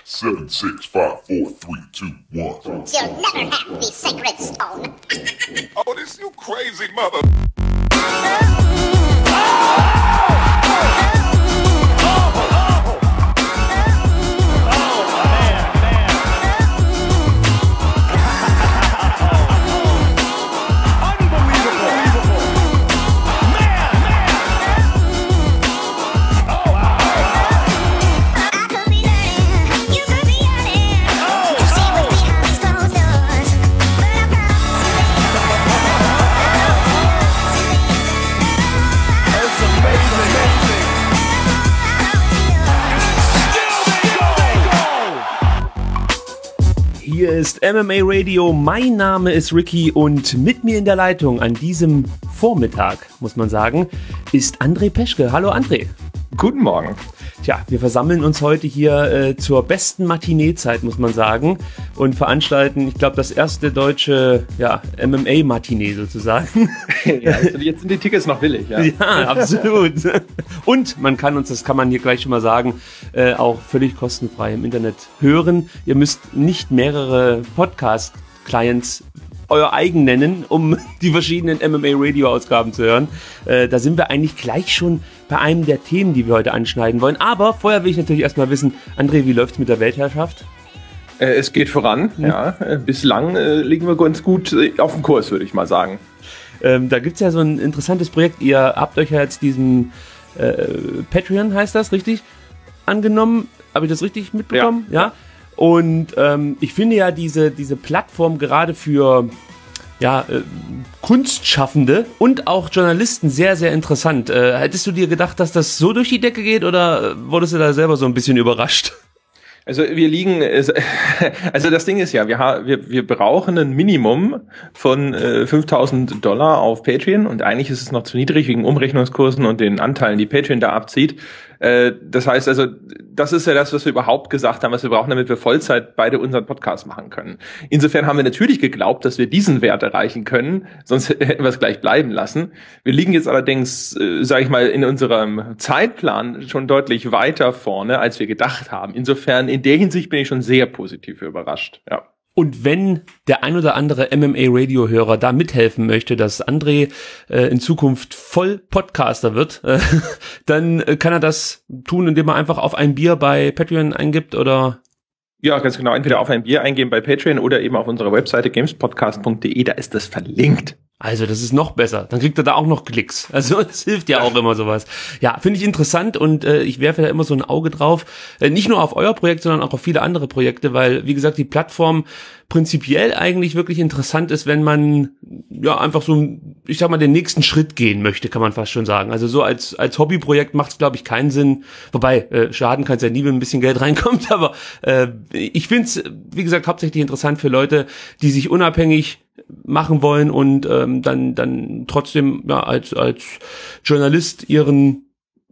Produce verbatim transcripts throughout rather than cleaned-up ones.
Seven, six, five, four, three, two, one. You'll never have the sacred stone. Oh, this you crazy mother... Hier ist M M A Radio, mein Name ist Ricky und mit mir in der Leitung an diesem Vormittag, muss man sagen, ist André Peschke. Hallo André. Guten Morgen. Tja, wir versammeln uns heute hier äh, zur besten Matinee-Zeit, muss man sagen, und veranstalten, ich glaube, das erste deutsche ja, M M A-Matinee sozusagen. Ja, also jetzt sind die Tickets noch billig. Ja, ja absolut. Und man kann uns, das kann man hier gleich schon mal sagen, äh, auch völlig kostenfrei im Internet hören. Ihr müsst nicht mehrere Podcast-Clients euer eigen nennen, um die verschiedenen M M A-Radio-Ausgaben zu hören. Äh, da sind wir eigentlich gleich schon bei einem der Themen, die wir heute anschneiden wollen. Aber vorher will ich natürlich erstmal wissen, André, wie läuft's mit der Weltherrschaft? Äh, es geht voran, hm. ja. Äh, bislang äh, liegen wir ganz gut äh, auf dem Kurs, würde ich mal sagen. Ähm, da gibt's ja so ein interessantes Projekt. Ihr habt euch ja jetzt diesen äh, Patreon, heißt das, richtig, angenommen. Habe ich das richtig mitbekommen? Ja. ja? Und ähm, ich finde ja diese, diese Plattform gerade für ja, äh, Kunstschaffende und auch Journalisten sehr, sehr interessant. Äh, hättest du dir gedacht, dass das so durch die Decke geht oder wurdest du da selber so ein bisschen überrascht? Also wir liegen, also das Ding ist ja, wir, wir, wir brauchen ein Minimum von äh, fünftausend Dollar auf Patreon und eigentlich ist es noch zu niedrig wegen Umrechnungskursen und den Anteilen, die Patreon da abzieht. Äh, das heißt also, das ist ja das, was wir überhaupt gesagt haben, was wir brauchen, damit wir Vollzeit beide unseren Podcast machen können. Insofern haben wir natürlich geglaubt, dass wir diesen Wert erreichen können, sonst hätten wir es gleich bleiben lassen. Wir liegen jetzt allerdings, äh, sage ich mal, in unserem Zeitplan schon deutlich weiter vorne, als wir gedacht haben. Insofern in der Hinsicht bin ich schon sehr positiv überrascht, ja. Und wenn der ein oder andere M M A-Radio-Hörer da mithelfen möchte, dass André äh, in Zukunft voll Podcaster wird, äh, dann kann er das tun, indem er einfach auf ein Bier bei Patreon eingibt, oder? Ja, ganz genau. Entweder auf ein Bier eingeben bei Patreon oder eben auf unserer Webseite gamespodcast punkt de, da ist das verlinkt. Also das ist noch besser. Dann kriegt er da auch noch Klicks. Also das hilft ja auch immer sowas. Ja, finde ich interessant und äh, ich werfe da immer so ein Auge drauf. Äh, nicht nur auf euer Projekt, sondern auch auf viele andere Projekte, weil, wie gesagt, die Plattform prinzipiell eigentlich wirklich interessant ist, wenn man ja einfach so, ich sag mal, den nächsten Schritt gehen möchte, kann man fast schon sagen. Also so als als Hobbyprojekt macht es, glaube ich, keinen Sinn. Wobei, äh, schaden kann es ja nie, wenn ein bisschen Geld reinkommt. Aber äh, ich finde es, wie gesagt, hauptsächlich interessant für Leute, die sich unabhängig machen wollen und ähm, dann dann trotzdem ja als als Journalist ihren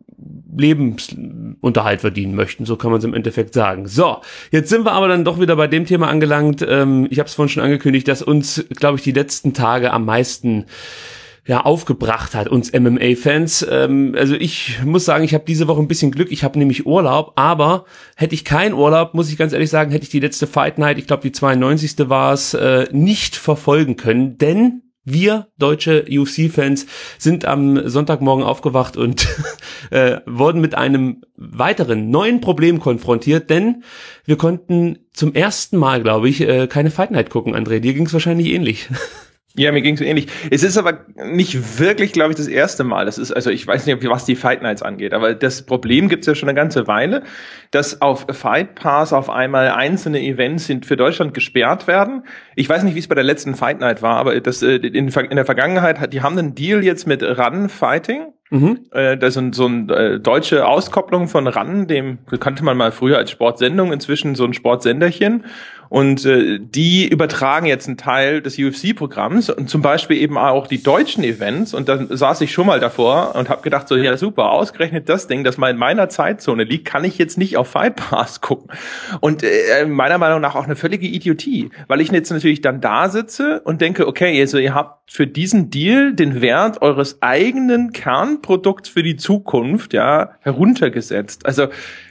Lebensunterhalt verdienen möchten, so kann man es im Endeffekt sagen. So, jetzt sind wir aber dann doch wieder bei dem Thema angelangt. Ähm, ich habe es vorhin schon angekündigt, dass uns, glaube ich, die letzten Tage am meisten ja aufgebracht hat, uns M M A-Fans. Ähm, also ich muss sagen, ich habe diese Woche ein bisschen Glück. Ich habe nämlich Urlaub, aber hätte ich keinen Urlaub, muss ich ganz ehrlich sagen, hätte ich die letzte Fight Night, ich glaube die zweiundneunzigste war es, äh, nicht verfolgen können, denn wir deutsche U F C-Fans sind am Sonntagmorgen aufgewacht und äh, wurden mit einem weiteren neuen Problem konfrontiert, denn wir konnten zum ersten Mal, glaube ich, äh, keine Fight Night gucken, André. Dir ging es wahrscheinlich ähnlich. Ja, mir ging es ähnlich. Es ist aber nicht wirklich, glaube ich, das erste Mal. Das ist, also ich weiß nicht, was die Fight Nights angeht, aber das Problem gibt es ja schon eine ganze Weile, dass auf Fight Pass auf einmal einzelne Events sind für Deutschland gesperrt werden. Ich weiß nicht, wie es bei der letzten Fight Night war, aber das in, in der Vergangenheit hat, die haben einen Deal jetzt mit Run Fighting. Mhm. Äh, das ist so eine äh, deutsche Auskopplung von Run, dem kannte man mal früher als Sportsendung, inzwischen so ein Sportsenderchen. Und äh, die übertragen jetzt einen Teil des U F C-Programms und zum Beispiel eben auch die deutschen Events. Und dann saß ich schon mal davor und habe gedacht, so ja super, ausgerechnet das Ding, das mal in meiner Zeitzone liegt, kann ich jetzt nicht auf Fight Pass gucken. Und äh, meiner Meinung nach auch eine völlige Idiotie, weil ich jetzt natürlich dann da sitze und denke, okay, also ihr habt für diesen Deal den Wert eures eigenen Kernprodukts für die Zukunft ja heruntergesetzt. Also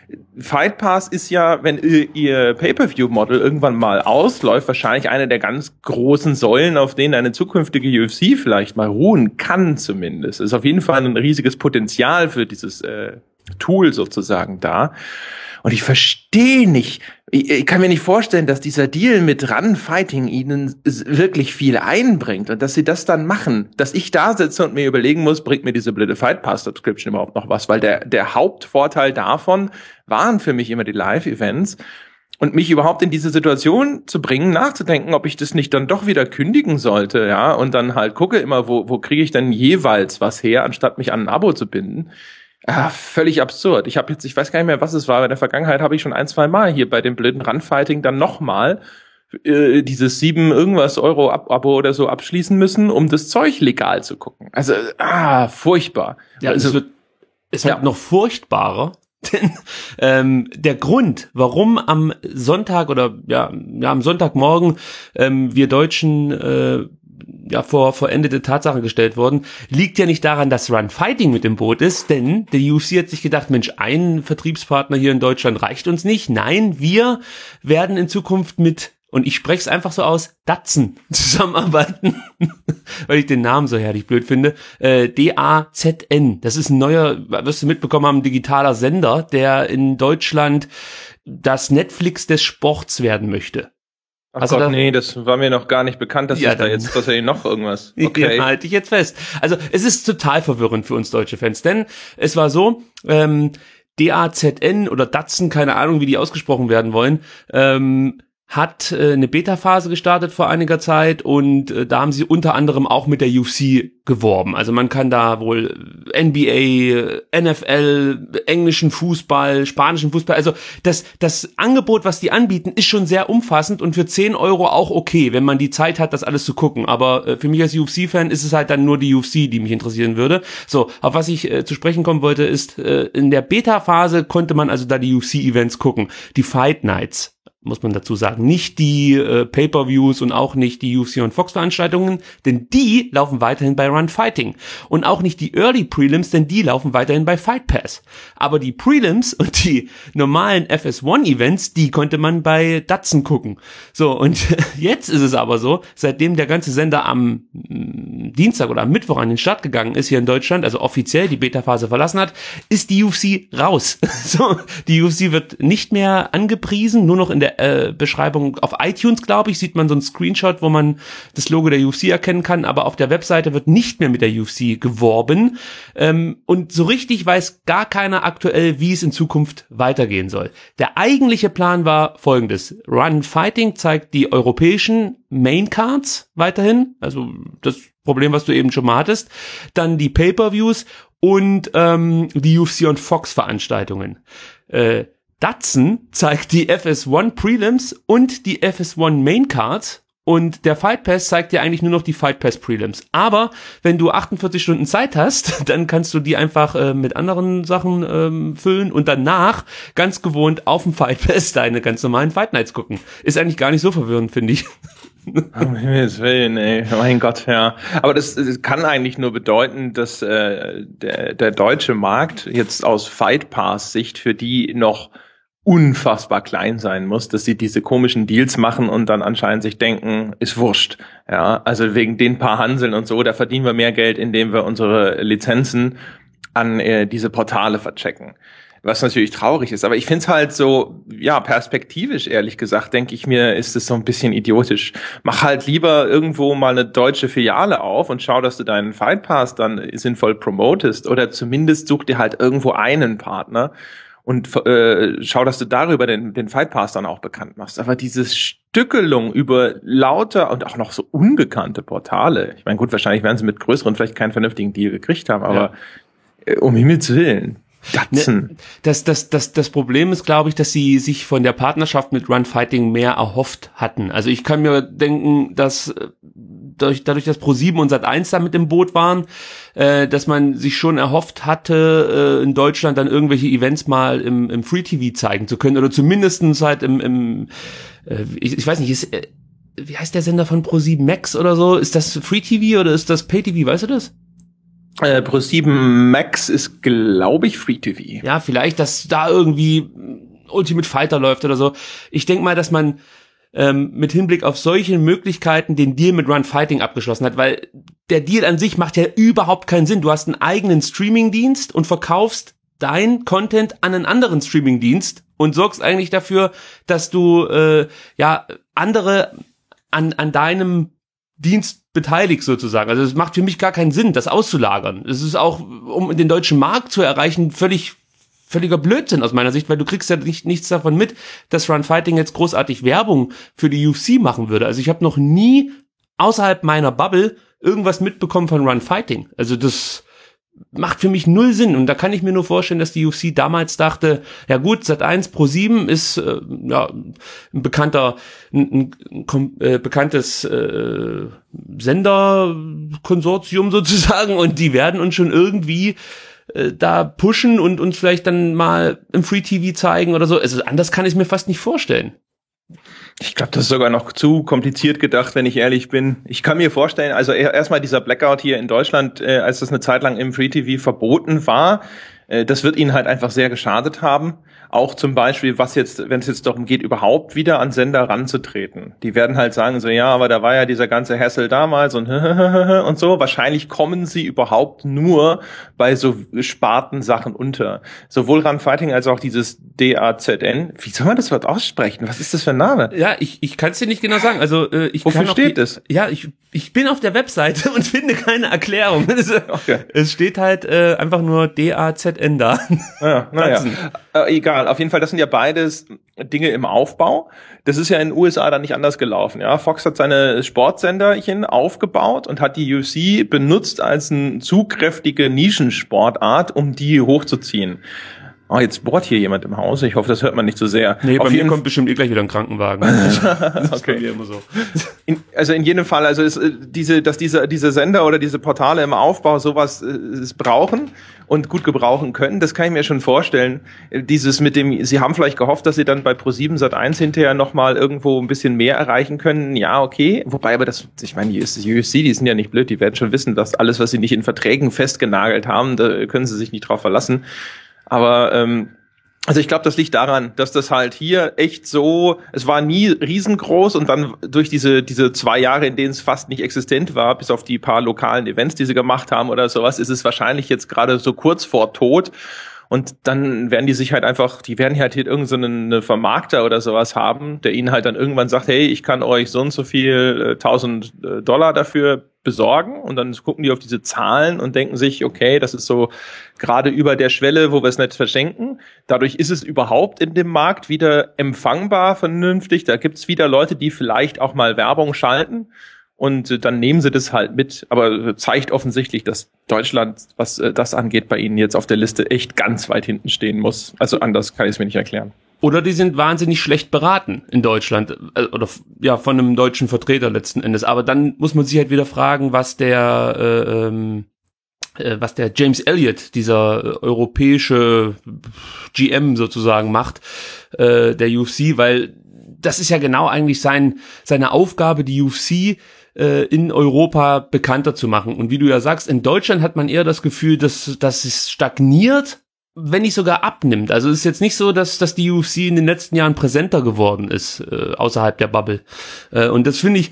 Fight Pass ist ja, wenn ihr, ihr Pay-Per-View-Model irgendwann mal ausläuft, wahrscheinlich eine der ganz großen Säulen, auf denen eine zukünftige U F C vielleicht mal ruhen kann zumindest. Ist auf jeden Fall ein riesiges Potenzial für dieses äh, Tool sozusagen da. Und ich verstehe nicht, ich, ich kann mir nicht vorstellen, dass dieser Deal mit Run Fighting ihnen wirklich viel einbringt und dass sie das dann machen, dass ich da sitze und mir überlegen muss, bringt mir diese blöde Fight Pass Subscription überhaupt noch was, weil der, der Hauptvorteil davon waren für mich immer die Live-Events und mich überhaupt in diese Situation zu bringen, nachzudenken, ob ich das nicht dann doch wieder kündigen sollte, ja, und dann halt gucke immer, wo, wo kriege ich denn jeweils was her, anstatt mich an ein Abo zu binden. Ah, völlig absurd. Ich habe jetzt, ich weiß gar nicht mehr, was es war. In der Vergangenheit habe ich schon ein, zwei Mal hier bei dem blöden Runfighting dann nochmal äh, dieses sieben irgendwas Euro Abo oder so abschließen müssen, um das Zeug legal zu gucken. Also, ah, furchtbar. Ja, also, es wird, es wird ja. noch furchtbarer. Denn ähm, der Grund, warum am Sonntag oder ja, ja am Sonntagmorgen ähm, wir Deutschen äh, ja vor vollendete Tatsachen gestellt wurden, liegt ja nicht daran, dass Run Fighting mit dem Boot ist, denn der U F C hat sich gedacht, Mensch, ein Vertriebspartner hier in Deutschland reicht uns nicht. Nein, wir werden in Zukunft mit, und ich spreche es einfach so aus, Datsun zusammenarbeiten, weil ich den Namen so herrlich blöd finde, äh, D A Z N. Das ist ein neuer, wirst du mitbekommen haben, digitaler Sender, der in Deutschland das Netflix des Sports werden möchte. Ach Also Gott, da, nee, das war mir noch gar nicht bekannt, dass ja, ich da jetzt, dass er noch irgendwas. Okay. Ja, halte ich jetzt fest. Also es ist total verwirrend für uns deutsche Fans, denn es war so, ähm, D A Z N oder Datsun, keine Ahnung, wie die ausgesprochen werden wollen, ähm, hat äh, eine Beta-Phase gestartet vor einiger Zeit und äh, da haben sie unter anderem auch mit der U F C geworben. Also man kann da wohl N B A, N F L, englischen Fußball, spanischen Fußball, also das das Angebot, was die anbieten, ist schon sehr umfassend und für zehn Euro auch okay, wenn man die Zeit hat, das alles zu gucken. Aber äh, für mich als U F C-Fan ist es halt dann nur die U F C, die mich interessieren würde. So, auf was ich äh, zu sprechen kommen wollte, ist, äh, in der Beta-Phase konnte man also da die U F C-Events gucken, die Fight Nights. Muss man dazu sagen, nicht die äh, Pay-Per-Views und auch nicht die U F C und Fox-Veranstaltungen, denn die laufen weiterhin bei Run Fighting. Und auch nicht die Early Prelims, denn die laufen weiterhin bei Fight Pass. Aber die Prelims und die normalen F S eins Events, die konnte man bei Datsun gucken. So, und jetzt ist es aber so, seitdem der ganze Sender am mh, Dienstag oder am Mittwoch an den Start gegangen ist hier in Deutschland, also offiziell die Beta-Phase verlassen hat, ist die U F C raus. So, die U F C wird nicht mehr angepriesen, nur noch in der Äh, Beschreibung auf iTunes, glaube ich, sieht man so einen Screenshot, wo man das Logo der U F C erkennen kann, aber auf der Webseite wird nicht mehr mit der U F C geworben ähm, und so richtig weiß gar keiner aktuell, wie es in Zukunft weitergehen soll. Der eigentliche Plan war folgendes: Run Fighting zeigt die europäischen Maincards weiterhin, also das Problem, was du eben schon mal hattest, dann die Pay-Per-Views und ähm, die U F C und Fox Veranstaltungen. Äh, Datsun zeigt die F S eins Prelims und die F S eins Main Cards und der Fight Pass zeigt dir eigentlich nur noch die Fight Pass Prelims. Aber wenn du achtundvierzig Stunden Zeit hast, dann kannst du die einfach äh, mit anderen Sachen ähm, füllen und danach ganz gewohnt auf dem Fight Pass deine ganz normalen Fight Nights gucken. Ist eigentlich gar nicht so verwirrend, finde ich. Um Himmels Willen, ey. Mein Gott, ja. Aber das, das kann eigentlich nur bedeuten, dass äh, der, der deutsche Markt jetzt aus Fight Pass Sicht für die noch unfassbar klein sein muss, dass sie diese komischen Deals machen und dann anscheinend sich denken, ist wurscht. Ja, also wegen den paar Hanseln und so, da verdienen wir mehr Geld, indem wir unsere Lizenzen an äh, diese Portale verchecken. Was natürlich traurig ist, aber ich find's halt so, ja, perspektivisch, ehrlich gesagt, denke ich mir, ist es so ein bisschen idiotisch. Mach halt lieber irgendwo mal eine deutsche Filiale auf und schau, dass du deinen Fight Pass dann sinnvoll promotest oder zumindest such dir halt irgendwo einen Partner und äh, schau, dass du darüber den, den Fight Pass dann auch bekannt machst. Aber diese Stückelung über lauter und auch noch so unbekannte Portale, ich meine, gut, wahrscheinlich werden sie mit größeren vielleicht keinen vernünftigen Deal gekriegt haben, aber ja. äh, um Himmels Willen. Ne, das, das, das, das Problem ist, glaube ich, dass sie sich von der Partnerschaft mit Run Fighting mehr erhofft hatten. Also ich kann mir denken, dass dadurch, dadurch dass ProSieben und Sat eins da mit im Boot waren, äh, dass man sich schon erhofft hatte, äh, in Deutschland dann irgendwelche Events mal im, im Free T V zeigen zu können oder zumindestens halt im, im äh, ich, ich weiß nicht, ist, äh, wie heißt der Sender von ProSieben, Max oder so? Ist das Free T V oder ist das Pay T V? Weißt du das? Äh, ProSieben Max ist, glaube ich, Free T V. Ja, vielleicht, dass da irgendwie Ultimate Fighter läuft oder so. Ich denke mal, dass man ähm, mit Hinblick auf solche Möglichkeiten den Deal mit Run Fighting abgeschlossen hat, weil der Deal an sich macht ja überhaupt keinen Sinn. Du hast einen eigenen Streaming-Dienst und verkaufst dein Content an einen anderen Streaming-Dienst und sorgst eigentlich dafür, dass du äh, ja andere an an deinem Dienst beteiligt sozusagen. Also es macht für mich gar keinen Sinn, das auszulagern. Es ist auch, um den deutschen Markt zu erreichen, völlig völliger Blödsinn aus meiner Sicht, weil du kriegst ja nicht, nichts davon mit, dass Run Fighting jetzt großartig Werbung für die U F C machen würde. Also ich habe noch nie außerhalb meiner Bubble irgendwas mitbekommen von Run Fighting. Also das macht für mich null Sinn. Und da kann ich mir nur vorstellen, dass die U F C damals dachte, ja gut, Sat eins ProSieben ist äh, ja ein bekannter, ein, ein, ein äh, bekanntes äh, Senderkonsortium sozusagen und die werden uns schon irgendwie äh, da pushen und uns vielleicht dann mal im Free T V zeigen oder so. Also anders kann ich es mir fast nicht vorstellen. Ich glaube, das ist sogar noch zu kompliziert gedacht, wenn ich ehrlich bin. Ich kann mir vorstellen, also erstmal dieser Blackout hier in Deutschland, äh, als das eine Zeit lang im Free T V verboten war, äh, das wird ihnen halt einfach sehr geschadet haben. Auch zum Beispiel, was jetzt, wenn es jetzt darum geht, überhaupt wieder an Sender ranzutreten. Die werden halt sagen so, ja, aber da war ja dieser ganze Hassel damals und und so. Wahrscheinlich kommen sie überhaupt nur bei so Spartensachen unter. Sowohl Run Fighting als auch dieses D A Z N. Wie soll man das Wort aussprechen? Was ist das für ein Name? Ja, ich ich kann es dir nicht genau sagen. Also äh, ich Wofür kann steht die, es? Ja, ich ich bin auf der Webseite und finde keine Erklärung. Okay. Es steht halt äh, einfach nur D A Z N da. Ja, naja. Äh, egal, auf jeden Fall, das sind ja beides Dinge im Aufbau. Das ist ja in den U S A dann nicht anders gelaufen. Ja, Fox hat seine Sportsenderchen aufgebaut und hat die U F C benutzt als eine zugkräftige Nischensportart, um die hochzuziehen. Oh, jetzt bohrt hier jemand im Haus. Ich hoffe, das hört man nicht so sehr. Nee, bei Auf mir jeden kommt bestimmt eh gleich wieder ein Krankenwagen. Das ist okay. bei mir immer so. In, also in jedem Fall, also ist, diese, dass diese diese Sender oder diese Portale im Aufbau sowas äh, es brauchen und gut gebrauchen können, das kann ich mir schon vorstellen. Dieses mit dem, sie haben vielleicht gehofft, dass sie dann bei ProSieben Sat eins hinterher nochmal irgendwo ein bisschen mehr erreichen können. Ja, okay. Wobei aber das, ich meine, die U F C, die sind ja nicht blöd, die werden schon wissen, dass alles, was sie nicht in Verträgen festgenagelt haben, da können sie sich nicht drauf verlassen. Aber ähm, also ich glaube, das liegt daran, dass das halt hier echt so, es war nie riesengroß und dann durch diese diese zwei Jahre, in denen es fast nicht existent war, bis auf die paar lokalen Events, die sie gemacht haben oder sowas, ist es wahrscheinlich jetzt gerade so kurz vor Tod. Und dann werden die sich halt einfach, die werden halt hier irgendeinen so Vermarkter oder sowas haben, der ihnen halt dann irgendwann sagt, hey, ich kann euch so und so viel äh, tausend äh, Dollar dafür besorgen. Und dann gucken die auf diese Zahlen und denken sich, okay, das ist so gerade über der Schwelle, wo wir es nicht verschenken. Dadurch ist es überhaupt in dem Markt wieder empfangbar vernünftig. Da gibt's wieder Leute, die vielleicht auch mal Werbung schalten. Und dann nehmen sie das halt mit, aber zeigt offensichtlich, dass Deutschland, was das angeht, bei ihnen jetzt auf der Liste echt ganz weit hinten stehen muss. Also anders kann ich es mir nicht erklären. Oder die sind wahnsinnig schlecht beraten in Deutschland, oder ja, von einem deutschen Vertreter letzten Endes. Aber dann muss man sich halt wieder fragen, was der äh, ähm, äh, was der James Elliott, dieser äh, europäische G M sozusagen, macht, äh, der U F C, weil das ist ja genau eigentlich sein seine Aufgabe, die U F C in Europa bekannter zu machen. Und wie du ja sagst, in Deutschland hat man eher das Gefühl, dass, dass es stagniert, wenn nicht sogar abnimmt. Also es ist jetzt nicht so, dass, dass die U F C in den letzten Jahren präsenter geworden ist, äh, außerhalb der Bubble. Äh, und das finde ich,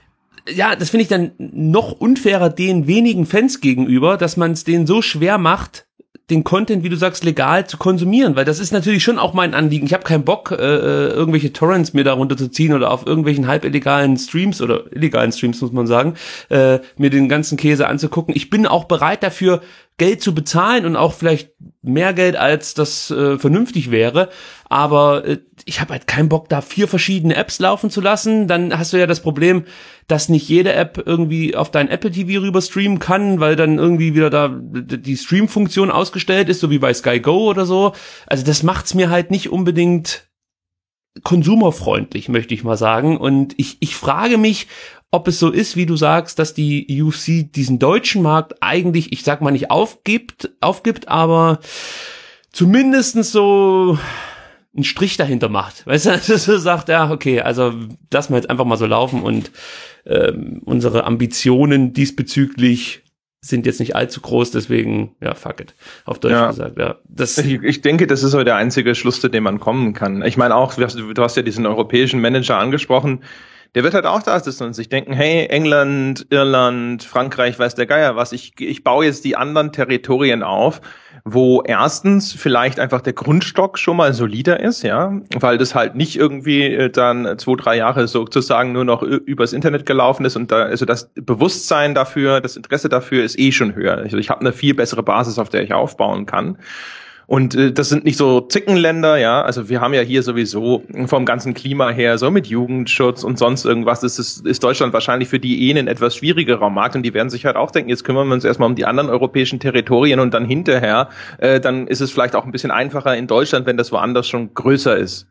ja, das finde ich dann noch unfairer den wenigen Fans gegenüber, dass man es denen so schwer macht, den Content, wie du sagst, legal zu konsumieren, weil das ist natürlich schon auch mein Anliegen. Ich habe keinen Bock, äh, irgendwelche Torrents mir da runterzuziehen oder auf irgendwelchen halb illegalen Streams oder illegalen Streams, muss man sagen, äh, mir den ganzen Käse anzugucken. Ich bin auch bereit dafür, Geld zu bezahlen und auch vielleicht mehr Geld, als das äh, vernünftig wäre. Aber äh, ich habe halt keinen Bock, da vier verschiedene Apps laufen zu lassen. Dann hast du ja das Problem, dass nicht jede App irgendwie auf dein Apple T V rüber streamen kann, weil dann irgendwie wieder da die Stream-Funktion ausgestellt ist, so wie bei Sky Go oder so. Also das macht's mir halt nicht unbedingt konsumerfreundlich, möchte ich mal sagen. Und ich ich frage mich, ob es so ist, wie du sagst, dass die U F C diesen deutschen Markt eigentlich, ich sag mal nicht aufgibt, aufgibt, aber zumindestens so einen Strich dahinter macht. Weißt du, dass er so sagt, ja, okay, also lassen wir jetzt einfach mal so laufen und ähm, unsere Ambitionen diesbezüglich sind jetzt nicht allzu groß, deswegen, ja, fuck it, auf Deutsch ja. gesagt, ja. Das ich, ich denke, das ist aber der einzige Schluss, zu dem man kommen kann. Ich meine auch, du hast ja diesen europäischen Manager angesprochen, der wird halt auch da sitzen und sich denken, hey, England, Irland, Frankreich, weiß der Geier was, ich, ich baue jetzt die anderen Territorien auf, wo erstens vielleicht einfach der Grundstock schon mal solider ist, ja, weil das halt nicht irgendwie dann zwei, drei Jahre sozusagen nur noch übers Internet gelaufen ist und da, also das Bewusstsein dafür, das Interesse dafür ist eh schon höher. Also ich habe eine viel bessere Basis, auf der ich aufbauen kann. Und äh, das sind nicht so Zickenländer, ja, also wir haben ja hier sowieso vom ganzen Klima her so mit Jugendschutz und sonst irgendwas, das ist, ist Deutschland wahrscheinlich für die eh ein etwas schwierigerer Markt und die werden sich halt auch denken, jetzt kümmern wir uns erstmal um die anderen europäischen Territorien und dann hinterher, äh, dann ist es vielleicht auch ein bisschen einfacher in Deutschland, wenn das woanders schon größer ist.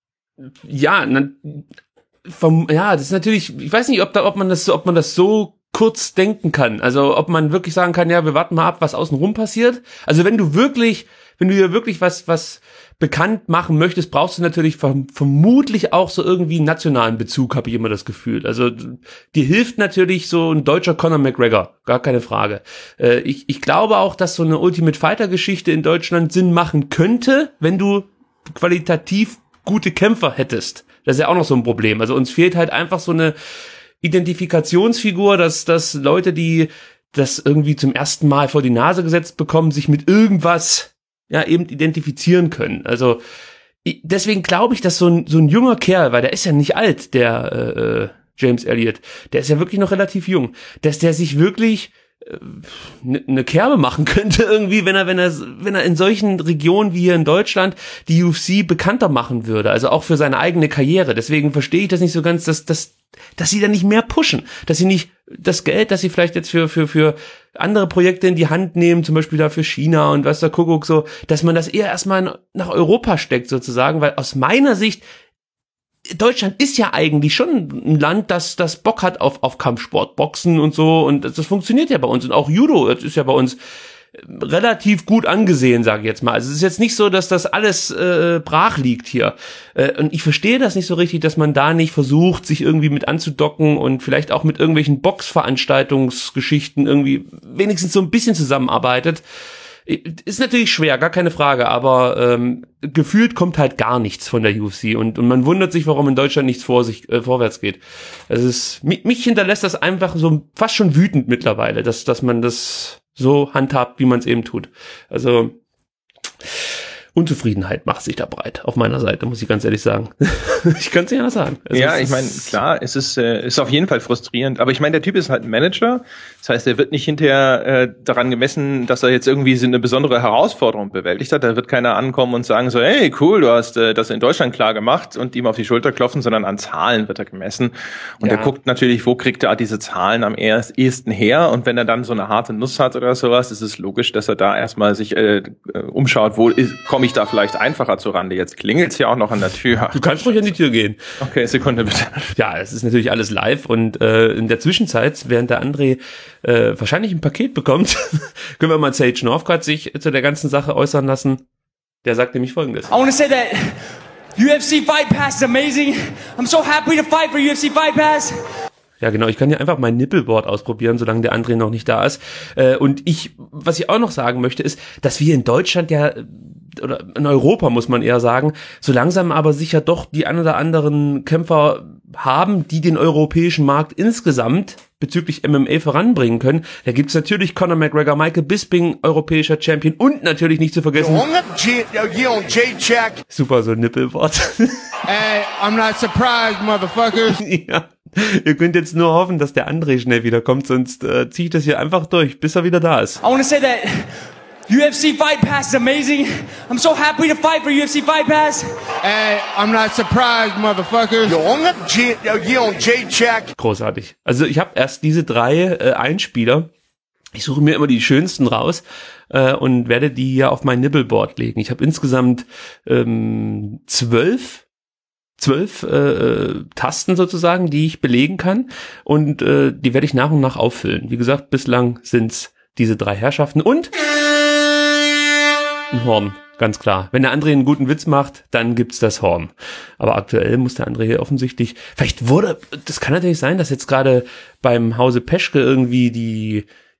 Ja, na, vom, ja, das ist natürlich, ich weiß nicht, ob da, ob man das, ob man das so kurz denken kann, also ob man wirklich sagen kann, ja, wir warten mal ab, was außenrum passiert, also wenn du wirklich Wenn du dir wirklich was was bekannt machen möchtest, brauchst du natürlich verm- vermutlich auch so irgendwie einen nationalen Bezug, habe ich immer das Gefühl. Also dir hilft natürlich so ein deutscher Conor McGregor, gar keine Frage. Äh, ich, ich glaube auch, dass so eine Ultimate Fighter Geschichte in Deutschland Sinn machen könnte, wenn du qualitativ gute Kämpfer hättest. Das ist ja auch noch so ein Problem. Also uns fehlt halt einfach so eine Identifikationsfigur, dass, dass Leute, die das irgendwie zum ersten Mal vor die Nase gesetzt bekommen, sich mit irgendwas ja eben identifizieren können. Also ich, deswegen glaube ich, dass so ein so ein junger Kerl, weil der ist ja nicht alt, der äh, James Elliott, der ist ja wirklich noch relativ jung, dass der sich wirklich eine äh, ne Kerbe machen könnte irgendwie, wenn er wenn er wenn er in solchen Regionen wie hier in Deutschland die U F C bekannter machen würde, also auch für seine eigene Karriere. Deswegen verstehe ich das nicht so ganz, dass dass dass sie da nicht mehr pushen, dass sie nicht das Geld, das sie vielleicht jetzt für für für andere Projekte in die Hand nehmen, zum Beispiel da für China und was der Kuckuck so, dass man das eher erstmal nach Europa steckt sozusagen, weil aus meiner Sicht Deutschland ist ja eigentlich schon ein Land, das das Bock hat auf auf Kampfsport, Boxen und so und das, das funktioniert ja bei uns und auch Judo, das ist ja bei uns relativ gut angesehen, sage ich jetzt mal. Also es ist jetzt nicht so, dass das alles äh, brach liegt hier. Äh, und ich verstehe das nicht so richtig, dass man da nicht versucht, sich irgendwie mit anzudocken und vielleicht auch mit irgendwelchen Boxveranstaltungsgeschichten irgendwie wenigstens so ein bisschen zusammenarbeitet. Ist natürlich schwer, gar keine Frage, aber ähm, gefühlt kommt halt gar nichts von der U F C und, und man wundert sich, warum in Deutschland nichts vor sich, äh, vorwärts geht. Also es, mich, mich hinterlässt das einfach so fast schon wütend mittlerweile, dass, dass man das so handhabt, wie man es eben tut. Also Unzufriedenheit macht sich da breit auf meiner Seite, muss ich ganz ehrlich sagen. Ich kann es nicht anders sagen. Also ja, ich meine, klar, es ist, äh, ist auf jeden Fall frustrierend, aber ich meine, der Typ ist halt ein Manager, das heißt, er wird nicht hinterher äh, daran gemessen, dass er jetzt irgendwie so eine besondere Herausforderung bewältigt hat, da wird keiner ankommen und sagen so, hey, cool, du hast äh, das in Deutschland klar gemacht und ihm auf die Schulter klopfen, sondern an Zahlen wird er gemessen und ja. Er guckt natürlich, wo kriegt er diese Zahlen am ehesten her und wenn er dann so eine harte Nuss hat oder sowas, ist es logisch, dass er da erstmal sich äh, umschaut, wo ist, komme ich da vielleicht einfacher zur Rande. Jetzt klingelt's ja auch noch an der Tür. Du kannst ruhig an die Tür gehen. Okay, Sekunde bitte. Ja, es ist natürlich alles live und äh, in der Zwischenzeit, während der André äh, wahrscheinlich ein Paket bekommt, können wir mal Sage Northcutt sich zu der ganzen Sache äußern lassen. Der sagt nämlich Folgendes. I want to say that U F C Fight Pass is amazing. I'm so happy to fight for U F C Fight Pass. Ja, genau. Ich kann ja einfach mein Nippelboard ausprobieren, solange der André noch nicht da ist. Äh, und ich, was ich auch noch sagen möchte, ist, dass wir in Deutschland ja, oder in Europa muss man eher sagen, so langsam aber sicher doch die ein oder anderen Kämpfer haben, die den europäischen Markt insgesamt bezüglich M M A voranbringen können. Da gibt's natürlich Conor McGregor, Michael Bisping, europäischer Champion und natürlich nicht zu vergessen super, so ein Nippelboard. Hey, I'm not surprised, motherfuckers. Ja. Ihr könnt jetzt nur hoffen, dass der André schnell wiederkommt, sonst äh, ziehe ich das hier einfach durch, bis er wieder da ist. I want to say that U F C Fight Pass is amazing. I'm so happy to fight for U F C Fight Pass. Hey, I'm not surprised, motherfuckers. Großartig. Also ich habe erst diese drei äh, Einspieler. Ich suche mir immer die schönsten raus äh, und werde die hier auf mein Nippelboard legen. Ich habe insgesamt ähm, zwölf zwölf äh, Tasten sozusagen, die ich belegen kann und äh, die werde ich nach und nach auffüllen. Wie gesagt, bislang sind's diese drei Herrschaften und ein Horn, ganz klar. Wenn der André einen guten Witz macht, dann gibt's das Horn. Aber aktuell muss der André hier offensichtlich, vielleicht wurde, das kann natürlich sein, dass jetzt gerade beim Hause Peschke irgendwie die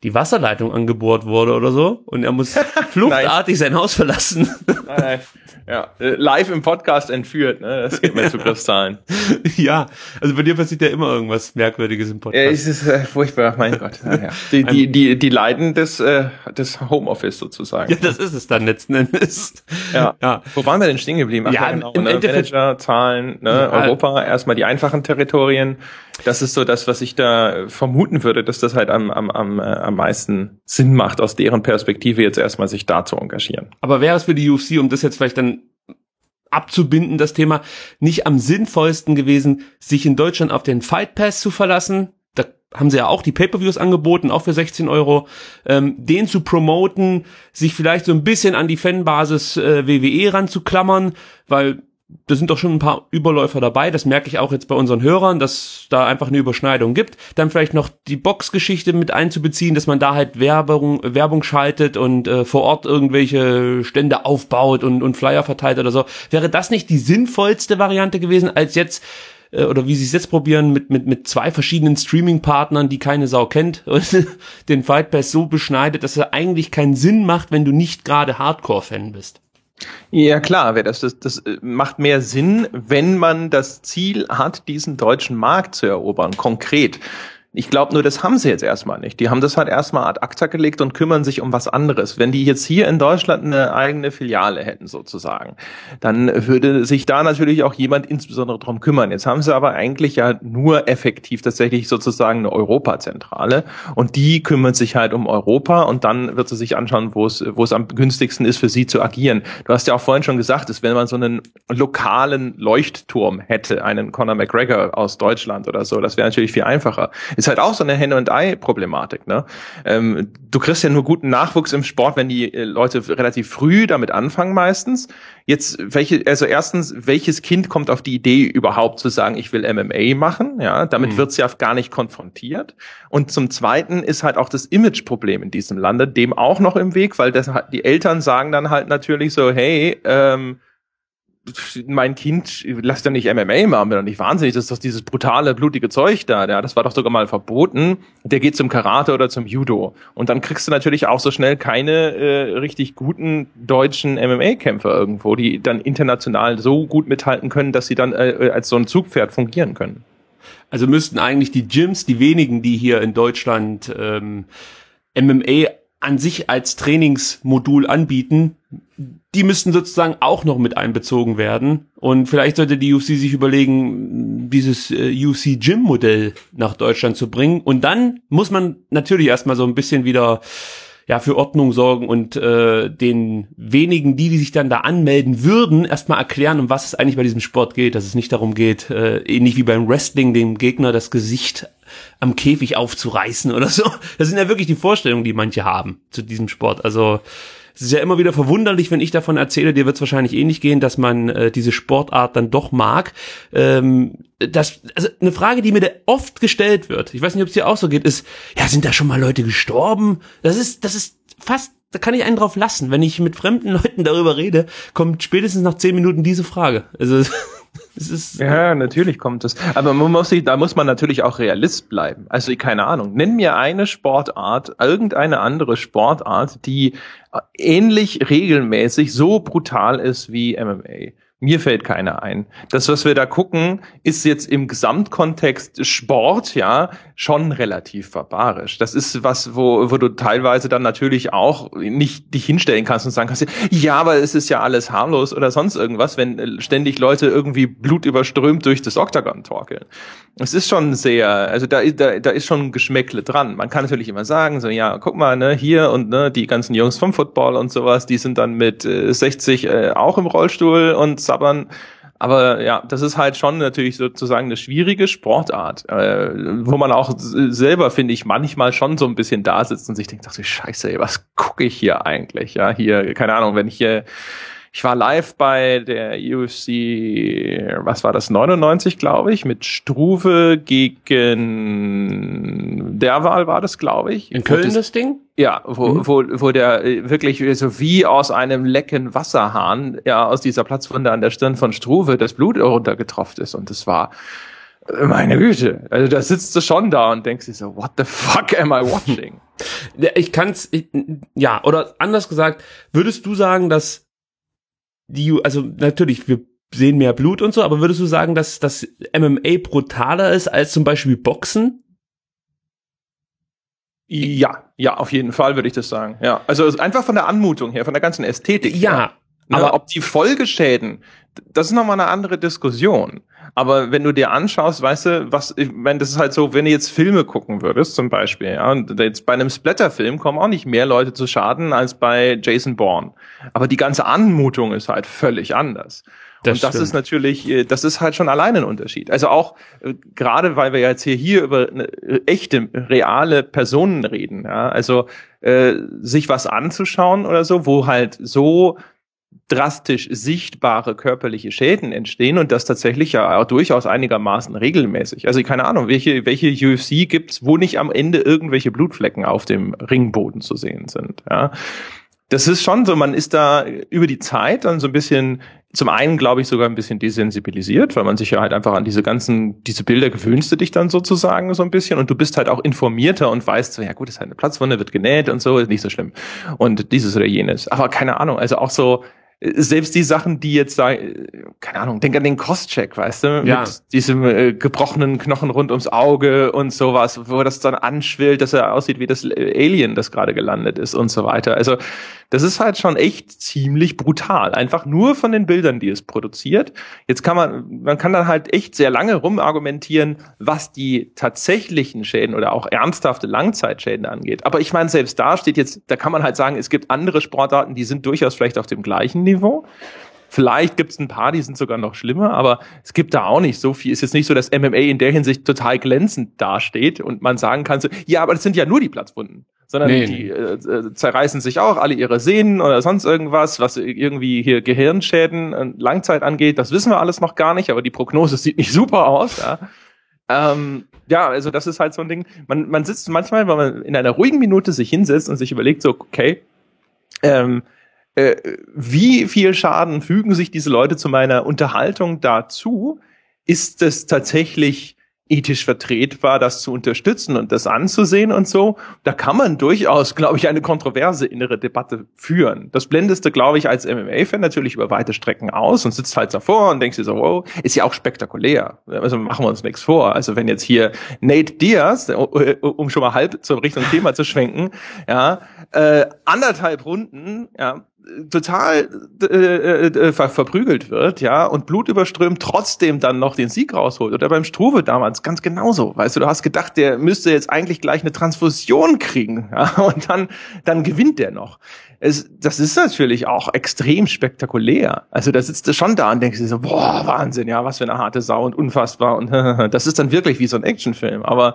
die Wasserleitung angebohrt wurde oder so und er muss fluchtartig sein Haus verlassen. Nein, ja, live im Podcast entführt, ne? Das gibt mir Zugriffszahlen. Ja, also bei dir passiert ja immer irgendwas Merkwürdiges im Podcast. Ja, es ist äh, furchtbar, mein Gott. Ja, ja. Die, die, die, die Leiden des, äh, des Homeoffice sozusagen. Ja, das ist es dann letzten Endes. Ja. Ja. Wo waren wir denn stehen geblieben? Ach, Ja, ja, im- genau, im ne? Endeffekt- Manager, Zahlen, ne? Ja. Europa, erstmal die einfachen Territorien. Das ist so das, was ich da vermuten würde, dass das halt am, am, am, äh, am meisten Sinn macht, aus deren Perspektive jetzt erstmal sich da zu engagieren. Aber wäre es für die U F C, um das jetzt vielleicht dann abzubinden, das Thema, nicht am sinnvollsten gewesen, sich in Deutschland auf den Fight Pass zu verlassen? Da haben sie ja auch die Pay-Per-Views angeboten, auch für sechzehn Euro, ähm, den zu promoten, sich vielleicht so ein bisschen an die Fanbasis äh, W W E ranzuklammern, weil da sind doch schon ein paar Überläufer dabei, das merke ich auch jetzt bei unseren Hörern, dass da einfach eine Überschneidung gibt. Dann vielleicht noch die Boxgeschichte mit einzubeziehen, dass man da halt Werbung, Werbung schaltet und äh, vor Ort irgendwelche Stände aufbaut und, und Flyer verteilt oder so. Wäre das nicht die sinnvollste Variante gewesen, als jetzt, äh, oder wie sie es jetzt probieren, mit, mit, mit zwei verschiedenen Streaming-Partnern, die keine Sau kennt und den Fight Pass so beschneidet, dass er eigentlich keinen Sinn macht, wenn du nicht gerade Hardcore-Fan bist? Ja, klar, wäre das, das, das macht mehr Sinn, wenn man das Ziel hat, diesen deutschen Markt zu erobern, konkret. Ich glaube nur, das haben sie jetzt erstmal nicht. Die haben das halt erstmal ad acta gelegt und kümmern sich um was anderes. Wenn die jetzt hier in Deutschland eine eigene Filiale hätten sozusagen, dann würde sich da natürlich auch jemand insbesondere drum kümmern. Jetzt haben sie aber eigentlich ja nur effektiv tatsächlich sozusagen eine Europazentrale und die kümmert sich halt um Europa und dann wird sie sich anschauen, wo es wo es am günstigsten ist für sie zu agieren. Du hast ja auch vorhin schon gesagt, dass wenn man so einen lokalen Leuchtturm hätte, einen Conor McGregor aus Deutschland oder so, das wäre natürlich viel einfacher. Ist halt auch so eine Henne- und Ei-Problematik, ne? Ähm, du kriegst ja nur guten Nachwuchs im Sport, wenn die äh, Leute relativ früh damit anfangen meistens. Jetzt, welche, also erstens, welches Kind kommt auf die Idee überhaupt zu sagen, ich will M M A machen? Ja, damit mhm. wird's ja gar nicht konfrontiert. Und zum Zweiten ist halt auch das Imageproblem in diesem Lande dem auch noch im Weg, weil das, die Eltern sagen dann halt natürlich so, hey, ähm, mein Kind, lass doch nicht M M A machen, bin doch nicht wahnsinnig, das ist doch dieses brutale, blutige Zeug da, ja, das war doch sogar mal verboten, der geht zum Karate oder zum Judo. Und dann kriegst du natürlich auch so schnell keine äh, richtig guten deutschen M M A-Kämpfer irgendwo, die dann international so gut mithalten können, dass sie dann äh, als so ein Zugpferd fungieren können. Also müssten eigentlich die Gyms, die wenigen, die hier in Deutschland ähm, M M A an sich als Trainingsmodul anbieten, die müssten sozusagen auch noch mit einbezogen werden. Und vielleicht sollte die U F C sich überlegen, dieses äh, U F C-Gym-Modell nach Deutschland zu bringen. Und dann muss man natürlich erstmal so ein bisschen wieder ja für Ordnung sorgen und äh, den wenigen, die, die sich dann da anmelden würden, erstmal erklären, um was es eigentlich bei diesem Sport geht. Dass es nicht darum geht, äh, ähnlich wie beim Wrestling, dem Gegner das Gesicht am Käfig aufzureißen oder so. Das sind ja wirklich die Vorstellungen, die manche haben zu diesem Sport. Also es ist ja immer wieder verwunderlich, wenn ich davon erzähle, dir wird es wahrscheinlich ähnlich gehen, dass man äh, diese Sportart dann doch mag. Ähm, das, also eine Frage, die mir da oft gestellt wird, ich weiß nicht, ob es dir auch so geht, ist, ja, sind da schon mal Leute gestorben? Das ist, das ist fast, da kann ich einen drauf lassen. Wenn ich mit fremden Leuten darüber rede, kommt spätestens nach zehn Minuten diese Frage. Also es ist ja, natürlich kommt es. Aber man muss sich, da muss man natürlich auch Realist bleiben. Also keine Ahnung. Nenn mir eine Sportart, irgendeine andere Sportart, die ähnlich regelmäßig so brutal ist wie M M A. Mir fällt keine ein. Das, was wir da gucken, ist jetzt im Gesamtkontext Sport, ja, schon relativ barbarisch. Das ist was, wo, wo du teilweise dann natürlich auch nicht dich hinstellen kannst und sagen kannst, ja, aber es ist ja alles harmlos oder sonst irgendwas, wenn ständig Leute irgendwie blutüberströmt durch das Oktagon torkeln. Es ist schon sehr, also da, da, da ist schon ein Geschmäckle dran. Man kann natürlich immer sagen, so, ja, guck mal, ne, hier und ne, die ganzen Jungs vom Football und sowas, die sind dann mit äh, sechzig äh, auch im Rollstuhl und sabbern. Aber ja, das ist halt schon natürlich sozusagen eine schwierige Sportart, äh, wo man auch selber, finde ich, manchmal schon so ein bisschen da sitzt und sich denkt, ach du Scheiße, ey, was gucke ich hier eigentlich? Ja, hier, keine Ahnung, wenn ich hier, ich war live bei der U F C, was war das, neunundneunzig, glaube ich, mit Struve gegen Derwal war das, glaube ich. in Köln das, das Ding? Ja, wo, mhm. wo, wo der wirklich so wie aus einem lecken Wasserhahn, ja, aus dieser Platzwunde an der Stirn von Struve das Blut runtergetropft ist. Und das war, Meine Güte, also da sitzt du schon da und denkst dir so, what the fuck am I watching? Ich kann's, ich, ja, oder anders gesagt, würdest du sagen, dass die, also natürlich, wir sehen mehr Blut und so, aber würdest du sagen, dass das M M A brutaler ist als zum Beispiel Boxen? Ja, ja, auf jeden Fall würde ich das sagen. Ja, also einfach von der Anmutung her, von der ganzen Ästhetik. Ja, her. Aber ja, ob die Folgeschäden, das ist nochmal eine andere Diskussion. Aber wenn du dir anschaust, weißt du, was, ich meine, das ist halt so, wenn du jetzt Filme gucken würdest, zum Beispiel, ja, und jetzt bei einem Splatter-Film kommen auch nicht mehr Leute zu Schaden als bei Jason Bourne. Aber die ganze Anmutung ist halt völlig anders. Das und das stimmt. ist natürlich, das ist halt schon alleine ein Unterschied. Also auch, äh, gerade weil wir jetzt hier, hier über eine echte, reale Personen reden, ja, also äh, sich was anzuschauen oder so, wo halt so drastisch sichtbare körperliche Schäden entstehen und das tatsächlich ja auch durchaus einigermaßen regelmäßig. Also keine Ahnung, welche welche U F C gibt's, wo nicht am Ende irgendwelche Blutflecken auf dem Ringboden zu sehen sind, ja. Das ist schon so, man ist da über die Zeit dann so ein bisschen, zum einen glaube ich sogar ein bisschen desensibilisiert, weil man sich ja halt einfach an diese ganzen, diese Bilder gewöhnst du dich dann sozusagen so ein bisschen und du bist halt auch informierter und weißt so, ja gut, ist halt eine Platzwunde, wird genäht und so, ist nicht so schlimm. Und dieses oder jenes. Aber keine Ahnung, also auch so, selbst die Sachen, die jetzt sagen, keine Ahnung, denk an den Crosscheck, weißt du, ja. mit diesem äh, gebrochenen Knochen rund ums Auge und sowas, wo das dann anschwillt, dass er aussieht wie das Alien, das gerade gelandet ist und so weiter. Also das ist halt schon echt ziemlich brutal, einfach nur von den Bildern, die es produziert. Jetzt kann man, man kann dann halt echt sehr lange rumargumentieren, was die tatsächlichen Schäden oder auch ernsthafte Langzeitschäden angeht. Aber ich meine, selbst da steht jetzt, da kann man halt sagen, es gibt andere Sportarten, die sind durchaus vielleicht auf dem gleichen Niveau. Vielleicht gibt es ein paar, die sind sogar noch schlimmer, aber es gibt da auch nicht so viel. Es ist jetzt nicht so, dass M M A in der Hinsicht total glänzend dasteht und man sagen kann so, ja, aber das sind ja nur die Platzwunden. Sondern nee, die äh, zerreißen sich auch alle ihre Sehnen oder sonst irgendwas, was irgendwie hier Gehirnschäden und Langzeit angeht. Das wissen wir alles noch gar nicht, aber die Prognose sieht nicht super aus. Ja, ähm, ja, also das ist halt so ein Ding. Man, man sitzt manchmal, wenn man in einer ruhigen Minute sich hinsetzt und sich überlegt, so, okay, ähm, äh, wie viel Schaden fügen sich diese Leute zu meiner Unterhaltung dazu? Ist es tatsächlich ethisch vertretbar, das zu unterstützen und das anzusehen und so? Da kann man durchaus, glaube ich, eine kontroverse innere Debatte führen. Das blendest du, glaube ich, als M M A-Fan natürlich über weite Strecken aus und sitzt halt davor und denkst dir so, wow, ist ja auch spektakulär. Also machen wir uns nichts vor. Also wenn jetzt hier Nate Diaz, um schon mal halb zur Richtung Thema zu schwenken, ja, äh, anderthalb Runden, ja, total äh, äh, ver verprügelt wird, ja, und blutüberströmt trotzdem dann noch den Sieg rausholt. Oder beim Struve damals ganz genauso. Weißt du, du hast gedacht, der müsste jetzt eigentlich gleich eine Transfusion kriegen, ja, und dann dann gewinnt der noch. Es, das ist natürlich auch extrem spektakulär. Also da sitzt du schon da und denkst dir so, boah, Wahnsinn, ja, was für eine harte Sau und unfassbar. Und das ist dann wirklich wie so ein Actionfilm. Aber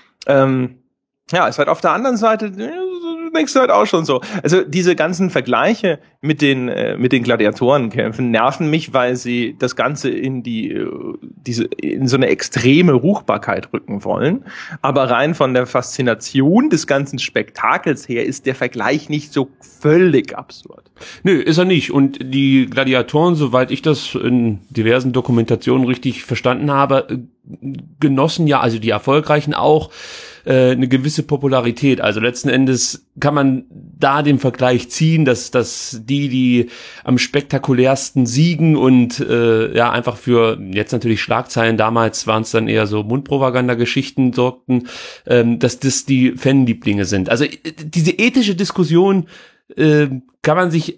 ähm, ja, ist halt auf der anderen Seite, denkst du halt auch schon so. Also diese ganzen Vergleiche mit den äh, mit den Gladiatorenkämpfen nerven mich, weil sie das Ganze in die äh, diese in so eine extreme Ruchbarkeit rücken wollen. Aber rein von der Faszination des ganzen Spektakels her ist der Vergleich nicht so völlig absurd. Nö, ist er nicht. Und die Gladiatoren, soweit ich das in diversen Dokumentationen richtig verstanden habe, genossen ja, also die erfolgreichen auch, eine gewisse Popularität. Also letzten Endes kann man da den Vergleich ziehen, dass dass die, die am spektakulärsten siegen und äh, ja einfach für jetzt natürlich Schlagzeilen, damals waren es dann eher so Mundpropagandageschichten sorgten, ähm, dass das die Fanlieblinge sind. Also diese ethische Diskussion äh, kann man sich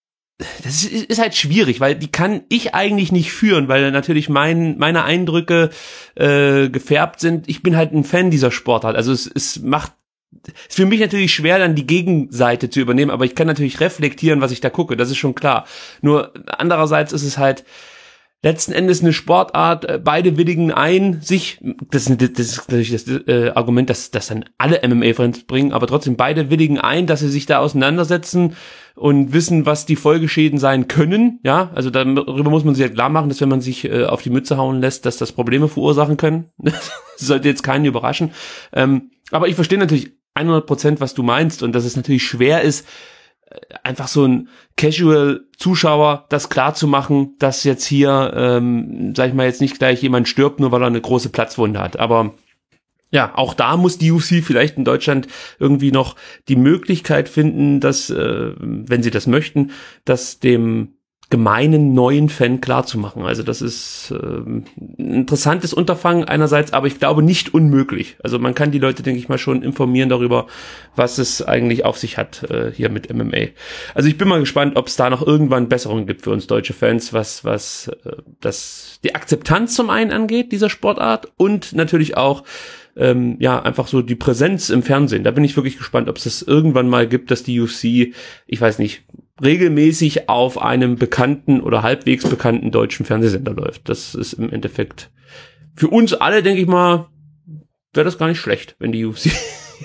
Das ist, ist halt schwierig, weil die kann ich eigentlich nicht führen, weil natürlich mein, meine Eindrücke äh, gefärbt sind. Ich bin halt ein Fan dieser Sportart. Also es, es macht es ist für mich natürlich schwer, dann die Gegenseite zu übernehmen, aber ich kann natürlich reflektieren, was ich da gucke. Das ist schon klar. Nur andererseits ist es halt letzten Endes eine Sportart, beide willigen ein, sich, das ist, das ist natürlich das äh, Argument, dass das dann alle M M A-Fans bringen, aber trotzdem beide willigen ein, dass sie sich da auseinandersetzen und wissen, was die Folgeschäden sein können, ja, also darüber muss man sich halt klar machen, dass wenn man sich äh, auf die Mütze hauen lässt, dass das Probleme verursachen können. Das sollte jetzt keinen überraschen. Ähm, aber ich verstehe natürlich hundert Prozent, was du meinst und dass es natürlich schwer ist, einfach so ein Casual-Zuschauer, das klar zu machen, dass jetzt hier, ähm, sag ich mal, jetzt nicht gleich jemand stirbt, nur weil er eine große Platzwunde hat. Aber ja, auch da muss die U F C vielleicht in Deutschland irgendwie noch die Möglichkeit finden, dass, äh, wenn sie das möchten, dass dem gemeinen neuen Fan klar zu machen. Also das ist äh, ein interessantes Unterfangen einerseits, aber ich glaube nicht unmöglich. Also man kann die Leute, denke ich mal, schon informieren darüber, was es eigentlich auf sich hat äh, hier mit M M A. Also ich bin mal gespannt, ob es da noch irgendwann Besserungen gibt für uns deutsche Fans, was was äh, das die Akzeptanz zum einen angeht, dieser Sportart, und natürlich auch ähm, ja einfach so die Präsenz im Fernsehen. Da bin ich wirklich gespannt, ob es das irgendwann mal gibt, dass die U F C, ich weiß nicht, regelmäßig auf einem bekannten oder halbwegs bekannten deutschen Fernsehsender läuft. Das ist im Endeffekt für uns alle, denke ich mal, wäre das gar nicht schlecht, wenn die U F C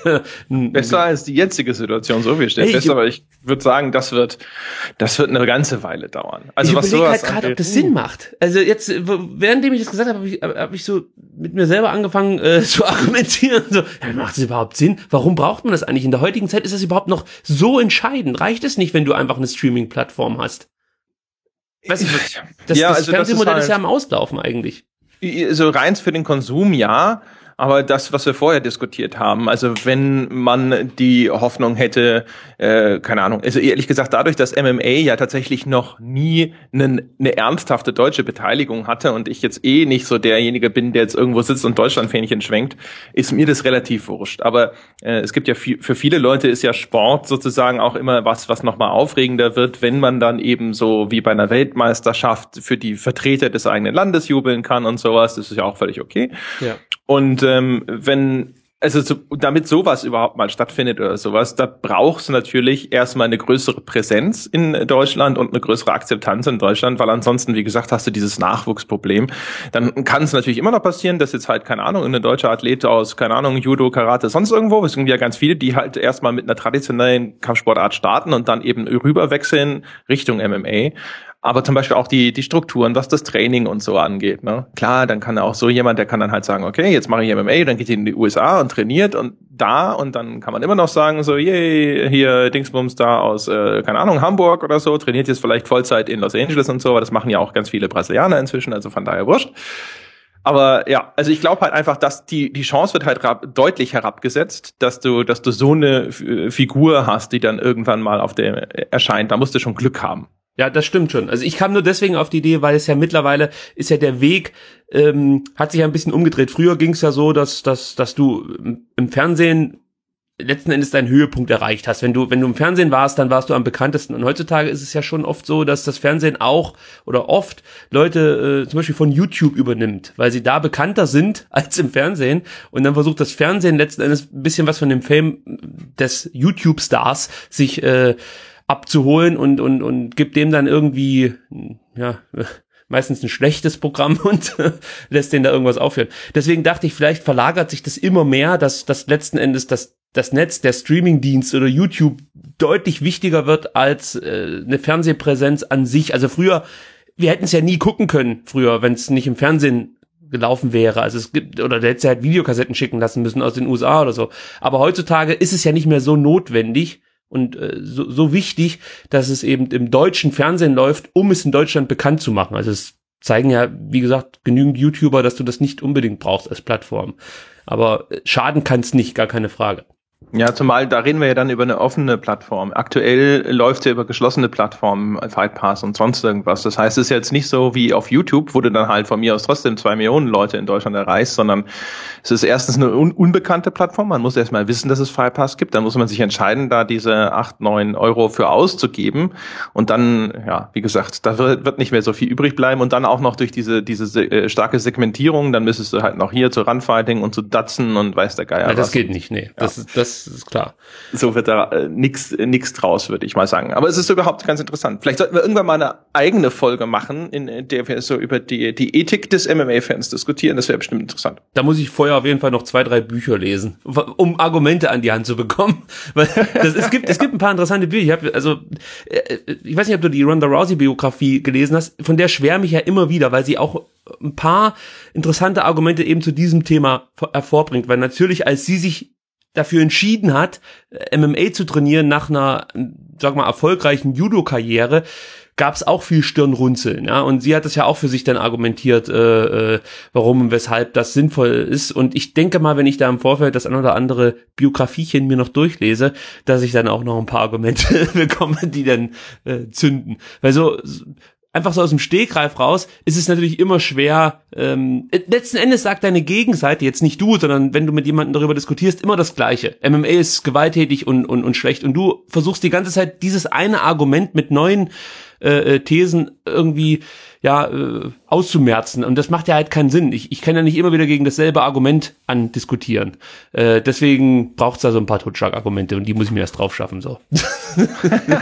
besser als die jetzige Situation, so wie steht. Hey, besser, aber ich würde sagen, das wird, das wird eine ganze Weile dauern. Also ich was überlege halt sowas gerade, ob das angeht, Sinn macht. Also jetzt, währenddem ich das gesagt habe, habe ich, hab ich so mit mir selber angefangen äh, zu argumentieren. So, ja, macht das überhaupt Sinn? Warum braucht man das eigentlich? In der heutigen Zeit ist das überhaupt noch so entscheidend. Reicht es nicht, wenn du einfach eine Streaming-Plattform hast? Weißt du, das, ja, das also Fernsehmodell das ist, ist ja halt am Auslaufen eigentlich. so rein für den Konsum, ja. Aber das, was wir vorher diskutiert haben, also wenn man die Hoffnung hätte, äh, keine Ahnung, also ehrlich gesagt, dadurch, dass M M A ja tatsächlich noch nie eine, eine ernsthafte deutsche Beteiligung hatte und ich jetzt eh nicht so derjenige bin, der jetzt irgendwo sitzt und Deutschlandfähnchen schwenkt, ist mir das relativ wurscht. Aber äh, es gibt ja viel, für viele Leute ist ja Sport sozusagen auch immer was, was nochmal aufregender wird, wenn man dann eben so wie bei einer Weltmeisterschaft für die Vertreter des eigenen Landes jubeln kann und sowas. Das ist ja auch völlig okay. Ja. Und ähm, wenn, also so, damit sowas überhaupt mal stattfindet oder sowas, da brauchst du natürlich erstmal eine größere Präsenz in Deutschland und eine größere Akzeptanz in Deutschland, weil ansonsten, wie gesagt, hast du dieses Nachwuchsproblem. Dann kann es natürlich immer noch passieren, dass jetzt halt, keine Ahnung, ein deutscher Athlet aus, keine Ahnung, Judo, Karate, sonst irgendwo, es sind ja ganz viele, die halt erstmal mit einer traditionellen Kampfsportart starten und dann eben rüberwechseln Richtung M M A. Aber zum Beispiel auch die die Strukturen, was das Training und so angeht. Ne? Klar, dann kann auch so jemand, der kann dann halt sagen, okay, jetzt mache ich M M A, dann geht er in die U S A und trainiert und da und dann kann man immer noch sagen, so, yay, hier Dingsbums da aus, äh, keine Ahnung, Hamburg oder so, trainiert jetzt vielleicht Vollzeit in Los Angeles und so, aber das machen ja auch ganz viele Brasilianer inzwischen, also von daher wurscht. Aber ja, also ich glaube halt einfach, dass die die Chance wird halt rab- deutlich herabgesetzt, dass du dass du so eine F- Figur hast, die dann irgendwann mal auf der erscheint. Da musst du schon Glück haben. Ja, das stimmt schon. Also ich kam nur deswegen auf die Idee, weil es ja mittlerweile ist ja der Weg, ähm, hat sich ja ein bisschen umgedreht. Früher ging es ja so, dass, dass, dass du im Fernsehen letzten Endes deinen Höhepunkt erreicht hast. Wenn du, wenn du im Fernsehen warst, dann warst du am bekanntesten. Und heutzutage ist es ja schon oft so, dass das Fernsehen auch oder oft Leute äh, zum Beispiel von YouTube übernimmt, weil sie da bekannter sind als im Fernsehen. Und dann versucht das Fernsehen letzten Endes ein bisschen was von dem Fame des YouTube-Stars sich äh, abzuholen und und und gibt dem dann irgendwie ja meistens ein schlechtes Programm und lässt den da irgendwas aufhören. Deswegen dachte ich, vielleicht verlagert sich das immer mehr, dass das letzten Endes das das Netz, der Streamingdienst oder YouTube deutlich wichtiger wird als äh, eine Fernsehpräsenz an sich. Also früher, wir hätten es ja nie gucken können früher, wenn es nicht im Fernsehen gelaufen wäre. Also es gibt, oder der hätte halt Videokassetten schicken lassen müssen aus den U S A oder so. Aber heutzutage ist es ja nicht mehr so notwendig und äh, so, so wichtig, dass es eben im deutschen Fernsehen läuft, um es in Deutschland bekannt zu machen. Also es zeigen ja, wie gesagt, genügend YouTuber, dass du das nicht unbedingt brauchst als Plattform. Aber schaden kann es nicht, gar keine Frage. Ja, zumal da reden wir ja dann über eine offene Plattform. Aktuell läuft ja über geschlossene Plattformen, Fight Pass und sonst irgendwas. Das heißt, es ist jetzt nicht so wie auf YouTube, wo du dann halt von mir aus trotzdem zwei Millionen Leute in Deutschland erreichst, sondern es ist erstens eine un- unbekannte Plattform. Man muss erst mal wissen, dass es Fight Pass gibt. Dann muss man sich entscheiden, da diese acht, neun Euro für auszugeben. Und dann, ja, wie gesagt, da wird, wird nicht mehr so viel übrig bleiben. Und dann auch noch durch diese diese se- äh, starke Segmentierung, dann müsstest du halt noch hier zu Runfighting und zu Datsen und weiß der Geier Ja, das was. geht nicht, nee. Das, Ja. das Das ist klar. So wird da äh, nix nix draus, würde ich mal sagen. Aber es ist überhaupt ganz interessant. Vielleicht sollten wir irgendwann mal eine eigene Folge machen, in der wir so über die die Ethik des M M A-Fans diskutieren. Das wäre bestimmt interessant. Da muss ich vorher auf jeden Fall noch zwei, drei Bücher lesen, um Argumente an die Hand zu bekommen. Weil das, es gibt es gibt ein paar interessante Bücher. Ich habe also äh, ich weiß nicht, ob du die Ronda Rousey Biografie gelesen hast. Von der schwärme ich ja immer wieder, weil sie auch ein paar interessante Argumente eben zu diesem Thema hervorbringt. Weil natürlich, als sie sich dafür entschieden hat, M M A zu trainieren nach einer, sag mal, erfolgreichen Judo-Karriere, gab es auch viel Stirnrunzeln, ja, und sie hat das ja auch für sich dann argumentiert, äh, äh, warum und weshalb das sinnvoll ist, und ich denke mal, wenn ich da im Vorfeld das ein oder andere Biografiechen mir noch durchlese, dass ich dann auch noch ein paar Argumente bekomme, die dann äh, zünden, weil so einfach so aus dem Stegreif raus ist es natürlich immer schwer, ähm, letzten Endes sagt deine Gegenseite, jetzt nicht du, sondern wenn du mit jemandem darüber diskutierst, immer das Gleiche. M M A ist gewalttätig und, und, und schlecht, und du versuchst die ganze Zeit dieses eine Argument mit neuen äh, Thesen irgendwie ja äh, auszumerzen, und das macht ja halt keinen Sinn. Ich, ich kann ja nicht immer wieder gegen dasselbe Argument andiskutieren. Äh, deswegen braucht's da so ein paar Totschlagargumente, und die muss ich mir erst drauf schaffen, so. ja.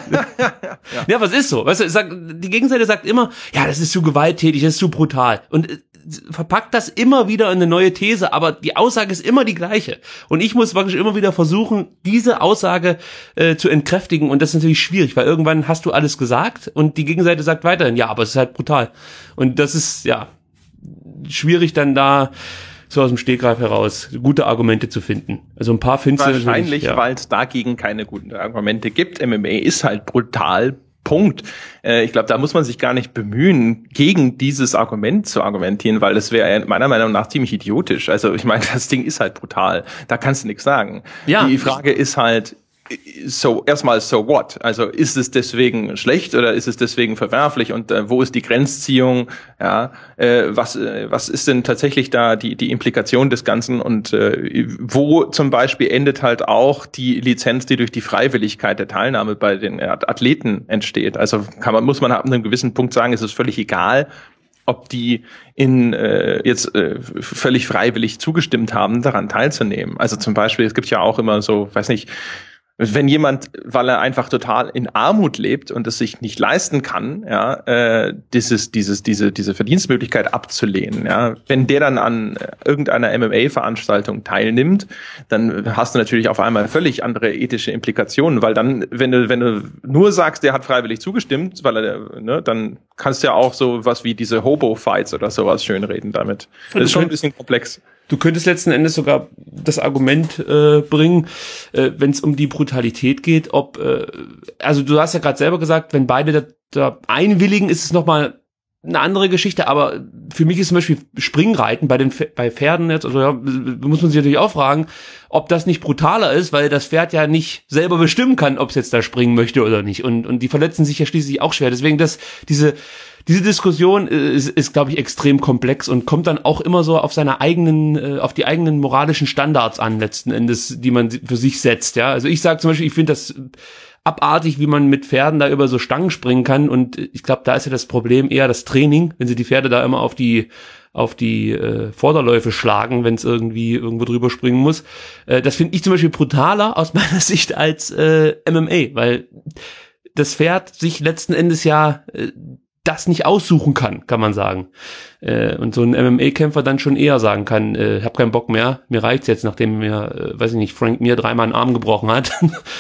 ja, was ist so? Weißt du, sag, die Gegenseite sagt immer, ja, das ist zu gewalttätig, das ist zu brutal, und äh, verpackt das immer wieder in eine neue These, aber die Aussage ist immer die gleiche. Und ich muss wirklich immer wieder versuchen, diese Aussage äh, zu entkräftigen, und das ist natürlich schwierig, weil irgendwann hast du alles gesagt und die Gegenseite sagt weiterhin, ja, aber es ist halt brutal. Und das ist, ja, schwierig dann da so aus dem Stegreif heraus gute Argumente zu finden. Also ein paar findest du wahrscheinlich, ja. weil es dagegen keine guten Argumente gibt. M M A ist halt brutal. Punkt. Äh, ich glaube, da muss man sich gar nicht bemühen, gegen dieses Argument zu argumentieren, weil das wäre meiner Meinung nach ziemlich idiotisch. Also ich meine, das Ding ist halt brutal. Da kannst du nichts sagen. Ja. Die Frage ist halt, so erstmal so what? Also ist es deswegen schlecht oder ist es deswegen verwerflich, und äh, wo ist die Grenzziehung? Ja, äh, was äh, was ist denn tatsächlich da die die Implikation des Ganzen, und äh, wo zum Beispiel endet halt auch die Lizenz, die durch die Freiwilligkeit der Teilnahme bei den Athleten entsteht? Also kann man muss man ab einem gewissen Punkt sagen, es ist völlig egal, ob die in äh, jetzt äh, völlig freiwillig zugestimmt haben, daran teilzunehmen. Also zum Beispiel, es gibt ja auch immer so, weiß nicht, wenn jemand, weil er einfach total in Armut lebt und es sich nicht leisten kann, ja, äh, dieses, dieses, diese, diese Verdienstmöglichkeit abzulehnen, ja, wenn der dann an irgendeiner M M A-Veranstaltung teilnimmt, dann hast du natürlich auf einmal völlig andere ethische Implikationen, weil dann, wenn du, wenn du nur sagst, der hat freiwillig zugestimmt, weil er, ne, dann kannst du ja auch so was wie diese Hobo-Fights oder sowas schönreden damit. Das ist schon ein bisschen komplex. Du könntest letzten Endes sogar das Argument äh, bringen, äh, wenn es um die Brutalität geht, ob, äh, also du hast ja gerade selber gesagt, wenn beide da, da einwilligen, ist es nochmal eine andere Geschichte, aber für mich ist zum Beispiel Springreiten bei den bei Pferden jetzt, also ja, muss man sich natürlich auch fragen, ob das nicht brutaler ist, weil das Pferd ja nicht selber bestimmen kann, ob es jetzt da springen möchte oder nicht, und und die verletzen sich ja schließlich auch schwer, deswegen das diese Diese Diskussion ist, ist glaube ich, extrem komplex und kommt dann auch immer so auf seine eigenen, auf die eigenen moralischen Standards an, letzten Endes, die man für sich setzt, ja. Also ich sage zum Beispiel, ich finde das abartig, wie man mit Pferden da über so Stangen springen kann, und ich glaube, da ist ja das Problem eher das Training, wenn sie die Pferde da immer auf die auf die äh, Vorderläufe schlagen, wenn es irgendwie irgendwo drüber springen muss. Äh, das finde ich zum Beispiel brutaler aus meiner Sicht als äh, M M A, weil das Pferd sich letzten Endes ja äh, das nicht aussuchen kann, kann man sagen. Äh, und so ein M M A-Kämpfer dann schon eher sagen kann, äh, hab keinen Bock mehr, mir reicht's jetzt, nachdem mir, äh, weiß ich nicht, Frank mir dreimal einen Arm gebrochen hat.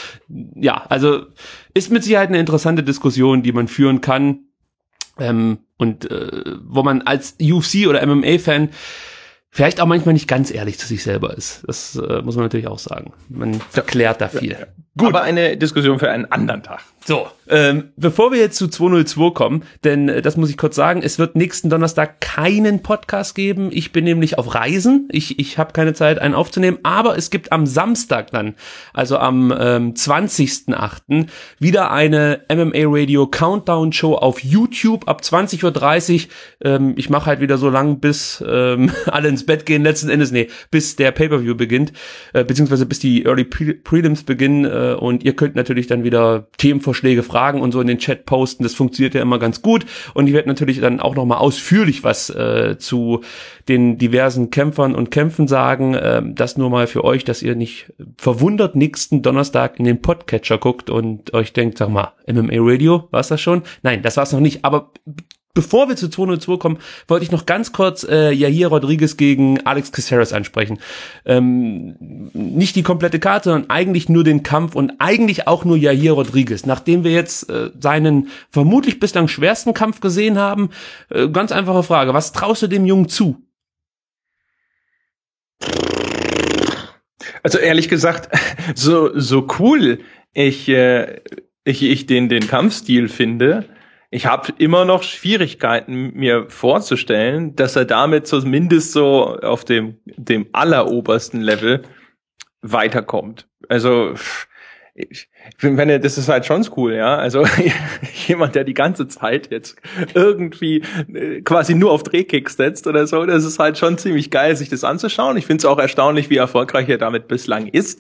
Ja, also ist mit Sicherheit eine interessante Diskussion, die man führen kann, ähm, und äh, wo man als U F C- oder M M A-Fan vielleicht auch manchmal nicht ganz ehrlich zu sich selber ist. Das äh, muss man natürlich auch sagen. Man verklärt da viel. Ja, ja. Gut. Aber eine Diskussion für einen anderen Tag. So, ähm, bevor wir jetzt zu zweihundertzwei kommen, denn äh, das muss ich kurz sagen, es wird nächsten Donnerstag keinen Podcast geben. Ich bin nämlich auf Reisen. Ich ich habe keine Zeit, einen aufzunehmen. Aber es gibt am Samstag dann, also am ähm, zwanzigsten achten wieder eine M M A Radio Countdown Show auf YouTube ab zwanzig Uhr dreißig. Ähm, ich mache halt wieder so lang, bis ähm, alle ins Bett gehen. Letzten Endes, nee, bis der Pay-Per-View beginnt, äh, beziehungsweise bis die Early Pre- Prelims beginnen. Äh, und ihr könnt natürlich dann wieder Themenvorschläge, Fragen und so in den Chat posten. Das funktioniert ja immer ganz gut. Und ich werde natürlich dann auch nochmal ausführlich was äh, zu den diversen Kämpfern und Kämpfen sagen. Ähm, das nur mal für euch, dass ihr nicht verwundert nächsten Donnerstag in den Podcatcher guckt und euch denkt, sag mal, M M A Radio, war's das schon? Nein, das war's noch nicht. Aber bevor wir zu zweihundertzwei kommen, wollte ich noch ganz kurz äh, Yair Rodriguez gegen Alex Caceres ansprechen. Ähm, nicht die komplette Karte, sondern eigentlich nur den Kampf und eigentlich auch nur Yair Rodriguez. Nachdem wir jetzt äh, seinen vermutlich bislang schwersten Kampf gesehen haben, äh, ganz einfache Frage, was traust du dem Jungen zu? Also ehrlich gesagt, so so cool ich äh, ich ich den den Kampfstil finde, ich habe immer noch Schwierigkeiten mir vorzustellen, dass er damit zumindest so auf dem dem allerobersten Level weiterkommt. Also ich finde, das ist halt schon cool, ja. Also jemand, der die ganze Zeit jetzt irgendwie quasi nur auf Drehkicks setzt oder so, das ist halt schon ziemlich geil, sich das anzuschauen. Ich finde es auch erstaunlich, wie erfolgreich er damit bislang ist.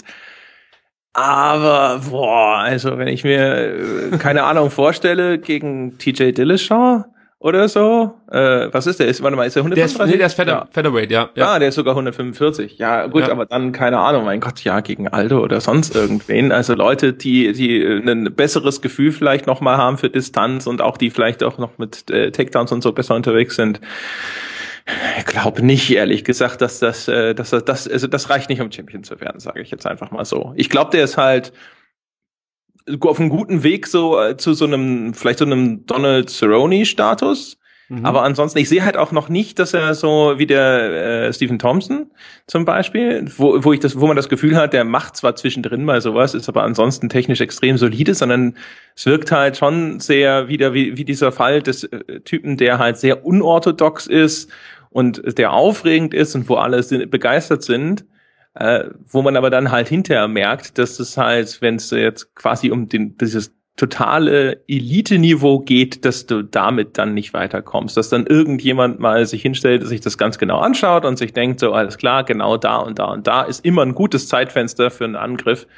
Aber, boah, also wenn ich mir, keine Ahnung, vorstelle, gegen T J Dillashaw oder so, äh, was ist der? Ist, warte mal, ist der hundertfünfunddreißig? Der ist, nee, der ist Feather, ja. Featherweight, ja, ja. Ah, der ist sogar hundertfünfundvierzig. Ja, gut, ja. Aber dann, keine Ahnung, mein Gott, ja, gegen Aldo oder sonst irgendwen. Also Leute, die, die ein besseres Gefühl vielleicht nochmal haben für Distanz und auch die vielleicht auch noch mit äh, Takedowns und so besser unterwegs sind. Ich glaube nicht, ehrlich gesagt, dass das, äh, dass das, das, also das reicht nicht, um Champion zu werden, sage ich jetzt einfach mal so. Ich glaube, der ist halt auf einem guten Weg so äh, zu so einem, vielleicht so einem Donald Cerrone-Status. Mhm. Aber ansonsten, ich sehe halt auch noch nicht, dass er so wie der äh, Stephen Thompson zum Beispiel, wo, wo ich das, wo man das Gefühl hat, der macht zwar zwischendrin mal sowas, ist aber ansonsten technisch extrem solide, sondern es wirkt halt schon sehr wieder wie, wie dieser Fall des äh, Typen, der halt sehr unorthodox ist und der aufregend ist und wo alle begeistert sind. Äh, wo man aber dann halt hinterher merkt, dass es halt, wenn es jetzt quasi um den, dieses totale Elite-Niveau geht, dass du damit dann nicht weiterkommst, dass dann irgendjemand mal sich hinstellt, sich das ganz genau anschaut und sich denkt, so alles klar, genau da und da und da ist immer ein gutes Zeitfenster für einen Angriff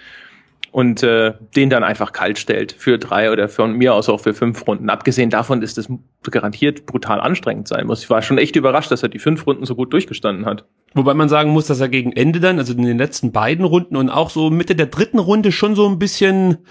und äh, den dann einfach kalt stellt für drei oder von mir aus auch für fünf Runden. Abgesehen davon ist es garantiert brutal anstrengend sein muss. Ich war schon echt überrascht, dass er die fünf Runden so gut durchgestanden hat. Wobei man sagen muss, dass er gegen Ende dann, also in den letzten beiden Runden und auch so Mitte der dritten Runde schon so ein bisschen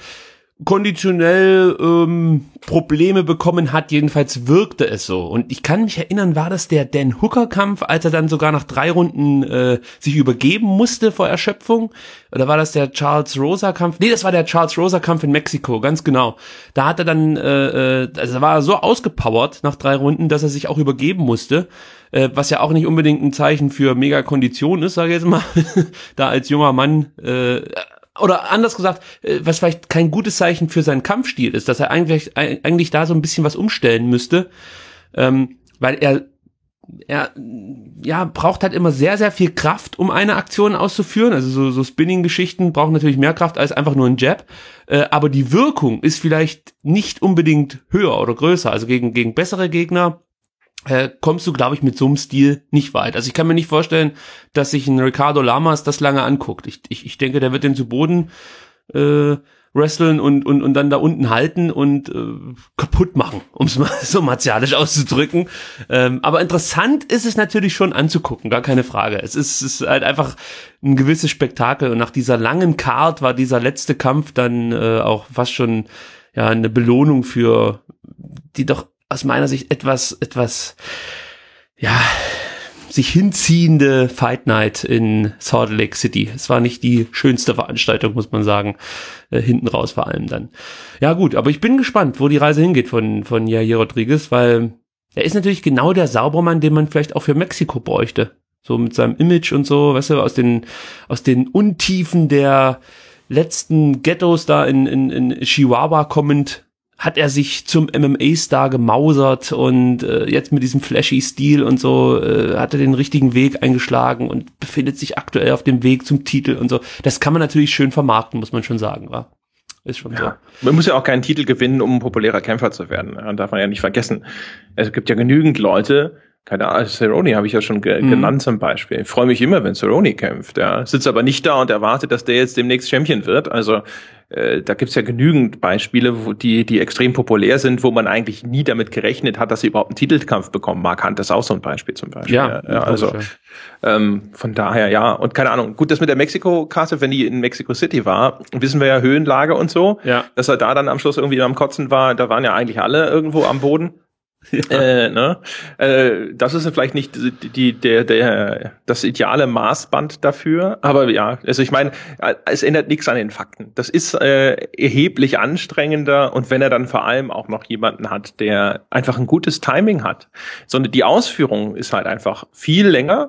konditionell ähm, Probleme bekommen hat, jedenfalls wirkte es so. Und ich kann mich erinnern, war das der Dan Hooker-Kampf, als er dann sogar nach drei Runden äh, sich übergeben musste vor Erschöpfung? Oder war das der Charles Rosa-Kampf? Nee, das war der Charles Rosa-Kampf in Mexiko, ganz genau. Da hat er dann, äh, äh, also war er so ausgepowert nach drei Runden, dass er sich auch übergeben musste. Äh, was ja auch nicht unbedingt ein Zeichen für Mega-Kondition ist, sage ich jetzt mal. Da als junger Mann äh, oder anders gesagt, was vielleicht kein gutes Zeichen für seinen Kampfstil ist, dass er eigentlich eigentlich da so ein bisschen was umstellen müsste, ähm, weil er er ja braucht halt immer sehr sehr viel Kraft, um eine Aktion auszuführen. Also so, so Spinning-Geschichten brauchen natürlich mehr Kraft als einfach nur ein Jab, äh, aber die Wirkung ist vielleicht nicht unbedingt höher oder größer. Also gegen gegen bessere Gegner Äh, kommst du, glaube ich, mit so einem Stil nicht weit. Also ich kann mir nicht vorstellen, dass sich ein Ricardo Lamas das lange anguckt. Ich, ich, ich denke, der wird den zu Boden äh, wresteln und, und, und dann da unten halten und äh, kaputt machen, um es mal so martialisch auszudrücken. Ähm, aber interessant ist es natürlich schon anzugucken, gar keine Frage. Es ist, es ist halt einfach ein gewisses Spektakel und nach dieser langen Card war dieser letzte Kampf dann äh, auch fast schon ja eine Belohnung für die doch aus meiner Sicht etwas, etwas, ja, sich hinziehende Fight Night in Salt Lake City. Es war nicht die schönste Veranstaltung, muss man sagen, äh, hinten raus vor allem dann. Ja gut, aber ich bin gespannt, wo die Reise hingeht von, von Yair Rodriguez, weil er ist natürlich genau der Saubermann, den man vielleicht auch für Mexiko bräuchte. So mit seinem Image und so, weißt du, aus den, aus den Untiefen der letzten Ghettos da in, in, in Chihuahua kommend, hat er sich zum M M A-Star gemausert und äh, jetzt mit diesem flashy Stil und so äh, hat er den richtigen Weg eingeschlagen und befindet sich aktuell auf dem Weg zum Titel und so. Das kann man natürlich schön vermarkten, muss man schon sagen, wa? Ist schon ja. So. Man muss ja auch keinen Titel gewinnen, um ein populärer Kämpfer zu werden. Das darf man ja nicht vergessen. Es gibt ja genügend Leute, keine Ahnung, Cerrone habe ich ja schon ge- mhm. genannt zum Beispiel. Ich freue mich immer, wenn Cerrone kämpft. Ja. Sitzt aber nicht da und erwartet, dass der jetzt demnächst Champion wird. Also äh, da gibt's ja genügend Beispiele, wo die die extrem populär sind, wo man eigentlich nie damit gerechnet hat, dass sie überhaupt einen Titelkampf bekommen. Mark Hunt ist auch so ein Beispiel zum Beispiel. Ja, ja, also ähm, von daher ja. Und keine Ahnung, gut, das mit der Mexiko-Karte, wenn die in Mexico City war, wissen wir ja Höhenlage und so, ja. Dass er da dann am Schluss irgendwie am Kotzen war, da waren ja eigentlich alle irgendwo am Boden. Ja. Äh, ne? äh, das ist vielleicht nicht die, die, der, der, das ideale Maßband dafür, aber ja, also ich meine, es ändert nichts an den Fakten. Das ist äh, erheblich anstrengender und wenn er dann vor allem auch noch jemanden hat, der einfach ein gutes Timing hat, sondern die Ausführung ist halt einfach viel länger.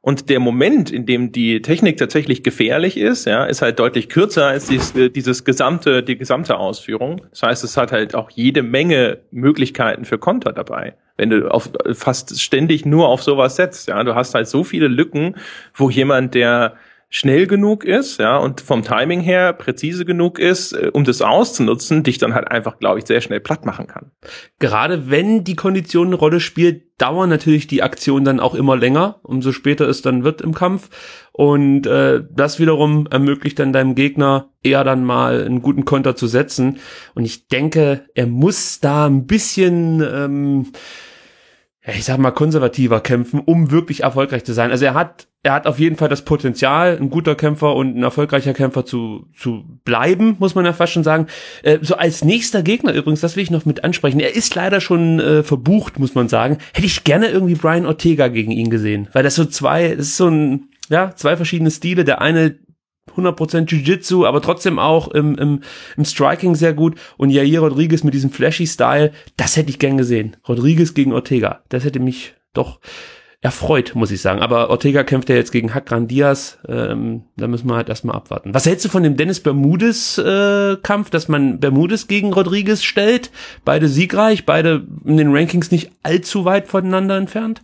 Und der Moment, in dem die Technik tatsächlich gefährlich ist, ja, ist halt deutlich kürzer als dieses, dieses gesamte, die gesamte Ausführung. Das heißt, es hat halt auch jede Menge Möglichkeiten für Konter dabei. Wenn du auf, fast ständig nur auf sowas setzt, ja, du hast halt so viele Lücken, wo jemand, der schnell genug ist, ja, und vom Timing her präzise genug ist, um das auszunutzen, dich dann halt einfach, glaube ich, sehr schnell platt machen kann. Gerade wenn die Kondition eine Rolle spielt, dauern natürlich die Aktionen dann auch immer länger, umso später es dann wird im Kampf. Und äh, das wiederum ermöglicht dann deinem Gegner eher dann mal einen guten Konter zu setzen. Und ich denke, er muss da ein bisschen ähm, ich sag mal, konservativer kämpfen, um wirklich erfolgreich zu sein. Also er hat, er hat auf jeden Fall das Potenzial, ein guter Kämpfer und ein erfolgreicher Kämpfer zu, zu bleiben, muss man ja fast schon sagen. Äh, so als nächster Gegner übrigens, das will ich noch mit ansprechen. Er ist leider schon äh, verbucht, muss man sagen. Hätte ich gerne irgendwie Brian Ortega gegen ihn gesehen, weil das so zwei, das ist so ein, ja, zwei verschiedene Stile. Der eine hundert Prozent Jiu-Jitsu, aber trotzdem auch im, im, im Striking sehr gut. Und Yair Rodriguez mit diesem flashy Style, das hätte ich gern gesehen. Rodriguez gegen Ortega, das hätte mich doch erfreut, muss ich sagen. Aber Ortega kämpft ja jetzt gegen Hagran Diaz, ähm, da müssen wir halt erstmal abwarten. Was hältst du von dem Dennis Bermudez äh, Kampf, dass man Bermudez gegen Rodriguez stellt? Beide siegreich, beide in den Rankings nicht allzu weit voneinander entfernt?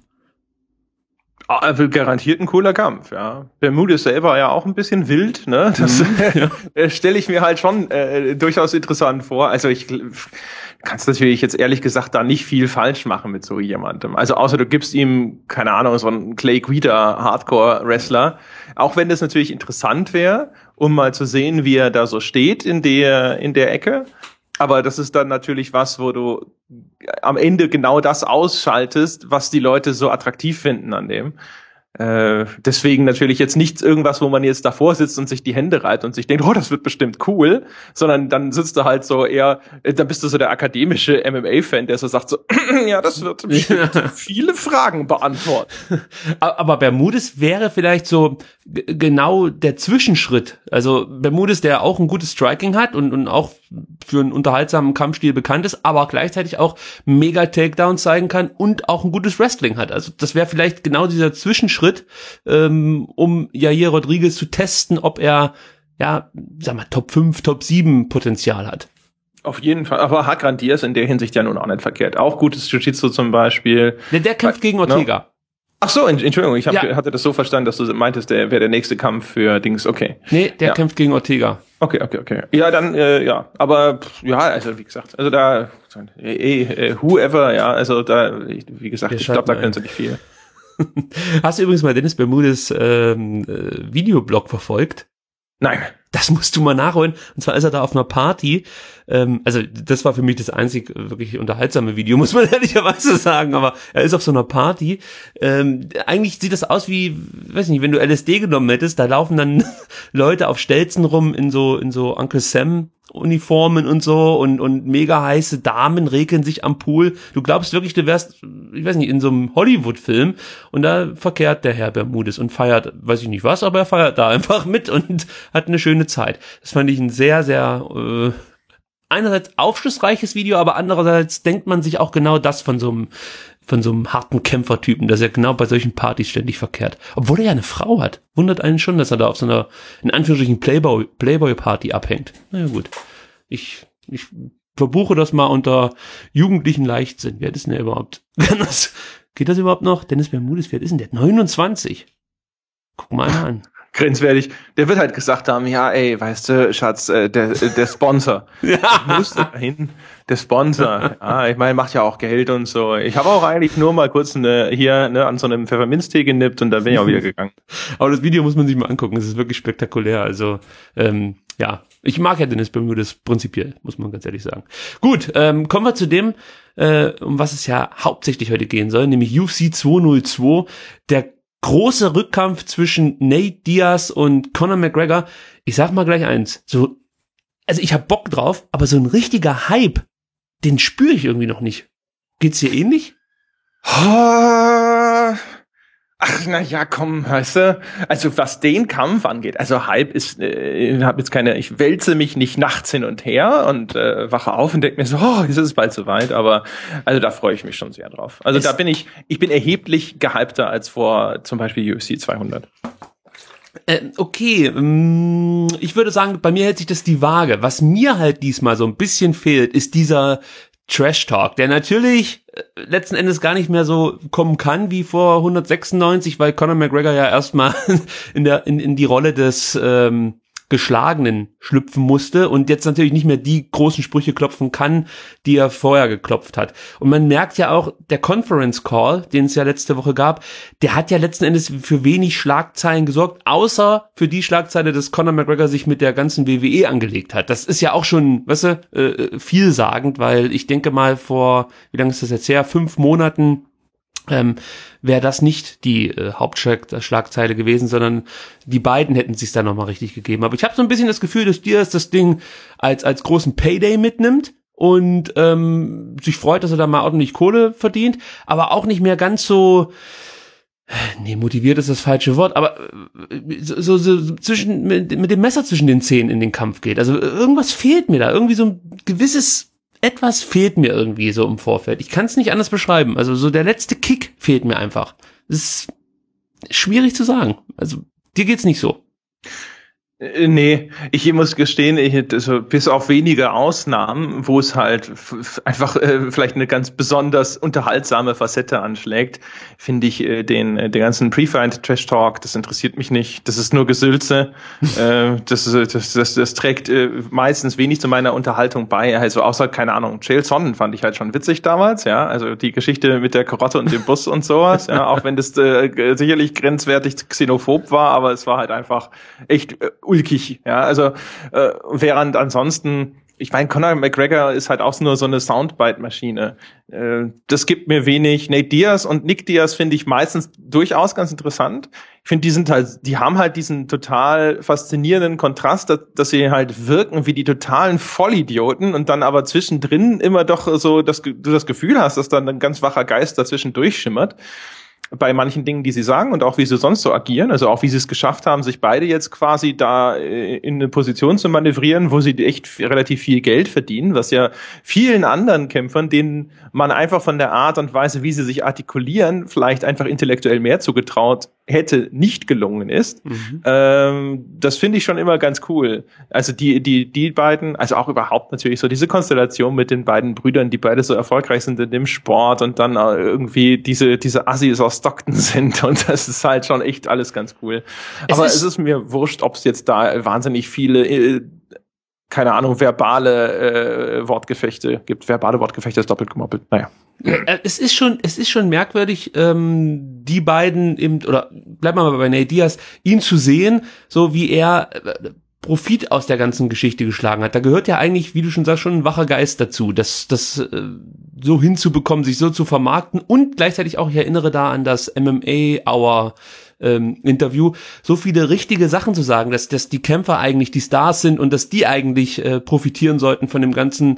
Also garantiert ein cooler Kampf, ja. Bermudez selber ja auch ein bisschen wild, ne? Das mhm, ja. stelle ich mir halt schon äh, durchaus interessant vor. Also ich kannst natürlich jetzt ehrlich gesagt da nicht viel falsch machen mit so jemandem. Also außer du gibst ihm, keine Ahnung, so einen Clay Guida Hardcore-Wrestler. Auch wenn das natürlich interessant wäre, um mal zu sehen, wie er da so steht in der in der Ecke. Aber das ist dann natürlich was, wo du am Ende genau das ausschaltest, was die Leute so attraktiv finden an dem. Äh, deswegen natürlich jetzt nichts irgendwas, wo man jetzt davor sitzt und sich die Hände reibt und sich denkt, oh, das wird bestimmt cool, sondern dann sitzt du halt so eher, dann bist du so der akademische M M A-Fan, der so sagt so, ja, das wird bestimmt viele Fragen beantworten. Aber Bermudez wäre vielleicht so g- genau der Zwischenschritt. Also Bermudez, der auch ein gutes Striking hat und, und auch für einen unterhaltsamen Kampfstil bekannt ist, aber gleichzeitig auch mega Takedowns zeigen kann und auch ein gutes Wrestling hat. Also das wäre vielleicht genau dieser Zwischenschritt, ähm, um Yair Rodriguez zu testen, ob er, ja, sag mal, Top fünf, Top sieben Potenzial hat. Auf jeden Fall, aber Hagran Diaz in der Hinsicht ja nun auch nicht verkehrt. Auch gutes Jiu-Jitsu zum Beispiel. Der, der kämpft gegen Ortega. No? Ach so, Entschuldigung, ich hab, ja. hatte das so verstanden, dass du meintest, der wäre der nächste Kampf für Dings, okay. Nee, der ja. kämpft gegen Ortega. Okay, okay, okay. Ja, dann, äh, ja, aber, ja, also wie gesagt, also da, eh, eh, whoever, ja, also da, wie gesagt, Wir ich glaube, da können sie nicht viel. Hast du übrigens mal Dennis Bermudez ähm, äh, Videoblog verfolgt? Nein. Das musst du mal nachholen. Und zwar ist er da auf einer Party. Ähm, also das war für mich das einzig wirklich unterhaltsame Video, muss man ehrlicherweise sagen. Aber er ist auf so einer Party. Ähm, eigentlich sieht das aus wie, weiß nicht, wenn du L S D genommen hättest. Da laufen dann Leute auf Stelzen rum in so in so Uncle Sam Uniformen und so und und mega heiße Damen regeln sich am Pool. Du glaubst wirklich, du wärst, ich weiß nicht, in so einem Hollywood-Film und da verkehrt der Herr Bermudez und feiert, weiß ich nicht was, aber er feiert da einfach mit und hat eine schöne Zeit. Das fand ich ein sehr, sehr äh, einerseits aufschlussreiches Video, aber andererseits denkt man sich auch genau das von so einem von so einem harten Kämpfertypen, dass er genau bei solchen Partys ständig verkehrt. Obwohl er ja eine Frau hat. Wundert einen schon, dass er da auf so einer, in Anführungsstrichen, Playboy, Playboy-Party abhängt. Naja, gut. Ich, ich verbuche das mal unter jugendlichen Leichtsinn. Wer ist denn der überhaupt? Das, geht das überhaupt noch? Dennis Bermudez, wer ist denn der? neunundzwanzig. Guck mal einer an. Grenzwertig. Der wird halt gesagt haben, ja, ey, weißt du, Schatz, äh, der, der Sponsor. Ja. Ich muss da hin. Der Sponsor. Ja, ich meine, macht ja auch Geld und so. Ich habe auch eigentlich nur mal kurz eine, hier ne, an so einem Pfefferminztee genippt und dann bin ich auch wieder gegangen. Aber das Video muss man sich mal angucken. Es ist wirklich spektakulär. Also, ähm, ja, ich mag ja Dennis Bermudez prinzipiell, muss man ganz ehrlich sagen. Gut, ähm, kommen wir zu dem, äh, um was es ja hauptsächlich heute gehen soll, nämlich U F C zweihundertzwei. Der große Rückkampf zwischen Nate Diaz und Conor McGregor. Ich sag mal gleich eins. So, also ich hab Bock drauf, aber so ein richtiger Hype, den spüre ich irgendwie noch nicht. Geht's dir ähnlich? Also Ach, na ja, komm, weißt du, also was den Kampf angeht, also Hype ist, äh, ich habe jetzt keine, ich wälze mich nicht nachts hin und her und äh, wache auf und denke mir so, oh, jetzt ist es bald soweit, aber also da freue ich mich schon sehr drauf. Also es da bin ich, ich bin erheblich gehypter als vor zum Beispiel U F C zweihundert. Äh, okay, ich würde sagen, bei mir hält sich das die Waage. Was mir halt diesmal so ein bisschen fehlt, ist dieser Trash-Talk, der natürlich äh, letzten Endes gar nicht mehr so kommen kann wie vor hundertsechsundneunzig, weil Conor McGregor ja erstmal in der in, in die Rolle des ähm, Geschlagenen schlüpfen musste und jetzt natürlich nicht mehr die großen Sprüche klopfen kann, die er vorher geklopft hat. Und man merkt ja auch, der Conference Call, den es ja letzte Woche gab, der hat ja letzten Endes für wenig Schlagzeilen gesorgt, außer für die Schlagzeile, dass Conor McGregor sich mit der ganzen W W E angelegt hat. Das ist ja auch schon, weißt du, äh, vielsagend, weil ich denke mal vor, wie lange ist das jetzt her, fünf Monaten, Ähm, wäre das nicht die äh, Hauptschlagzeile gewesen, sondern die beiden hätten sich's dann nochmal richtig gegeben. Aber ich habe so ein bisschen das Gefühl, dass Diaz das Ding als als großen Payday mitnimmt und ähm, sich freut, dass er da mal ordentlich Kohle verdient, aber auch nicht mehr ganz so, nee, motiviert ist das falsche Wort, aber so, so, so zwischen mit, mit dem Messer zwischen den Zähnen in den Kampf geht. Also irgendwas fehlt mir da, irgendwie so ein gewisses Etwas fehlt mir irgendwie so im Vorfeld. Ich kann es nicht anders beschreiben. Also so der letzte Kick fehlt mir einfach. Das ist schwierig zu sagen. Also dir geht's nicht so. Nee, ich muss gestehen, ich, also bis auf wenige Ausnahmen, wo es halt f- einfach äh, vielleicht eine ganz besonders unterhaltsame Facette anschlägt, finde ich äh, den äh, den ganzen Pre-Fight-Trash-Talk, das interessiert mich nicht. Das ist nur Gesülze. äh, das, das, das, das trägt äh, meistens wenig zu meiner Unterhaltung bei. Also außer, keine Ahnung, Chael Sonnen fand ich halt schon witzig damals, ja. Also die Geschichte mit der Karotte und dem Bus und sowas, ja. Auch wenn das äh, sicherlich grenzwertig xenophob war, aber es war halt einfach echt äh, ulkig, ja, also äh, während ansonsten, ich meine, Conor McGregor ist halt auch nur so eine Soundbite-Maschine. Äh, das gibt mir wenig. Nate Diaz und Nick Diaz finde ich meistens durchaus ganz interessant. Ich finde, die sind halt, die haben halt diesen total faszinierenden Kontrast, dass, dass sie halt wirken wie die totalen Vollidioten und dann aber zwischendrin immer doch so, dass du das Gefühl hast, dass dann ein ganz wacher Geist dazwischen durchschimmert. Bei manchen Dingen, die sie sagen und auch wie sie sonst so agieren, also auch wie sie es geschafft haben, sich beide jetzt quasi da in eine Position zu manövrieren, wo sie echt relativ viel Geld verdienen, was ja vielen anderen Kämpfern, denen man einfach von der Art und Weise, wie sie sich artikulieren, vielleicht einfach intellektuell mehr zugetraut hätte, nicht gelungen ist. Mhm. Ähm, das finde ich schon immer ganz cool. Also die die die beiden, also auch überhaupt natürlich so diese Konstellation mit den beiden Brüdern, die beide so erfolgreich sind in dem Sport und dann irgendwie diese diese Assis aus Stockton sind und das ist halt schon echt alles ganz cool. Es Aber ist es ist mir wurscht, ob es jetzt da wahnsinnig viele äh, keine Ahnung, verbale äh, Wortgefechte gibt. Verbale Wortgefechte ist doppelt gemoppelt. Naja. Es ist schon, es ist schon merkwürdig, ähm, die beiden eben, oder bleiben wir mal bei Nate Diaz, ihn zu sehen, so wie er äh, Profit aus der ganzen Geschichte geschlagen hat. Da gehört ja eigentlich, wie du schon sagst, schon ein wacher Geist dazu, das, das äh, so hinzubekommen, sich so zu vermarkten und gleichzeitig auch, ich erinnere da an das M M A Hour Ähm, Interview, so viele richtige Sachen zu sagen, dass, dass die Kämpfer eigentlich die Stars sind und dass die eigentlich äh, profitieren sollten von dem ganzen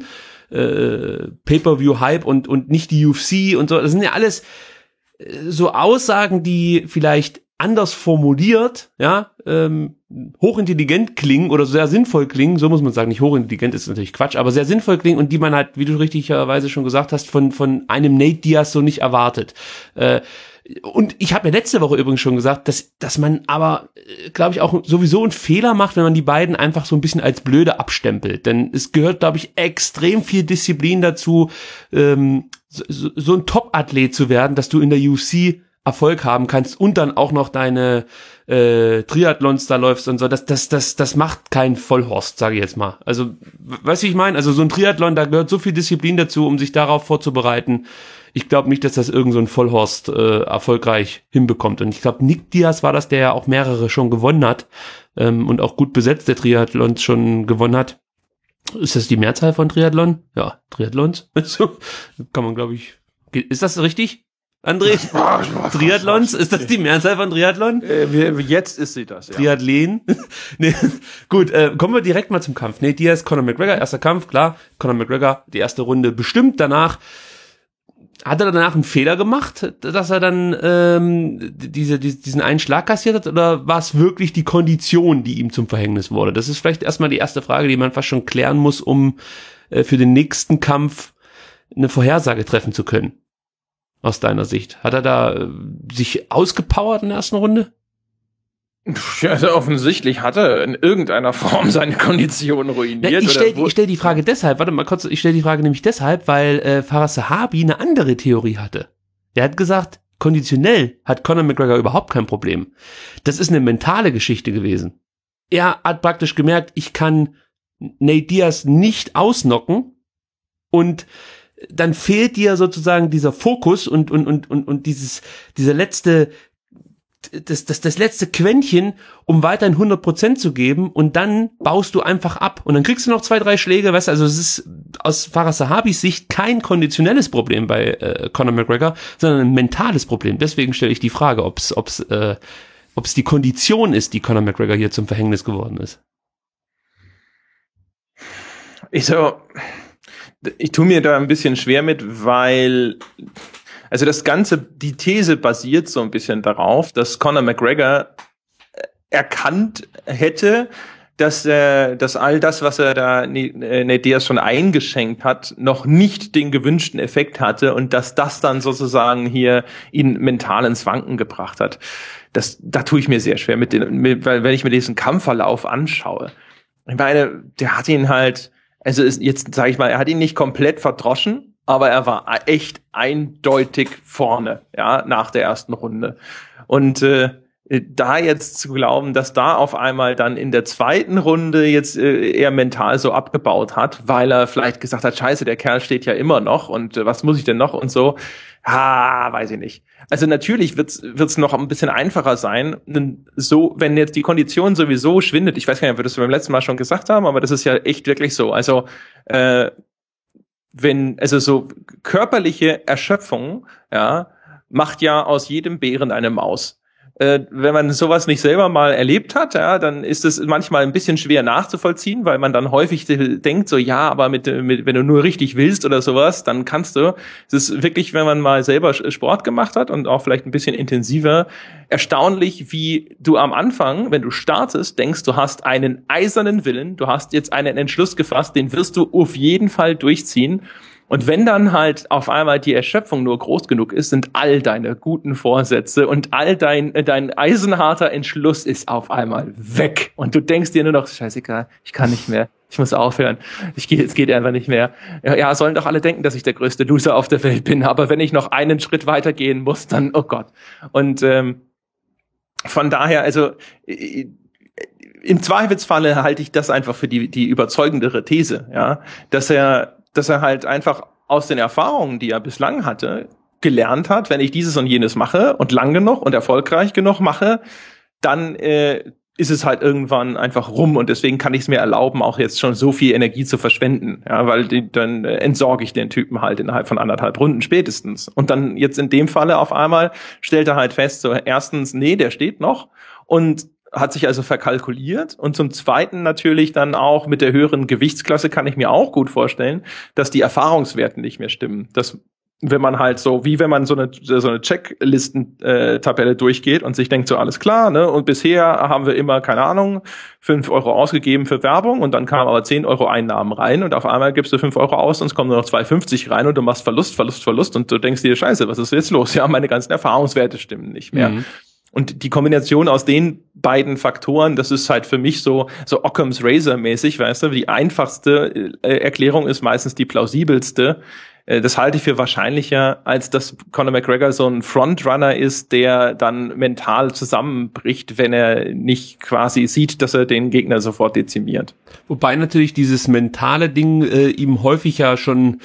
äh, Pay-Per-View-Hype und, und nicht die U F C und so. Das sind ja alles äh, so Aussagen, die vielleicht anders formuliert, ja, ähm, hochintelligent klingen oder sehr sinnvoll klingen, so muss man sagen, nicht hochintelligent ist natürlich Quatsch, aber sehr sinnvoll klingen und die man halt, wie du richtigerweise schon gesagt hast, von, von einem Nate Diaz so nicht erwartet. Äh, Und ich habe ja letzte Woche übrigens schon gesagt, dass dass man aber, glaube ich, auch sowieso einen Fehler macht, wenn man die beiden einfach so ein bisschen als blöde abstempelt. Denn es gehört, glaube ich, extrem viel Disziplin dazu, ähm, so, so ein Top-Athlet zu werden, dass du in der U F C Erfolg haben kannst und dann auch noch deine äh, Triathlons da läufst und so. Das das das das macht kein Vollhorst, sage ich jetzt mal. Also, weißt du, wie ich meine? Also so ein Triathlon, da gehört so viel Disziplin dazu, um sich darauf vorzubereiten. Ich glaube nicht, dass das irgend so ein Vollhorst äh, erfolgreich hinbekommt. Und ich glaube, Nick Diaz war das, der ja auch mehrere schon gewonnen hat ähm, und auch gut besetzt, der Triathlons schon gewonnen hat. Ist das die Mehrzahl von Triathlon? Ja, Triathlons. So kann man, glaube ich. Ist das richtig, André? Triathlons? Ist das die Mehrzahl von Triathlon? Äh, jetzt ist sie das, ja. Triathleten? Nee, gut, äh, kommen wir direkt mal zum Kampf. Nate Diaz, Conor McGregor, erster Kampf, klar. Conor McGregor, die erste Runde bestimmt. Danach hat er danach einen Fehler gemacht, dass er dann ähm, diese, diese, diesen einen Schlag kassiert hat, oder war es wirklich die Kondition, die ihm zum Verhängnis wurde? Das ist vielleicht erstmal die erste Frage, die man fast schon klären muss, um äh, für den nächsten Kampf eine Vorhersage treffen zu können. Aus deiner Sicht. Hat er da äh, sich ausgepowert in der ersten Runde? Ja, also offensichtlich hat er in irgendeiner Form seine Kondition ruiniert. Ja, ich stelle oder stell die Frage deshalb, warte mal kurz, ich stelle die Frage nämlich deshalb, weil äh, Faraz Zahabi eine andere Theorie hatte. Der hat gesagt, konditionell hat Conor McGregor überhaupt kein Problem. Das ist eine mentale Geschichte gewesen. Er hat praktisch gemerkt, ich kann Nate Diaz nicht ausnocken, und dann fehlt dir sozusagen dieser Fokus und und und und und dieses dieser letzte Das, das, das letzte Quäntchen, um weiterhin hundert Prozent zu geben, und dann baust du einfach ab. Und dann kriegst du noch zwei, drei Schläge, weißt du, also es ist aus Faraz Zahabis Sicht kein konditionelles Problem bei äh, Conor McGregor, sondern ein mentales Problem. Deswegen stelle ich die Frage, ob es ob's, äh, ob's die Kondition ist, die Conor McGregor hier zum Verhängnis geworden ist. Ich so, ich tue mir da ein bisschen schwer mit, weil also das Ganze, die These basiert so ein bisschen darauf, dass Conor McGregor erkannt hätte, dass, äh, dass all das, was er da Nate Diaz schon eingeschenkt hat, noch nicht den gewünschten Effekt hatte, und dass das dann sozusagen hier ihn mental ins Wanken gebracht hat. Das, da tue ich mir sehr schwer mit, den, mit weil wenn ich mir diesen Kampfverlauf anschaue. Ich meine, der hat ihn halt, also ist, jetzt sage ich mal, er hat ihn nicht komplett verdroschen, aber er war echt eindeutig vorne, ja, nach der ersten Runde. Und äh, da jetzt zu glauben, dass da auf einmal dann in der zweiten Runde jetzt äh, er mental so abgebaut hat, weil er vielleicht gesagt hat, scheiße, der Kerl steht ja immer noch, und äh, was muss ich denn noch und so, ah, weiß ich nicht. Also natürlich wird's wird's noch ein bisschen einfacher sein, so, wenn jetzt die Kondition sowieso schwindet. Ich weiß gar nicht, ob wir das beim letzten Mal schon gesagt haben, aber das ist ja echt wirklich so. Also äh, wenn, also so körperliche Erschöpfung, ja, macht ja aus jedem Bären eine Maus. Äh, wenn man sowas nicht selber mal erlebt hat, ja, dann ist es manchmal ein bisschen schwer nachzuvollziehen, weil man dann häufig denkt, so, ja, aber mit, mit, wenn du nur richtig willst oder sowas, dann kannst du. Es ist wirklich, wenn man mal selber Sport gemacht hat und auch vielleicht ein bisschen intensiver, erstaunlich, wie du am Anfang, wenn du startest, denkst, du hast einen eisernen Willen, du hast jetzt einen Entschluss gefasst, den wirst du auf jeden Fall durchziehen. Und wenn dann halt auf einmal die Erschöpfung nur groß genug ist, sind all deine guten Vorsätze und all dein dein eisenharter Entschluss ist auf einmal weg. Und du denkst dir nur noch, scheißegal, ich kann nicht mehr, ich muss aufhören, ich gehe, es geht einfach nicht mehr. Ja, ja, sollen doch alle denken, dass ich der größte Loser auf der Welt bin, aber wenn ich noch einen Schritt weitergehen muss, dann, oh Gott. Und ähm, von daher, also im Zweifelsfalle halte ich das einfach für die die überzeugendere These, ja, dass er dass er halt einfach aus den Erfahrungen, die er bislang hatte, gelernt hat, wenn ich dieses und jenes mache und lang genug und erfolgreich genug mache, dann äh, ist es halt irgendwann einfach rum, und deswegen kann ich es mir erlauben, auch jetzt schon so viel Energie zu verschwenden, ja, weil die, dann äh, entsorge ich den Typen halt innerhalb von anderthalb Runden spätestens. Und dann jetzt in dem Falle auf einmal stellt er halt fest, so erstens, nee, der steht noch, und hat sich also verkalkuliert, und zum Zweiten natürlich dann auch mit der höheren Gewichtsklasse kann ich mir auch gut vorstellen, dass die Erfahrungswerte nicht mehr stimmen. Dass, wenn man halt so, wie wenn man so eine so eine Checklisten-Tabelle durchgeht und sich denkt, so alles klar, ne, und bisher haben wir immer, keine Ahnung, fünf Euro ausgegeben für Werbung, und dann kamen aber zehn Euro Einnahmen rein, und auf einmal gibst du fünf Euro aus und es kommen nur noch zwei fünfzig rein, und du machst Verlust, Verlust, Verlust, und du denkst dir, scheiße, was ist jetzt los? Ja, meine ganzen Erfahrungswerte stimmen nicht mehr. Mhm. Und die Kombination aus den beiden Faktoren, das ist halt für mich so so Occam's Razor mäßig, weißt du, die einfachste äh, Erklärung ist meistens die plausibelste. Äh, das halte ich für wahrscheinlicher, als dass Conor McGregor so ein Frontrunner ist, der dann mental zusammenbricht, wenn er nicht quasi sieht, dass er den Gegner sofort dezimiert. Wobei natürlich dieses mentale Ding äh, ihm häufig ja schon,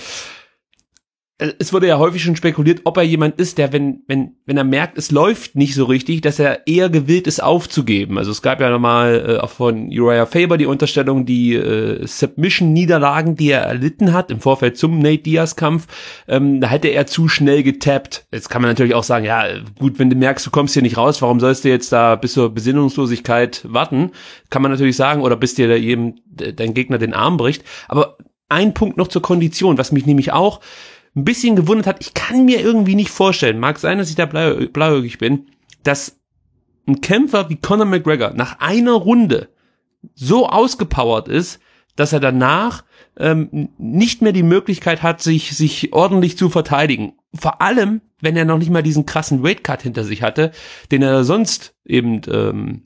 es wurde ja häufig schon spekuliert, ob er jemand ist, der, wenn wenn wenn er merkt, es läuft nicht so richtig, dass er eher gewillt ist aufzugeben. Also es gab ja nochmal äh, auch von Uriah Faber die Unterstellung, die äh, Submission-Niederlagen, die er erlitten hat im Vorfeld zum Nate Diaz-Kampf, ähm, da hätte er zu schnell getappt. Jetzt kann man natürlich auch sagen, ja gut, wenn du merkst, du kommst hier nicht raus, warum sollst du jetzt da bis zur Besinnungslosigkeit warten? Kann man natürlich sagen, oder bis dir da eben dein Gegner den Arm bricht. Aber ein Punkt noch zur Kondition, was mich nämlich auch ein bisschen gewundert hat, ich kann mir irgendwie nicht vorstellen, mag sein, dass ich da blau, blauäugig bin, dass ein Kämpfer wie Conor McGregor nach einer Runde so ausgepowert ist, dass er danach ähm, nicht mehr die Möglichkeit hat, sich sich ordentlich zu verteidigen. Vor allem, wenn er noch nicht mal diesen krassen Weightcut hinter sich hatte, den er sonst eben ähm,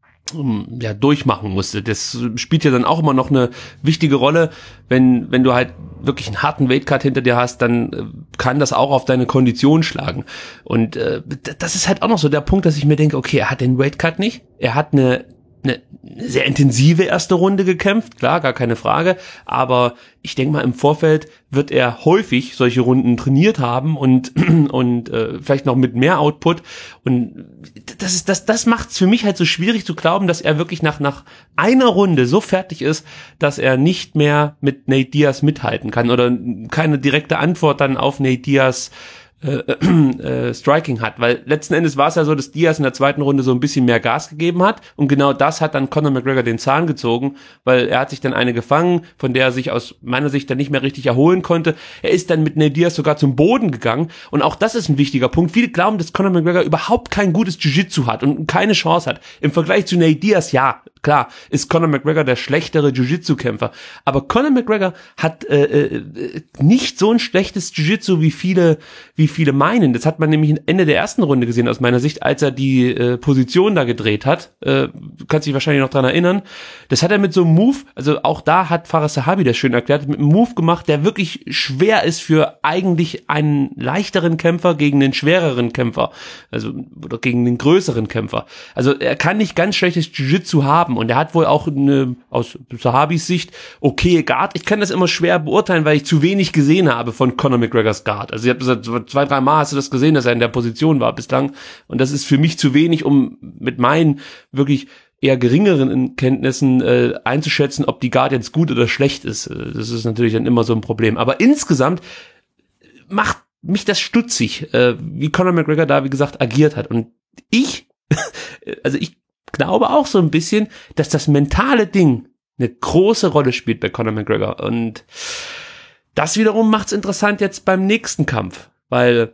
ja durchmachen musste. Das spielt ja dann auch immer noch eine wichtige Rolle, wenn wenn du halt wirklich einen harten Weightcut hinter dir hast, dann äh, kann das auch auf deine Kondition schlagen. Und äh, das ist halt auch noch so der Punkt, dass ich mir denke, okay, er hat den Weightcut nicht, er hat eine eine sehr intensive erste Runde gekämpft, klar, gar keine Frage, aber ich denke mal, im Vorfeld wird er häufig solche Runden trainiert haben und und äh, vielleicht noch mit mehr Output, und das ist das das macht es für mich halt so schwierig zu glauben, dass er wirklich nach nach einer Runde so fertig ist, dass er nicht mehr mit Nate Diaz mithalten kann oder keine direkte Antwort dann auf Nate Diaz Äh, äh, Striking hat, weil letzten Endes war es ja so, dass Diaz in der zweiten Runde so ein bisschen mehr Gas gegeben hat, und genau das hat dann Conor McGregor den Zahn gezogen, weil er hat sich dann eine gefangen, von der er sich aus meiner Sicht dann nicht mehr richtig erholen konnte. Er ist dann mit Nate Diaz sogar zum Boden gegangen, und auch das ist ein wichtiger Punkt. Viele glauben, dass Conor McGregor überhaupt kein gutes Jiu-Jitsu hat und keine Chance hat. Im Vergleich zu Nate Diaz, ja, klar, ist Conor McGregor der schlechtere Jiu-Jitsu-Kämpfer, aber Conor McGregor hat äh, äh, nicht so ein schlechtes Jiu-Jitsu, wie viele wie viele meinen. Das hat man nämlich Ende der ersten Runde gesehen, aus meiner Sicht, als er die äh, Position da gedreht hat. Äh, du kannst dich wahrscheinlich noch dran erinnern. Das hat er mit so einem Move, also auch da hat Fares Sahabi das schön erklärt, mit einem Move gemacht, der wirklich schwer ist für eigentlich einen leichteren Kämpfer gegen den schwereren Kämpfer, also oder gegen den größeren Kämpfer. Also er kann nicht ganz schlechtes Jiu-Jitsu haben, und er hat wohl auch eine, aus Sahabis Sicht, okay Guard. Ich kann das immer schwer beurteilen, weil ich zu wenig gesehen habe von Conor McGregors Guard. Also ich habe gesagt, zwei, drei Mal hast du das gesehen, dass er in der Position war bislang, und das ist für mich zu wenig, um mit meinen wirklich eher geringeren Kenntnissen äh, einzuschätzen, ob die Guard jetzt gut oder schlecht ist. Das ist natürlich dann immer so ein Problem. Aber insgesamt macht mich das stutzig, äh, wie Conor McGregor da, wie gesagt, agiert hat. Und ich, also ich glaube auch so ein bisschen, dass das mentale Ding eine große Rolle spielt bei Conor McGregor. Und das wiederum macht es interessant jetzt beim nächsten Kampf. Weil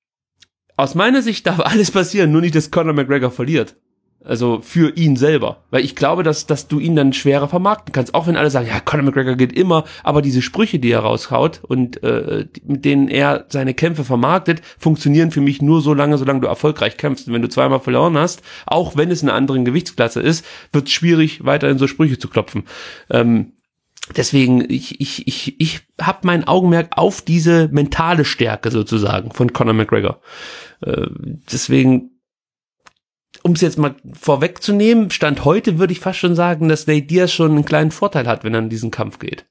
aus meiner Sicht darf alles passieren, nur nicht, dass Conor McGregor verliert. Also für ihn selber. Weil ich glaube, dass dass du ihn dann schwerer vermarkten kannst. Auch wenn alle sagen, ja, Conor McGregor geht immer, aber diese Sprüche, die er raushaut und äh, mit denen er seine Kämpfe vermarktet, funktionieren für mich nur so lange, solange du erfolgreich kämpfst. Und wenn du zweimal verloren hast, auch wenn es in einer anderen Gewichtsklasse ist, wird es schwierig, weiterhin so Sprüche zu klopfen. Ähm, Deswegen, ich ich ich ich habe mein Augenmerk auf diese mentale Stärke sozusagen von Conor McGregor. Äh, deswegen, um es jetzt mal vorwegzunehmen, Stand heute würde ich fast schon sagen, dass Nate Diaz schon einen kleinen Vorteil hat, wenn er in diesen Kampf geht.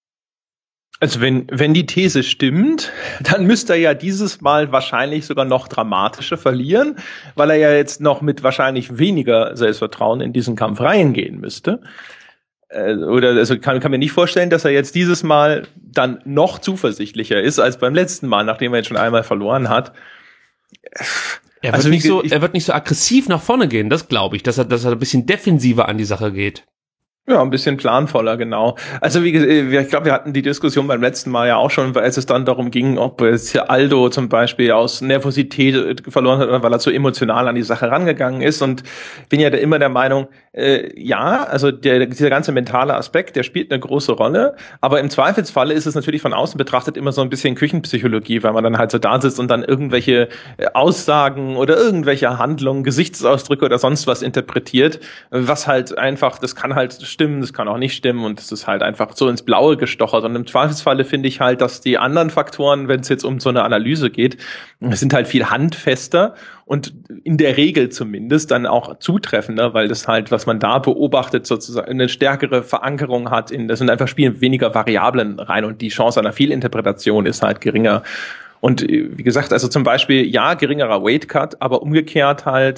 Also wenn wenn die These stimmt, dann müsste er ja dieses Mal wahrscheinlich sogar noch dramatischer verlieren, weil er ja jetzt noch mit wahrscheinlich weniger Selbstvertrauen in diesen Kampf reingehen müsste. Oder also kann, kann mir nicht vorstellen, dass er jetzt dieses Mal dann noch zuversichtlicher ist als beim letzten Mal, nachdem er jetzt schon einmal verloren hat. Er wird also, nicht ich, so, er wird nicht so aggressiv nach vorne gehen, das glaube ich, dass er, dass er ein bisschen defensiver an die Sache geht. Ja, ein bisschen planvoller, genau. Also wie gesagt, ich glaube, wir hatten die Diskussion beim letzten Mal ja auch schon, als es dann darum ging, ob es Aldo zum Beispiel aus Nervosität verloren hat oder weil er so emotional an die Sache rangegangen ist. Und bin ja da immer der Meinung, äh, ja, also der, dieser ganze mentale Aspekt, der spielt eine große Rolle. Aber im Zweifelsfalle ist es natürlich von außen betrachtet immer so ein bisschen Küchenpsychologie, weil man dann halt so da sitzt und dann irgendwelche Aussagen oder irgendwelche Handlungen, Gesichtsausdrücke oder sonst was interpretiert, was halt einfach, das kann halt stimmen, das kann auch nicht stimmen, und es ist halt einfach so ins Blaue gestochert. Und im Zweifelsfalle finde ich halt, dass die anderen Faktoren, wenn es jetzt um so eine Analyse geht, sind halt viel handfester und in der Regel zumindest dann auch zutreffender, weil das halt, was man da beobachtet, sozusagen eine stärkere Verankerung hat. In, das sind einfach spielen weniger Variablen rein, und die Chance einer Fehlinterpretation ist halt geringer. Und wie gesagt, also zum Beispiel, ja, geringerer Weightcut, aber umgekehrt halt,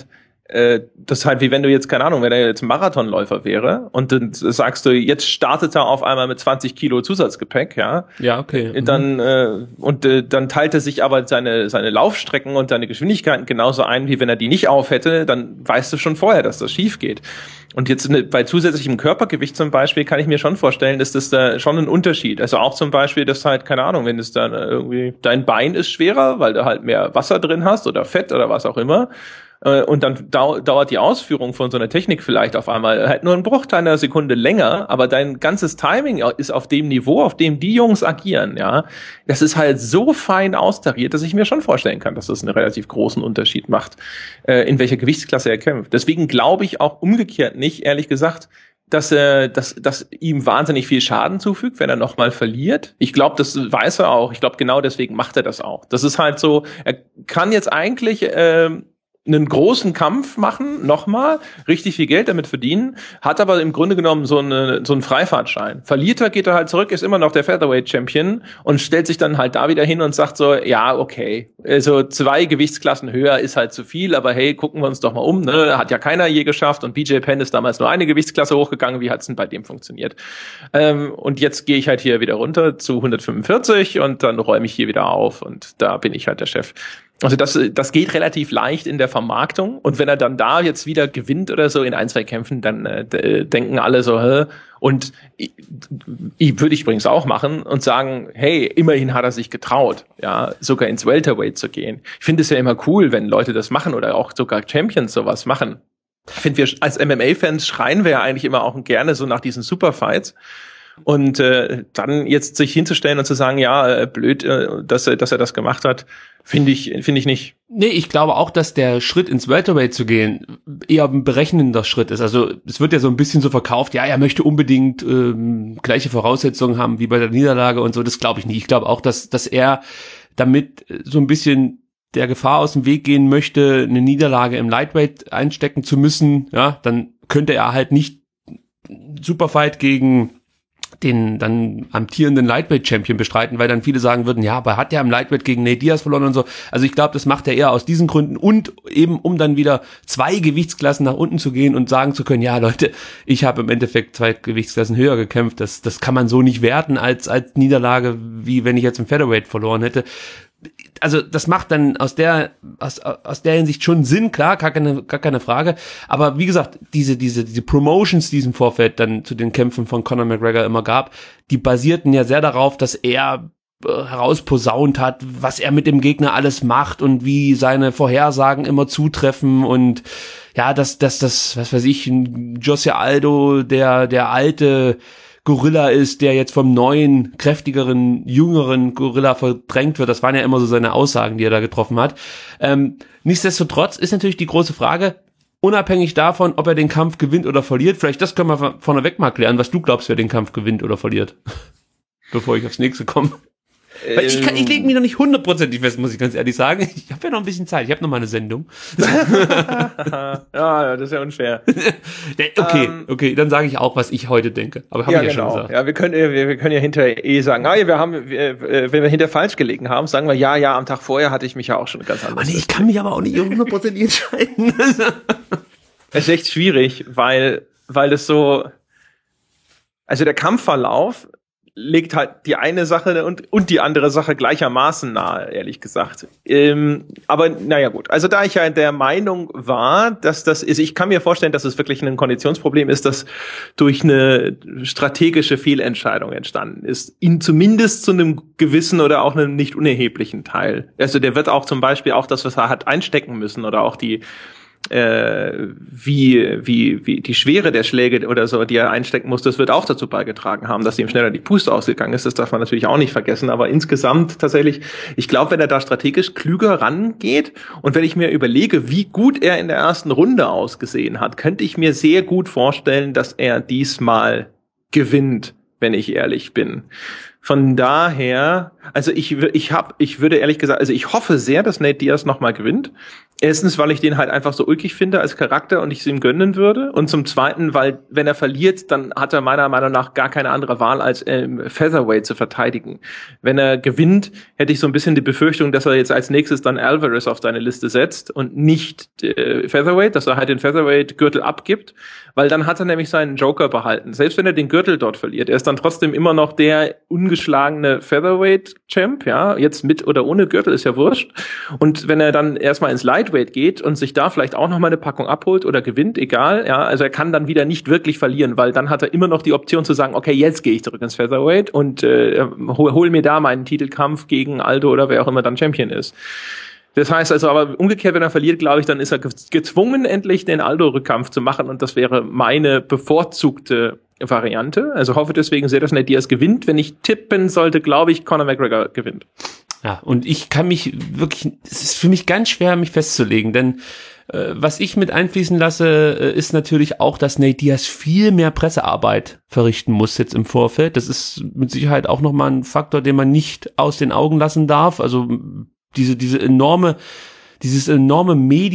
äh, das ist halt wie wenn du jetzt, keine Ahnung, wenn er jetzt ein Marathonläufer wäre und dann sagst du, jetzt startet er auf einmal mit zwanzig Kilo Zusatzgepäck, ja. Ja, okay. Mhm. Dann, äh, und äh, dann teilt er sich aber seine, seine Laufstrecken und seine Geschwindigkeiten genauso ein, wie wenn er die nicht auf hätte, dann weißt du schon vorher, dass das schief geht. Und jetzt ne, bei zusätzlichem Körpergewicht zum Beispiel kann ich mir schon vorstellen, dass das da schon ein Unterschied. Also auch zum Beispiel, dass halt, keine Ahnung, wenn es dann irgendwie, dein Bein ist schwerer, weil du halt mehr Wasser drin hast oder Fett oder was auch immer. Und dann dau- dauert die Ausführung von so einer Technik vielleicht auf einmal halt nur einen Bruchteil einer Sekunde länger, aber dein ganzes Timing ist auf dem Niveau, auf dem die Jungs agieren, ja. Das ist halt so fein austariert, dass ich mir schon vorstellen kann, dass das einen relativ großen Unterschied macht, äh, in welcher Gewichtsklasse er kämpft. Deswegen glaube ich auch umgekehrt nicht, ehrlich gesagt, dass er, dass, dass ihm wahnsinnig viel Schaden zufügt, wenn er nochmal verliert. Ich glaube, das weiß er auch. Ich glaube, genau deswegen macht er das auch. Das ist halt so, er kann jetzt eigentlich, äh, einen großen Kampf machen, nochmal, richtig viel Geld damit verdienen, hat aber im Grunde genommen so, eine, so einen Freifahrtschein. Verliert er, geht er halt zurück, ist immer noch der Featherweight-Champion und stellt sich dann halt da wieder hin und sagt so, ja, okay, also zwei Gewichtsklassen höher ist halt zu viel, aber hey, gucken wir uns doch mal um, ne? Hat ja keiner je geschafft und B J Penn ist damals nur eine Gewichtsklasse hochgegangen, wie hat's denn bei dem funktioniert? Ähm, und jetzt gehe ich halt hier wieder runter zu hundertfünfundvierzig und dann räume ich hier wieder auf und da bin ich halt der Chef. Also das, das geht relativ leicht in der Vermarktung und wenn er dann da jetzt wieder gewinnt oder so in ein, zwei Kämpfen, dann äh, d- denken alle so, hä? Und ich, ich würde ich übrigens auch machen und sagen, hey, immerhin hat er sich getraut, ja, sogar ins Welterweight zu gehen. Ich finde es ja immer cool, wenn Leute das machen oder auch sogar Champions sowas machen. Ich finde, wir als M M A-Fans schreien wir ja eigentlich immer auch gerne so nach diesen Superfights. Und äh, dann jetzt sich hinzustellen und zu sagen, ja, äh, blöd, äh, dass er, dass er das gemacht hat, finde ich, finde ich nicht. Nee, ich glaube auch, dass der Schritt ins Welterweight zu gehen eher ein berechnender Schritt ist. Also es wird ja so ein bisschen so verkauft, ja, er möchte unbedingt ähm, gleiche Voraussetzungen haben wie bei der Niederlage und so. Das glaube ich nicht. Ich glaube auch, dass dass er damit so ein bisschen der Gefahr aus dem Weg gehen möchte, eine Niederlage im Lightweight einstecken zu müssen. Ja, dann könnte er halt nicht Superfight gegen den dann amtierenden Lightweight-Champion bestreiten, weil dann viele sagen würden, ja, aber hat der im Lightweight gegen Nate Diaz verloren und so. Also ich glaube, das macht er eher aus diesen Gründen und eben, um dann wieder zwei Gewichtsklassen nach unten zu gehen und sagen zu können, ja, Leute, ich habe im Endeffekt zwei Gewichtsklassen höher gekämpft. Das, das kann man so nicht werten als, als Niederlage, wie wenn ich jetzt im Featherweight verloren hätte. Also das macht dann aus der aus, aus der Hinsicht schon Sinn, klar, gar keine, gar keine Frage. Aber wie gesagt, diese diese diese Promotions, die es im Vorfeld dann zu den Kämpfen von Conor McGregor immer gab, die basierten ja sehr darauf, dass er äh, herausposaunt hat, was er mit dem Gegner alles macht und wie seine Vorhersagen immer zutreffen und ja, dass dass das, was weiß ich, ein Jose Aldo, der der alte Gorilla ist, der jetzt vom neuen, kräftigeren, jüngeren Gorilla verdrängt wird. Das waren ja immer so seine Aussagen, die er da getroffen hat. Ähm, nichtsdestotrotz ist natürlich die große Frage, unabhängig davon, ob er den Kampf gewinnt oder verliert, vielleicht das können wir vorneweg mal klären, was du glaubst, wer den Kampf gewinnt oder verliert. Bevor ich aufs nächste komme. Weil ich, kann, ich lege mich noch nicht hundertprozentig fest, muss ich ganz ehrlich sagen. Ich habe ja noch ein bisschen Zeit. Ich habe noch mal eine Sendung. Ja, das ist ja unfair. Okay, ähm, okay, dann sage ich auch, was ich heute denke. Aber habe ja, ich ja genau. schon gesagt. Ja, wir können, wir, wir können ja hinterher eh sagen, ah, ja, wir haben, wir, wenn wir hinter falsch gelegen haben, sagen wir, ja, ja, am Tag vorher hatte ich mich ja auch schon ganz anders. Oh nee, ich kann mich aber auch nicht hundertprozentig entscheiden. Es ist echt schwierig, weil, weil das so, also der Kampfverlauf legt halt die eine Sache und, und die andere Sache gleichermaßen nahe, ehrlich gesagt. Ähm, aber naja gut, also da ich ja der Meinung war, dass das ist, ich kann mir vorstellen, dass es wirklich ein Konditionsproblem ist, das durch eine strategische Fehlentscheidung entstanden ist. In zumindest zu einem gewissen oder auch einem nicht unerheblichen Teil. Also der wird auch zum Beispiel auch das, was er hat einstecken müssen oder auch die äh, wie wie wie die Schwere der Schläge oder so, die er einstecken muss, das wird auch dazu beigetragen haben, dass ihm schneller die Puste ausgegangen ist. Das darf man natürlich auch nicht vergessen. Aber insgesamt tatsächlich, ich glaube, wenn er da strategisch klüger rangeht und wenn ich mir überlege, wie gut er in der ersten Runde ausgesehen hat, könnte ich mir sehr gut vorstellen, dass er diesmal gewinnt, wenn ich ehrlich bin. Von daher, also ich ich hab, ich würde ehrlich gesagt, also ich hoffe sehr, dass Nate Diaz nochmal gewinnt. Erstens, weil ich den halt einfach so ulkig finde als Charakter und ich es ihm gönnen würde. Und zum Zweiten, weil, wenn er verliert, dann hat er meiner Meinung nach gar keine andere Wahl, als ähm, Featherweight zu verteidigen. Wenn er gewinnt, hätte ich so ein bisschen die Befürchtung, dass er jetzt als nächstes dann Alvarez auf seine Liste setzt und nicht äh, Featherweight, dass er halt den Featherweight-Gürtel abgibt, weil dann hat er nämlich seinen Joker behalten. Selbst wenn er den Gürtel dort verliert, er ist dann trotzdem immer noch der ungeschlagene Featherweight-Champ, ja, jetzt mit oder ohne Gürtel, ist ja wurscht. Und wenn er dann erstmal ins Light geht und sich da vielleicht auch noch mal eine Packung abholt oder gewinnt, egal, ja, also er kann dann wieder nicht wirklich verlieren, weil dann hat er immer noch die Option zu sagen, okay, jetzt gehe ich zurück ins Featherweight und äh, hol, hol mir da meinen Titelkampf gegen Aldo oder wer auch immer dann Champion ist. Das heißt also, aber umgekehrt, wenn er verliert, glaube ich, dann ist er gezwungen, endlich den Aldo-Rückkampf zu machen und das wäre meine bevorzugte Variante. Also hoffe deswegen sehr, dass Nate Diaz gewinnt. Wenn ich tippen sollte, glaube ich, Conor McGregor gewinnt. Ja, und ich kann mich wirklich, es ist für mich ganz schwer, mich festzulegen, denn äh, was ich mit einfließen lasse, äh, ist natürlich auch, dass Nate Diaz viel mehr Pressearbeit verrichten muss jetzt im Vorfeld. Das ist mit Sicherheit auch nochmal ein Faktor, den man nicht aus den Augen lassen darf. Also diese diese enorme, dieses enorme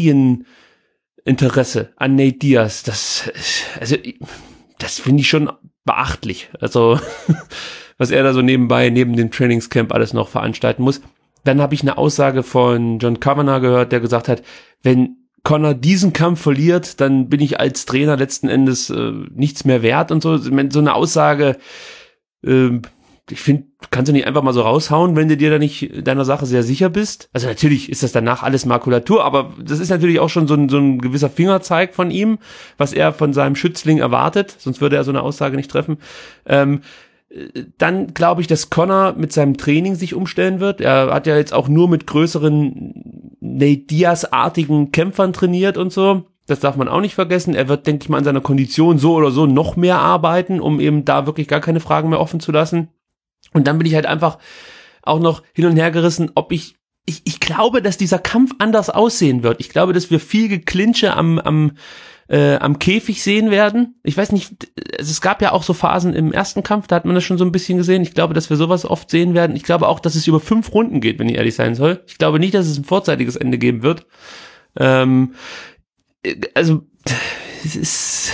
Medieninteresse an Nate Diaz, das, also das finde ich schon beachtlich. Also was er da so nebenbei, neben dem Trainingscamp alles noch veranstalten muss. Dann habe ich eine Aussage von John Kavanagh gehört, der gesagt hat, wenn Conor diesen Kampf verliert, dann bin ich als Trainer letzten Endes äh, nichts mehr wert und so. So eine Aussage, äh, ich finde, kannst du nicht einfach mal so raushauen, wenn du dir da nicht deiner Sache sehr sicher bist. Also natürlich ist das danach alles Makulatur, aber das ist natürlich auch schon so ein, so ein gewisser Fingerzeig von ihm, was er von seinem Schützling erwartet, sonst würde er so eine Aussage nicht treffen. Ähm, Dann glaube ich, dass Conor mit seinem Training sich umstellen wird. Er hat ja jetzt auch nur mit größeren Nate Diaz-artigen Kämpfern trainiert und so. Das darf man auch nicht vergessen. Er wird, denke ich mal, an seiner Kondition so oder so noch mehr arbeiten, um eben da wirklich gar keine Fragen mehr offen zu lassen. Und dann bin ich halt einfach auch noch hin und her gerissen, ob ich ich, ich glaube, dass dieser Kampf anders aussehen wird. Ich glaube, dass wir viel Geklinche am am Äh, am Käfig sehen werden. Ich weiß nicht, es gab ja auch so Phasen im ersten Kampf, da hat man das schon so ein bisschen gesehen. Ich glaube, dass wir sowas oft sehen werden. Ich glaube auch, dass es über fünf Runden geht, wenn ich ehrlich sein soll. Ich glaube nicht, dass es ein vorzeitiges Ende geben wird. Ähm, also, es ist,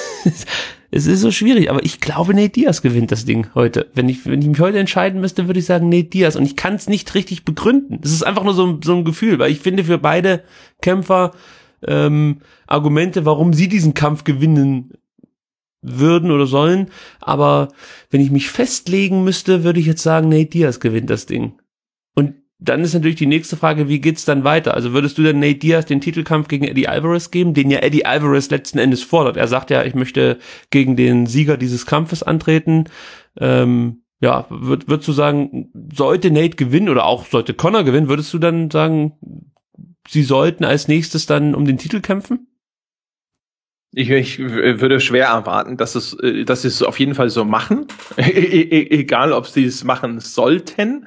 es ist so schwierig, aber ich glaube, Nate Diaz gewinnt das Ding heute. Wenn ich, wenn ich mich heute entscheiden müsste, würde ich sagen Nate Diaz. Und ich kann es nicht richtig begründen. Es ist einfach nur so, so ein Gefühl, weil ich finde, für beide Kämpfer Ähm, Argumente, warum sie diesen Kampf gewinnen würden oder sollen, aber wenn ich mich festlegen müsste, würde ich jetzt sagen, Nate Diaz gewinnt das Ding. Und dann ist natürlich die nächste Frage, wie geht's dann weiter? Also würdest du dann Nate Diaz den Titelkampf gegen Eddie Alvarez geben, den ja Eddie Alvarez letzten Endes fordert? Er sagt ja, ich möchte gegen den Sieger dieses Kampfes antreten. Ähm, ja, würd, würdest du sagen, sollte Nate gewinnen oder auch sollte Conor gewinnen, würdest du dann sagen, sie sollten als nächstes dann um den Titel kämpfen? Ich, ich würde schwer erwarten, dass es, dass sie es auf jeden Fall so machen. e- egal, ob sie es machen sollten.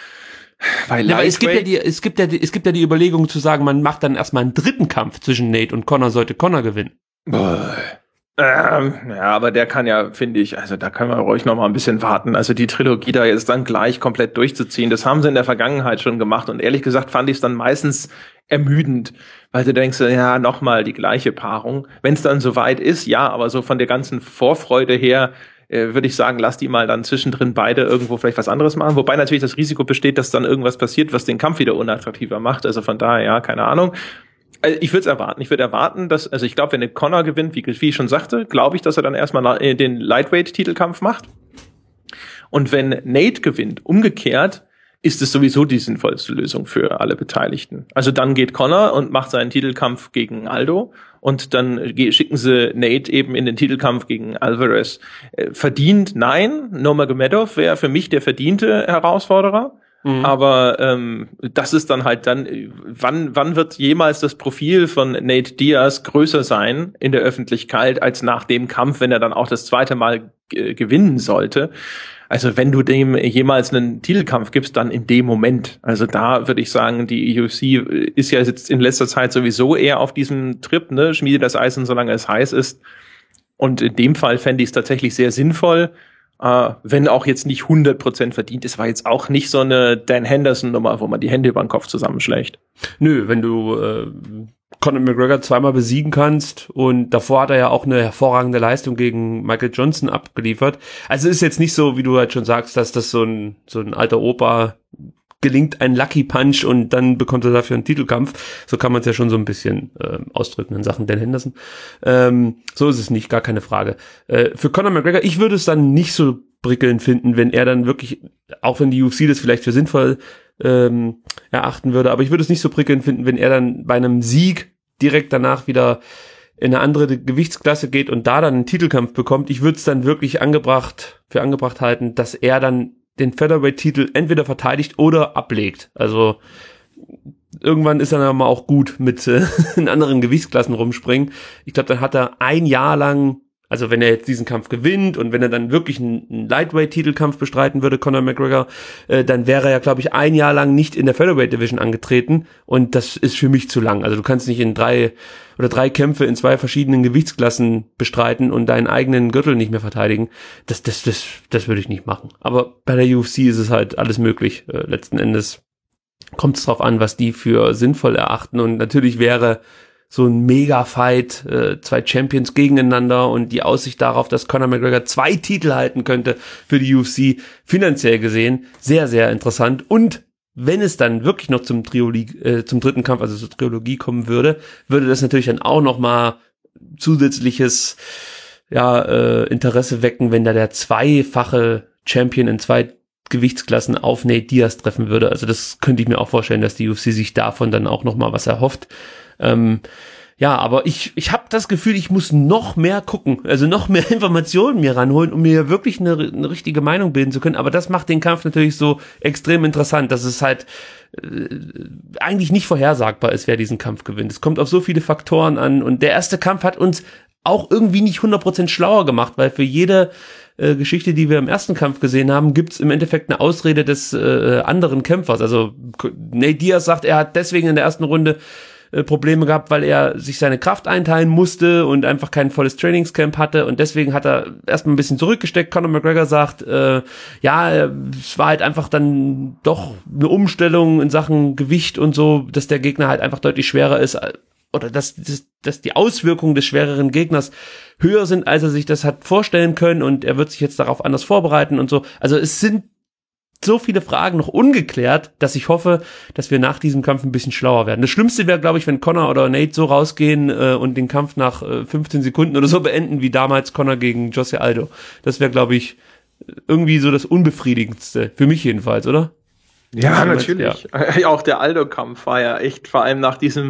Weil ja, aber es gibt ja die, es gibt ja die, es gibt ja die Überlegung zu sagen, man macht dann erstmal einen dritten Kampf zwischen Nate und Conor, sollte Conor gewinnen. Boah. Ähm, ja, aber der kann ja, finde ich, also da können wir ruhig noch mal ein bisschen warten. Also die Trilogie da jetzt dann gleich komplett durchzuziehen, das haben sie in der Vergangenheit schon gemacht und ehrlich gesagt fand ich es dann meistens ermüdend, weil du denkst, ja, noch mal die gleiche Paarung. Wenn es dann soweit ist, ja, aber so von der ganzen Vorfreude her äh, würde ich sagen, lass die mal dann zwischendrin beide irgendwo vielleicht was anderes machen. Wobei natürlich das Risiko besteht, dass dann irgendwas passiert, was den Kampf wieder unattraktiver macht. Also von daher, ja, keine Ahnung. Also ich würde es erwarten. Ich würde erwarten, dass, also ich glaube, wenn der Conor gewinnt, wie, wie ich schon sagte, glaube ich, dass er dann erstmal den Lightweight-Titelkampf macht. Und wenn Nate gewinnt, umgekehrt, ist es sowieso die sinnvollste Lösung für alle Beteiligten. Also dann geht Conor und macht seinen Titelkampf gegen Aldo und dann schicken sie Nate eben in den Titelkampf gegen Alvarez. Verdient? Nein. Nurmagomedov wäre für mich der verdiente Herausforderer. Mhm. Aber ähm, das ist dann halt dann, wann wann wird jemals das Profil von Nate Diaz größer sein in der Öffentlichkeit als nach dem Kampf, wenn er dann auch das zweite Mal g- gewinnen sollte? Also wenn du dem jemals einen Titelkampf gibst, dann in dem Moment. Also da würde ich sagen, die U F C ist ja jetzt in letzter Zeit sowieso eher auf diesem Trip, ne, schmiede das Eisen, solange es heiß ist. Und in dem Fall fände ich es tatsächlich sehr sinnvoll. äh, wenn auch jetzt nicht hundert Prozent verdient. Es war jetzt auch nicht so eine Dan Henderson-Nummer, wo man die Hände über den Kopf zusammenschlägt. Nö, wenn du äh, Conor McGregor zweimal besiegen kannst und davor hat er ja auch eine hervorragende Leistung gegen Michael Johnson abgeliefert. Also ist jetzt nicht so, wie du halt schon sagst, dass das so ein so ein alter Opa gelingt ein Lucky Punch und dann bekommt er dafür einen Titelkampf. So kann man es ja schon so ein bisschen äh, ausdrücken in Sachen Dan Henderson. Ähm, so ist es nicht, gar keine Frage. Äh, für Conor McGregor, ich würde es dann nicht so prickelnd finden, wenn er dann wirklich, auch wenn die U F C das vielleicht für sinnvoll ähm, erachten würde, aber ich würde es nicht so prickelnd finden, wenn er dann bei einem Sieg direkt danach wieder in eine andere Gewichtsklasse geht und da dann einen Titelkampf bekommt. Ich würde es dann wirklich angebracht, für angebracht halten, dass er dann den Featherweight-Titel entweder verteidigt oder ablegt. Also irgendwann ist er dann mal auch gut mit äh, in anderen Gewichtsklassen rumspringen. Ich glaube, dann hat er ein Jahr lang, also wenn er jetzt diesen Kampf gewinnt und wenn er dann wirklich einen, einen Lightweight-Titelkampf bestreiten würde, Conor McGregor, äh, dann wäre er ja, glaube ich, ein Jahr lang nicht in der Featherweight-Division angetreten und das ist für mich zu lang. Also du kannst nicht in drei oder drei Kämpfe in zwei verschiedenen Gewichtsklassen bestreiten und deinen eigenen Gürtel nicht mehr verteidigen. Das, das, das, das würde ich nicht machen. Aber bei der U F C ist es halt alles möglich. Äh, letzten Endes kommt es drauf an, was die für sinnvoll erachten und natürlich wäre so ein Mega-Fight, äh, zwei Champions gegeneinander und die Aussicht darauf, dass Conor McGregor zwei Titel halten könnte für die U F C, finanziell gesehen, sehr, sehr interessant. Und wenn es dann wirklich noch zum Triologie, äh, zum dritten Kampf, also zur Trilogie kommen würde, würde das natürlich dann auch noch mal zusätzliches ja, äh, Interesse wecken, wenn da der zweifache Champion in zwei Gewichtsklassen auf Nate Diaz treffen würde. Also das könnte ich mir auch vorstellen, dass die U F C sich davon dann auch noch mal was erhofft. Ähm, ja, aber ich ich habe das Gefühl, ich muss noch mehr gucken, also noch mehr Informationen mir ranholen, um mir wirklich eine, eine richtige Meinung bilden zu können. Aber das macht den Kampf natürlich so extrem interessant, dass es halt äh, eigentlich nicht vorhersagbar ist, wer diesen Kampf gewinnt. Es kommt auf so viele Faktoren an und der erste Kampf hat uns auch irgendwie nicht hundert Prozent schlauer gemacht, weil für jede äh, Geschichte, die wir im ersten Kampf gesehen haben, gibt's im Endeffekt eine Ausrede des äh, anderen Kämpfers. Also Nate Diaz sagt, er hat deswegen in der ersten Runde Probleme gehabt, weil er sich seine Kraft einteilen musste und einfach kein volles Trainingscamp hatte und deswegen hat er erstmal ein bisschen zurückgesteckt. Conor McGregor sagt, äh, ja, es war halt einfach dann doch eine Umstellung in Sachen Gewicht und so, dass der Gegner halt einfach deutlich schwerer ist oder dass, dass, dass die Auswirkungen des schwereren Gegners höher sind, als er sich das hat vorstellen können und er wird sich jetzt darauf anders vorbereiten und so. Also es sind so viele Fragen noch ungeklärt, dass ich hoffe, dass wir nach diesem Kampf ein bisschen schlauer werden. Das Schlimmste wäre, glaube ich, wenn Conor oder Nate so rausgehen äh, und den Kampf nach äh, fünfzehn Sekunden oder so beenden, wie damals Conor gegen Jose Aldo. Das wäre, glaube ich, irgendwie so das Unbefriedigendste. Für mich jedenfalls, oder? Ja, natürlich. Ja. Auch der Aldo-Kampf war ja echt, vor allem nach diesem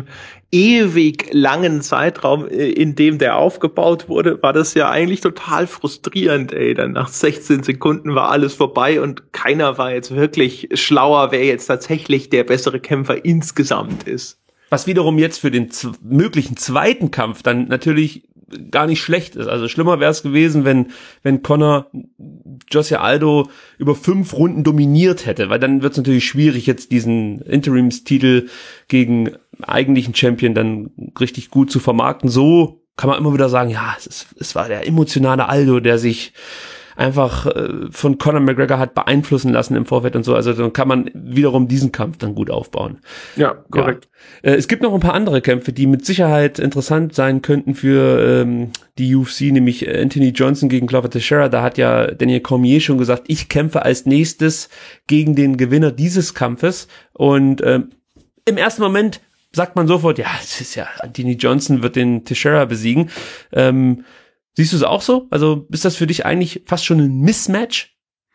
ewig langen Zeitraum, in dem der aufgebaut wurde, war das ja eigentlich total frustrierend, ey. Dann nach sechzehn Sekunden war alles vorbei und keiner war jetzt wirklich schlauer, wer jetzt tatsächlich der bessere Kämpfer insgesamt ist. Was wiederum jetzt für den z- möglichen zweiten Kampf dann natürlich gar nicht schlecht ist. Also schlimmer wäre es gewesen, wenn wenn Conor Jose Aldo über fünf Runden dominiert hätte, weil dann wird es natürlich schwierig, jetzt diesen Interimstitel gegen eigentlichen Champion dann richtig gut zu vermarkten. So kann man immer wieder sagen, ja, es, ist, es war der emotionale Aldo, der sich einfach äh, von Conor McGregor hat beeinflussen lassen im Vorfeld und so. Also dann kann man wiederum diesen Kampf dann gut aufbauen. Ja, korrekt. Ja. Äh, es gibt noch ein paar andere Kämpfe, die mit Sicherheit interessant sein könnten für ähm, die U F C, nämlich Anthony Johnson gegen Glover Teixeira. Da hat ja Daniel Cormier schon gesagt, ich kämpfe als nächstes gegen den Gewinner dieses Kampfes. Und ähm, im ersten Moment sagt man sofort, ja, es ist ja, Anthony Johnson wird den Teixeira besiegen. Ähm, Siehst du es auch so? Also ist das für dich eigentlich fast schon ein Mismatch?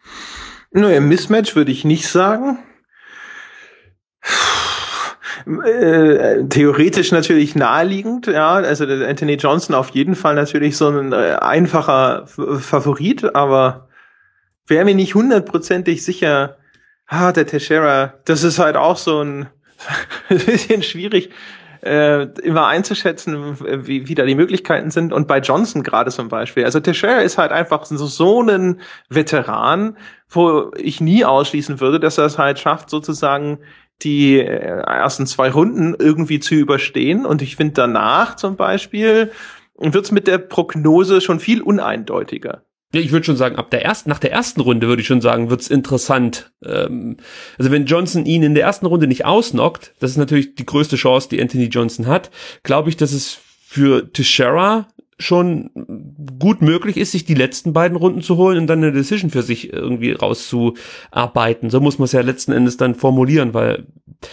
Nö, ein Mismatch würde ich nicht sagen. Äh, theoretisch natürlich naheliegend, ja, also der Anthony Johnson auf jeden Fall natürlich so ein äh, einfacher F- Favorit, aber wäre mir nicht hundertprozentig sicher, ah, der Teixeira, das ist halt auch so ein, ein bisschen schwierig, Äh, immer einzuschätzen, wie, wie da die Möglichkeiten sind. Und bei Johnson gerade zum Beispiel. Also Teixeira ist halt einfach so, so ein Veteran, wo ich nie ausschließen würde, dass er es halt schafft, sozusagen die ersten zwei Runden irgendwie zu überstehen. Und ich finde danach zum Beispiel wird's mit der Prognose schon viel uneindeutiger. Ja, ich würde schon sagen, ab der ersten, nach der ersten Runde würde ich schon sagen, wird's interessant. Ähm, also wenn Johnson ihn in der ersten Runde nicht ausnockt, das ist natürlich die größte Chance, die Anthony Johnson hat, glaube ich, dass es für Teixeira schon gut möglich ist, sich die letzten beiden Runden zu holen und dann eine Decision für sich irgendwie rauszuarbeiten. So muss man es ja letzten Endes dann formulieren, weil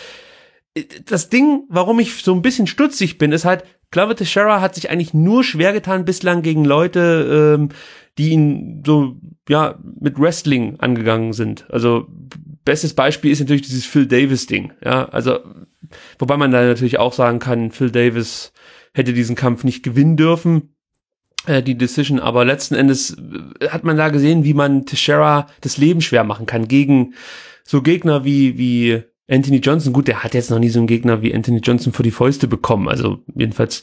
das Ding, warum ich so ein bisschen stutzig bin, ist halt, Glover Teixeira hat sich eigentlich nur schwer getan bislang gegen Leute, ähm, die ihn so, ja, mit Wrestling angegangen sind. Also, bestes Beispiel ist natürlich dieses Phil Davis-Ding, ja, also, wobei man da natürlich auch sagen kann, Phil Davis hätte diesen Kampf nicht gewinnen dürfen, äh, die Decision, aber letzten Endes hat man da gesehen, wie man Teixeira das Leben schwer machen kann gegen so Gegner wie, wie Anthony Johnson. Gut, der hat jetzt noch nie so einen Gegner wie Anthony Johnson vor die Fäuste bekommen, also jedenfalls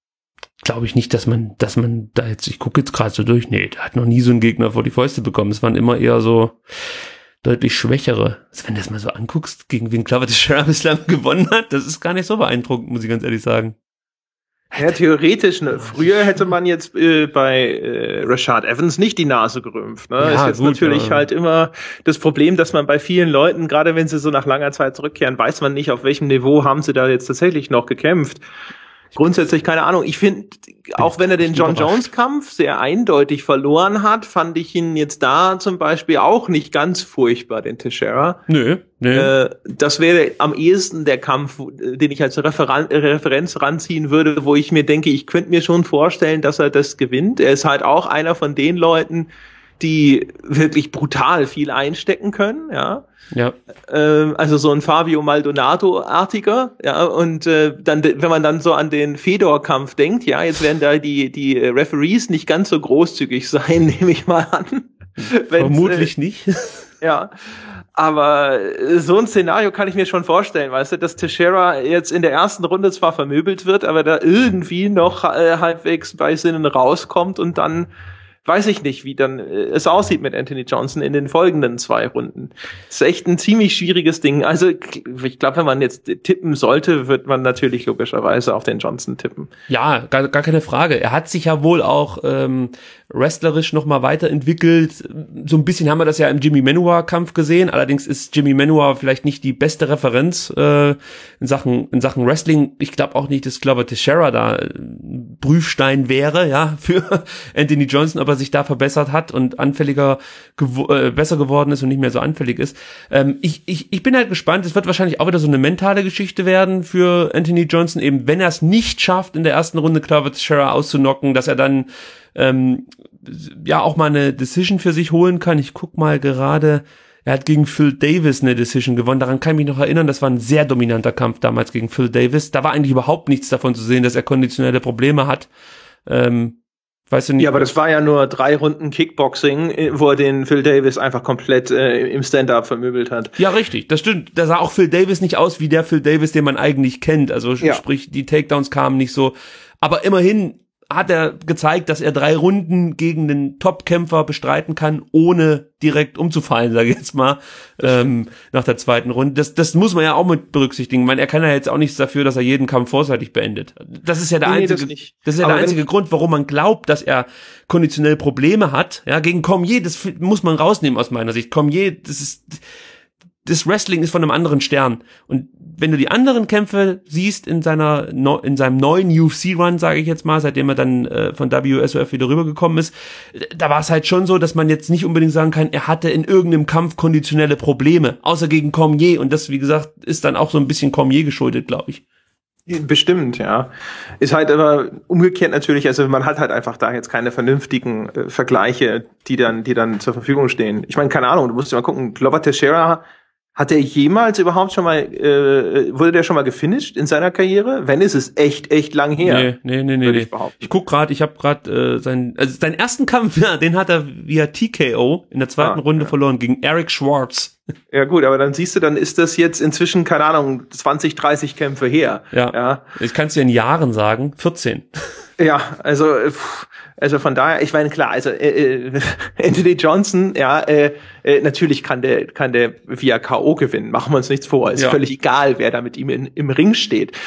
glaube ich nicht, dass man, dass man da jetzt, ich gucke jetzt gerade so durch, nee, der hat noch nie so einen Gegner vor die Fäuste bekommen. Es waren immer eher so deutlich schwächere. Also wenn du das mal so anguckst, gegen wen Glover Teixeira bislang gewonnen hat, das ist gar nicht so beeindruckend, muss ich ganz ehrlich sagen. Ja, theoretisch, ne? Früher hätte man jetzt äh, bei äh, Rashad Evans nicht die Nase gerümpft. Ne? Ja, ist jetzt gut, natürlich ja. halt immer das Problem, dass man bei vielen Leuten, gerade wenn sie so nach langer Zeit zurückkehren, weiß man nicht, auf welchem Niveau haben sie da jetzt tatsächlich noch gekämpft. Grundsätzlich keine Ahnung. Ich finde, auch wenn er den John Jones-Kampf sehr eindeutig verloren hat, fand ich ihn jetzt da zum Beispiel auch nicht ganz furchtbar, den Teixeira. Nö, nö. Äh, das wäre am ehesten der Kampf, den ich als Referen- Referenz ranziehen würde, wo ich mir denke, ich könnte mir schon vorstellen, dass er das gewinnt. Er ist halt auch einer von den Leuten, die wirklich brutal viel einstecken können, ja. Ja. Ähm, also so ein Fabio Maldonado-artiger, ja, und äh, dann, wenn man dann so an den Fedor-Kampf denkt, ja, jetzt werden da die die Referees nicht ganz so großzügig sein, nehme ich mal an. Vermutlich äh, nicht. Ja, aber so ein Szenario kann ich mir schon vorstellen, weißt du, dass Teixeira jetzt in der ersten Runde zwar vermöbelt wird, aber da irgendwie noch äh, halbwegs bei Sinnen rauskommt und dann weiß ich nicht, wie dann äh, es aussieht mit Anthony Johnson in den folgenden zwei Runden. Das ist echt ein ziemlich schwieriges Ding. Also ich glaube, wenn man jetzt tippen sollte, wird man natürlich logischerweise auf den Johnson tippen. Ja, gar, gar keine Frage. Er hat sich ja wohl auch ähm, wrestlerisch noch mal weiterentwickelt. So ein bisschen haben wir das ja im Jimmy Manuwa-Kampf gesehen. Allerdings ist Jimmy Manuwa vielleicht nicht die beste Referenz äh, in Sachen in Sachen Wrestling. Ich glaube auch nicht, dass Glover Teixeira da ein Prüfstein wäre, ja, für Anthony Johnson, aber sich da verbessert hat und anfälliger gewo- äh, besser geworden ist und nicht mehr so anfällig ist. Ähm, ich, ich, ich bin halt gespannt, es wird wahrscheinlich auch wieder so eine mentale Geschichte werden für Anthony Johnson, eben wenn er es nicht schafft, in der ersten Runde Glover Teixeira auszunocken, dass er dann ähm, ja auch mal eine Decision für sich holen kann. Ich guck mal gerade, er hat gegen Phil Davis eine Decision gewonnen, daran kann ich mich noch erinnern, das war ein sehr dominanter Kampf damals gegen Phil Davis. Da war eigentlich überhaupt nichts davon zu sehen, dass er konditionelle Probleme hat. Ähm, Weißt du nicht? Ja, aber das war ja nur drei Runden Kickboxing, wo er den Phil Davis einfach komplett äh, im Stand-Up vermöbelt hat. Ja, richtig, das stimmt. Da sah auch Phil Davis nicht aus wie der Phil Davis, den man eigentlich kennt. Also ja. sprich, die Takedowns kamen nicht so. Aber immerhin hat er gezeigt, dass er drei Runden gegen den Top-Kämpfer bestreiten kann, ohne direkt umzufallen, sage ich jetzt mal, ähm, nach der zweiten Runde. Das, das muss man ja auch mit berücksichtigen. Ich meine, er kann ja jetzt auch nichts dafür, dass er jeden Kampf vorzeitig beendet. Das ist ja der nee, einzige, das, nicht. das ist ja Aber der einzige Grund, warum man glaubt, dass er konditionell Probleme hat. Ja, gegen Cormier, das muss man rausnehmen aus meiner Sicht. Cormier, das ist, das Wrestling ist von einem anderen Stern. Und wenn du die anderen Kämpfe siehst in seiner in seinem neuen U F C-Run, sage ich jetzt mal, seitdem er dann äh, von W S O F wieder rübergekommen ist, da war es halt schon so, dass man jetzt nicht unbedingt sagen kann, er hatte in irgendeinem Kampf konditionelle Probleme, außer gegen Cormier. Und das, wie gesagt, ist dann auch so ein bisschen Cormier geschuldet, glaube ich. Bestimmt, ja. Ist halt aber umgekehrt natürlich, also man hat halt einfach da jetzt keine vernünftigen äh, Vergleiche, die dann, die dann zur Verfügung stehen. Ich meine, keine Ahnung, du musst ja mal gucken, Glover Teixeira, hat er jemals überhaupt schon mal, äh, wurde der schon mal gefinisht in seiner Karriere? Wenn, ist es echt, echt lang her. Nee, nee, nee, nee. nee. Ich, ich guck gerade, ich habe gerade äh, seinen, also seinen ersten Kampf, ja, den hat er via T K O in der zweiten ah, Runde ja. verloren gegen Eric Schwartz. Ja gut, aber dann siehst du, dann ist das jetzt inzwischen, keine Ahnung, zwanzig, dreißig Kämpfe her. Ja, ja. Ich kann es dir in Jahren sagen, vierzehn. Ja, also also von daher, ich meine, klar, also äh, äh, Anthony Johnson, ja, äh, äh, natürlich kann der kann der via K O gewinnen, machen wir uns nichts vor, ist ja. völlig egal, wer da mit ihm in, im Ring steht.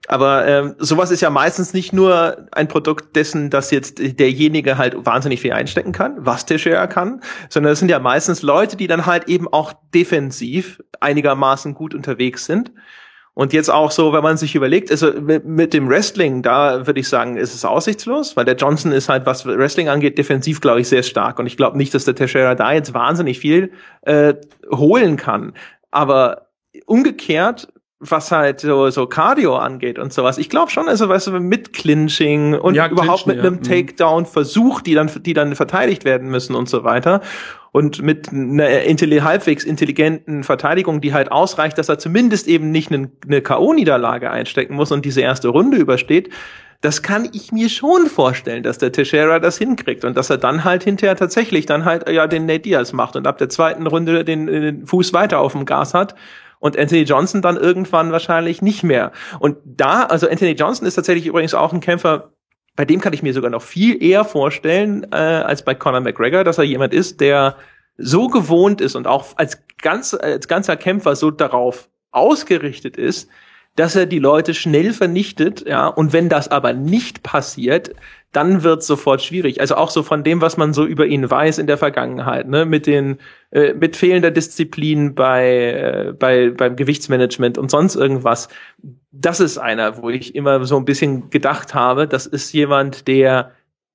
Aber ähm, sowas ist ja meistens nicht nur ein Produkt dessen, dass jetzt derjenige halt wahnsinnig viel einstecken kann, was Teixeira kann, sondern es sind ja meistens Leute, die dann halt eben auch defensiv einigermaßen gut unterwegs sind. Und jetzt auch so, wenn man sich überlegt, also mit dem Wrestling, da würde ich sagen, ist es aussichtslos, weil der Johnson ist halt, was Wrestling angeht, defensiv, glaube ich, sehr stark. Und ich glaube nicht, dass der Teixeira da jetzt wahnsinnig viel äh, holen kann. Aber umgekehrt, was halt so, so Cardio angeht und sowas. Ich glaube schon, also, weißt du, mit Clinching und ja, überhaupt Clinchen, mit einem ja. Takedown-Versuch, die dann, die dann verteidigt werden müssen und so weiter. Und mit einer intelli- halbwegs intelligenten Verteidigung, die halt ausreicht, dass er zumindest eben nicht eine, eine K O-Niederlage einstecken muss und diese erste Runde übersteht. Das kann ich mir schon vorstellen, dass der Teixeira das hinkriegt und dass er dann halt hinterher tatsächlich dann halt, ja, den Nate Diaz macht und ab der zweiten Runde den, den Fuß weiter auf dem Gas hat. Und Anthony Johnson dann irgendwann wahrscheinlich nicht mehr. Und da, also Anthony Johnson ist tatsächlich übrigens auch ein Kämpfer, bei dem kann ich mir sogar noch viel eher vorstellen, äh, als bei Conor McGregor, dass er jemand ist, der so gewohnt ist und auch als, ganz, als ganzer Kämpfer so darauf ausgerichtet ist, dass er die Leute schnell vernichtet, ja. Und wenn das aber nicht passiert, dann wird es sofort schwierig. Also auch so von dem, was man so über ihn weiß in der Vergangenheit, ne, mit den, äh, mit fehlender Disziplin bei, äh, bei, beim Gewichtsmanagement und sonst irgendwas. Das ist einer, wo ich immer so ein bisschen gedacht habe, das ist jemand, der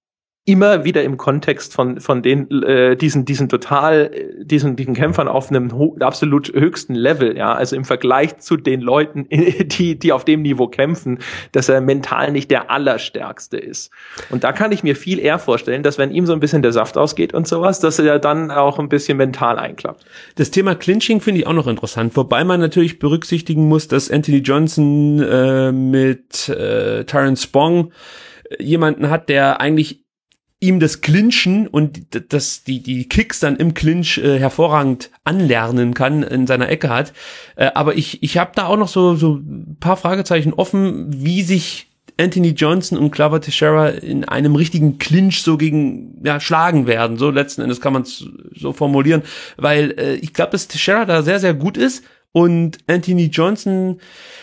immer wieder im Kontext von von den äh, diesen diesen total diesen diesen Kämpfern auf einem ho- absolut höchsten Level, ja, also im Vergleich zu den Leuten, die die auf dem Niveau kämpfen, dass er mental nicht der allerstärkste ist. Und da kann ich mir viel eher vorstellen, dass wenn ihm so ein bisschen der Saft ausgeht und sowas, dass er dann auch ein bisschen mental einklappt. Das Thema Clinching finde ich auch noch interessant, wobei man natürlich berücksichtigen muss, dass Anthony Johnson äh, mit äh, Tyrone Spong jemanden hat, der eigentlich ihm das Clinchen und das die die Kicks dann im Clinch äh, hervorragend anlernen kann, in seiner Ecke hat. Äh, aber ich ich habe da auch noch so so ein paar Fragezeichen offen, wie sich Anthony Johnson und Glover Teixeira in einem richtigen Clinch so gegen ja schlagen werden. So letzten Endes kann man es so formulieren, weil äh, ich glaube, dass Teixeira da sehr sehr gut ist und Anthony Johnson,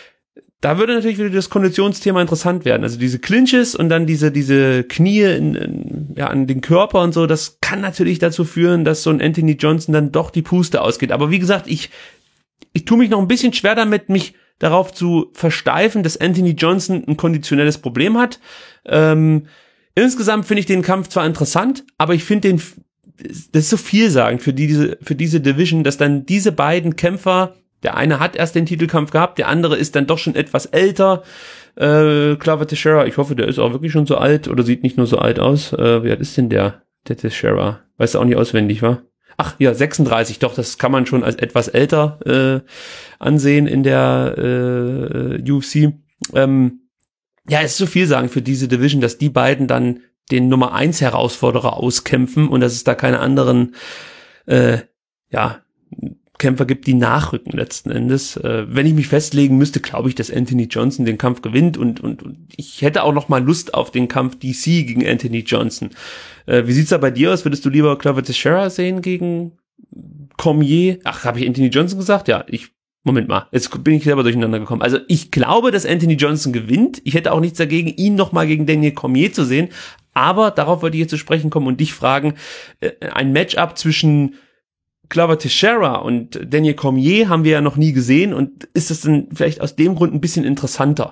da würde natürlich wieder das Konditionsthema interessant werden. Also diese Clinches und dann diese diese Knie in, in, ja, an den Körper und so, das kann natürlich dazu führen, dass so ein Anthony Johnson dann doch die Puste ausgeht. Aber wie gesagt, ich ich tue mich noch ein bisschen schwer damit, mich darauf zu versteifen, dass Anthony Johnson ein konditionelles Problem hat. Ähm, insgesamt finde ich den Kampf zwar interessant, aber ich finde den, das ist so vielsagend für diese für diese Division, dass dann diese beiden Kämpfer, der eine hat erst den Titelkampf gehabt, der andere ist dann doch schon etwas älter. Äh, Glover Teixeira, ich hoffe, der ist auch wirklich schon so alt oder sieht nicht nur so alt aus. Äh, wie alt ist denn der, der Teixeira? Weißt du auch nicht auswendig, wa? Ach ja, sechsunddreißig, doch, das kann man schon als etwas älter äh, ansehen in der äh, U F C. Ähm, ja, es ist so viel sagen für diese Division, dass die beiden dann den Nummer eins Herausforderer auskämpfen und dass es da keine anderen äh, ja Kämpfer gibt, die nachrücken letzten Endes. Äh, wenn ich mich festlegen müsste, glaube ich, dass Anthony Johnson den Kampf gewinnt und, und, und ich hätte auch noch mal Lust auf den Kampf D C gegen Anthony Johnson. Äh, wie sieht's da bei dir aus? Würdest du lieber Glover Teixeira sehen gegen Cormier? Ach, habe ich Anthony Johnson gesagt? Ja, ich, Moment mal, jetzt bin ich selber durcheinander gekommen. Also ich glaube, dass Anthony Johnson gewinnt. Ich hätte auch nichts dagegen, ihn noch mal gegen Daniel Cormier zu sehen. Aber darauf wollte ich jetzt zu sprechen kommen und dich fragen, äh, ein Matchup zwischen Glover Teixeira und Daniel Cormier haben wir ja noch nie gesehen und ist das dann vielleicht aus dem Grund ein bisschen interessanter?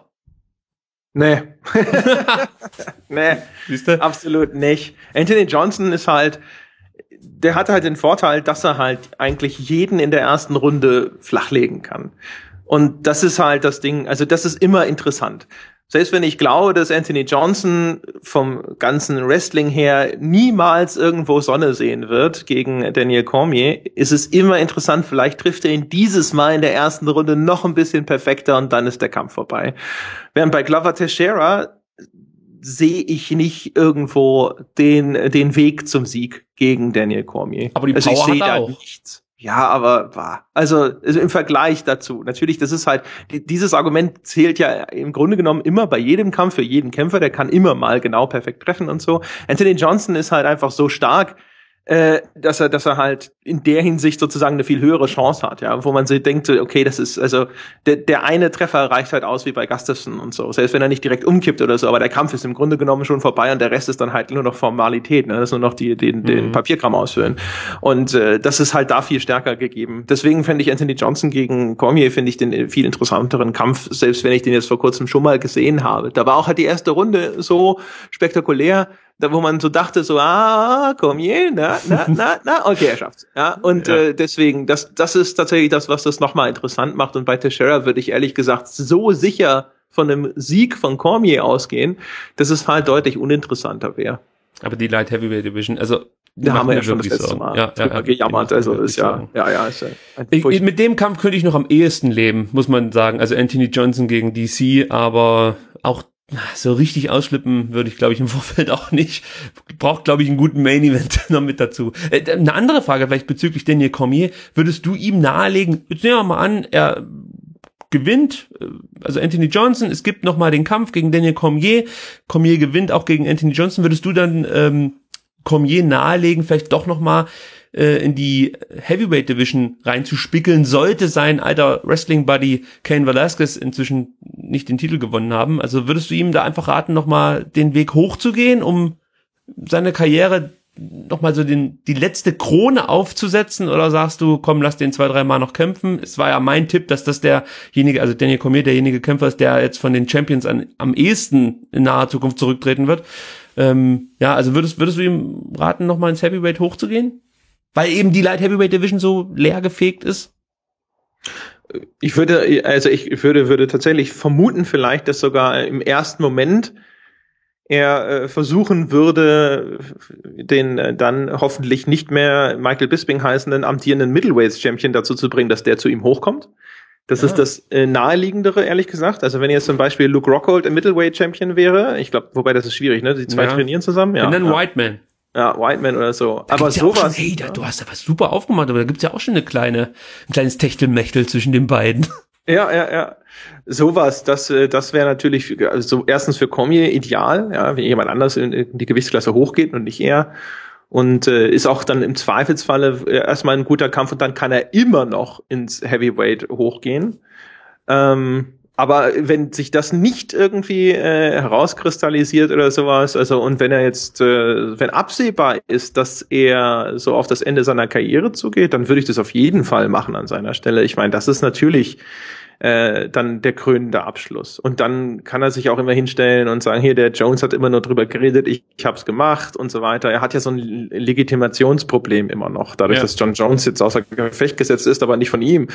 Nee. Nee, Siehste? absolut nicht. Anthony Johnson ist halt, der hat halt den Vorteil, dass er halt eigentlich jeden in der ersten Runde flachlegen kann. Und das ist halt das Ding, also das ist immer interessant. Selbst wenn ich glaube, dass Anthony Johnson vom ganzen Wrestling her niemals irgendwo Sonne sehen wird gegen Daniel Cormier, ist es immer interessant, vielleicht trifft er ihn dieses Mal in der ersten Runde noch ein bisschen perfekter und dann ist der Kampf vorbei. Während bei Glover Teixeira sehe ich nicht irgendwo den den Weg zum Sieg gegen Daniel Cormier. Aber die also Power ich sehe hat er da auch. nichts. Ja, aber also, also im Vergleich dazu, natürlich, das ist halt, die, dieses Argument zählt ja im Grunde genommen immer bei jedem Kampf, für jeden Kämpfer, der kann immer mal genau perfekt treffen und so. Anthony Johnson ist halt einfach so stark, äh, dass er, dass er halt in der Hinsicht sozusagen eine viel höhere Chance hat, ja, wo man sich denkt, okay, das ist, also, der, der eine Treffer reicht halt aus wie bei Gustafsson und so, selbst wenn er nicht direkt umkippt oder so, aber der Kampf ist im Grunde genommen schon vorbei und der Rest ist dann halt nur noch Formalität, ne, das ist nur noch die, den, den mhm. Papierkram ausfüllen. Und, äh, das ist halt da viel stärker gegeben. Deswegen fände ich Anthony Johnson gegen Cormier, finde ich den viel interessanteren Kampf, selbst wenn ich den jetzt vor kurzem schon mal gesehen habe. Da war auch halt die erste Runde so spektakulär, da wo man so dachte, so, ah, Cormier, na, na, na, na, okay, er schafft's. Ja, und ja. Äh, deswegen, das das ist tatsächlich das, was das nochmal interessant macht. Und bei Teixeira würde ich ehrlich gesagt so sicher von einem Sieg von Cormier ausgehen, dass es halt deutlich uninteressanter wäre. Aber die Light Heavyweight Division, also da haben wir ja schon das letzte so. Mal ja, drüber ja, gejammert, also ist ja, ja, ja, ist ja ich, mit dem Kampf könnte ich noch am ehesten leben, muss man sagen. Also Anthony Johnson gegen D C, aber auch so richtig ausflippen würde ich, glaube ich, im Vorfeld auch nicht. Braucht, glaube ich, einen guten Main-Event noch mit dazu. Äh, eine andere Frage vielleicht bezüglich Daniel Cormier. Würdest du ihm nahelegen, jetzt nehmen wir mal an, er gewinnt, also Anthony Johnson, es gibt noch mal den Kampf gegen Daniel Cormier. Cormier gewinnt auch gegen Anthony Johnson. Würdest du dann ähm, Cormier nahelegen, vielleicht doch noch mal äh, in die Heavyweight Division reinzuspickeln, sollte sein alter Wrestling-Buddy Cain Velasquez inzwischen nicht den Titel gewonnen haben? Also würdest du ihm da einfach raten, noch mal den Weg hochzugehen, um seine Karriere noch mal so den die letzte Krone aufzusetzen, oder sagst du, komm, lass den zwei, drei Mal noch kämpfen? Es war ja mein Tipp, dass das derjenige, also Daniel Cormier, derjenige Kämpfer ist, der jetzt von den Champions an, am ehesten in naher Zukunft zurücktreten wird. Ähm, ja, also würdest würdest du ihm raten, noch mal ins Heavyweight hochzugehen? Weil eben die Light Heavyweight Division so leer gefegt ist? Ich würde, also ich würde, würde tatsächlich vermuten vielleicht, dass sogar im ersten Moment er äh, versuchen würde, den äh, dann hoffentlich nicht mehr Michael Bisping heißenden amtierenden Middleweight-Champion dazu zu bringen, dass der zu ihm hochkommt. Das ja. ist das äh, naheliegendere, ehrlich gesagt. Also wenn jetzt zum Beispiel Luke Rockhold ein Middleweight-Champion wäre, ich glaube, wobei das ist schwierig, ne? Die zwei ja. trainieren zusammen. Ja, und dann ja. Whiteman. Ja, Whiteman oder so. Da aber sowas. Ja hey, da, du hast da was super aufgemacht, aber da gibt's ja auch schon eine kleine, ein kleines Techtelmechtel zwischen den beiden. Ja, ja, ja. Sowas, das, das wäre natürlich, also erstens für Cormier ideal, ja, wenn jemand anders in die Gewichtsklasse hochgeht und nicht er. Und äh, ist auch dann im Zweifelsfalle erstmal ein guter Kampf und dann kann er immer noch ins Heavyweight hochgehen. Ähm, aber wenn sich das nicht irgendwie äh, herauskristallisiert oder sowas, also und wenn er jetzt, äh, wenn absehbar ist, dass er so auf das Ende seiner Karriere zugeht, dann würde ich das auf jeden Fall machen an seiner Stelle. Ich meine, das ist natürlich äh, dann der krönende Abschluss. Und dann kann er sich auch immer hinstellen und sagen, hier, der Jones hat immer nur drüber geredet, ich, ich hab's gemacht und so weiter. Er hat ja so ein Legitimationsproblem immer noch, dadurch, ja. dass John Jones jetzt außer Gefecht gesetzt ist, aber nicht von ihm.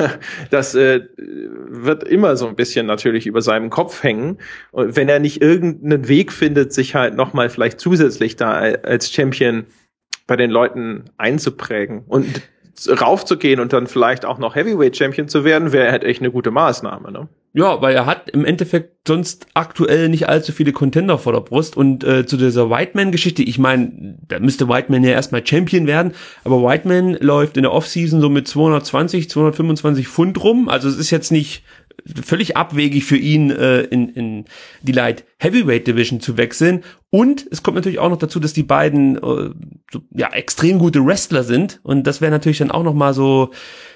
Das äh, wird immer so ein bisschen natürlich über seinem Kopf hängen. Und wenn er nicht irgendeinen Weg findet, sich halt nochmal vielleicht zusätzlich da als Champion bei den Leuten einzuprägen und raufzugehen und dann vielleicht auch noch Heavyweight Champion zu werden, wäre halt echt eine gute Maßnahme, ne? Ja, weil er hat im Endeffekt sonst aktuell nicht allzu viele Contender vor der Brust. Und äh, zu dieser Whiteman-Geschichte, ich meine, da müsste Whiteman ja erstmal Champion werden, aber Whiteman läuft in der Offseason so mit zweihundertzwanzig, zweihundertfünfundzwanzig Pfund rum. Also es ist jetzt nicht völlig abwegig für ihn, äh, in, in die Light Heavyweight Division zu wechseln. Und es kommt natürlich auch noch dazu, dass die beiden äh, so, ja extrem gute Wrestler sind. Und das wäre natürlich dann auch noch mal so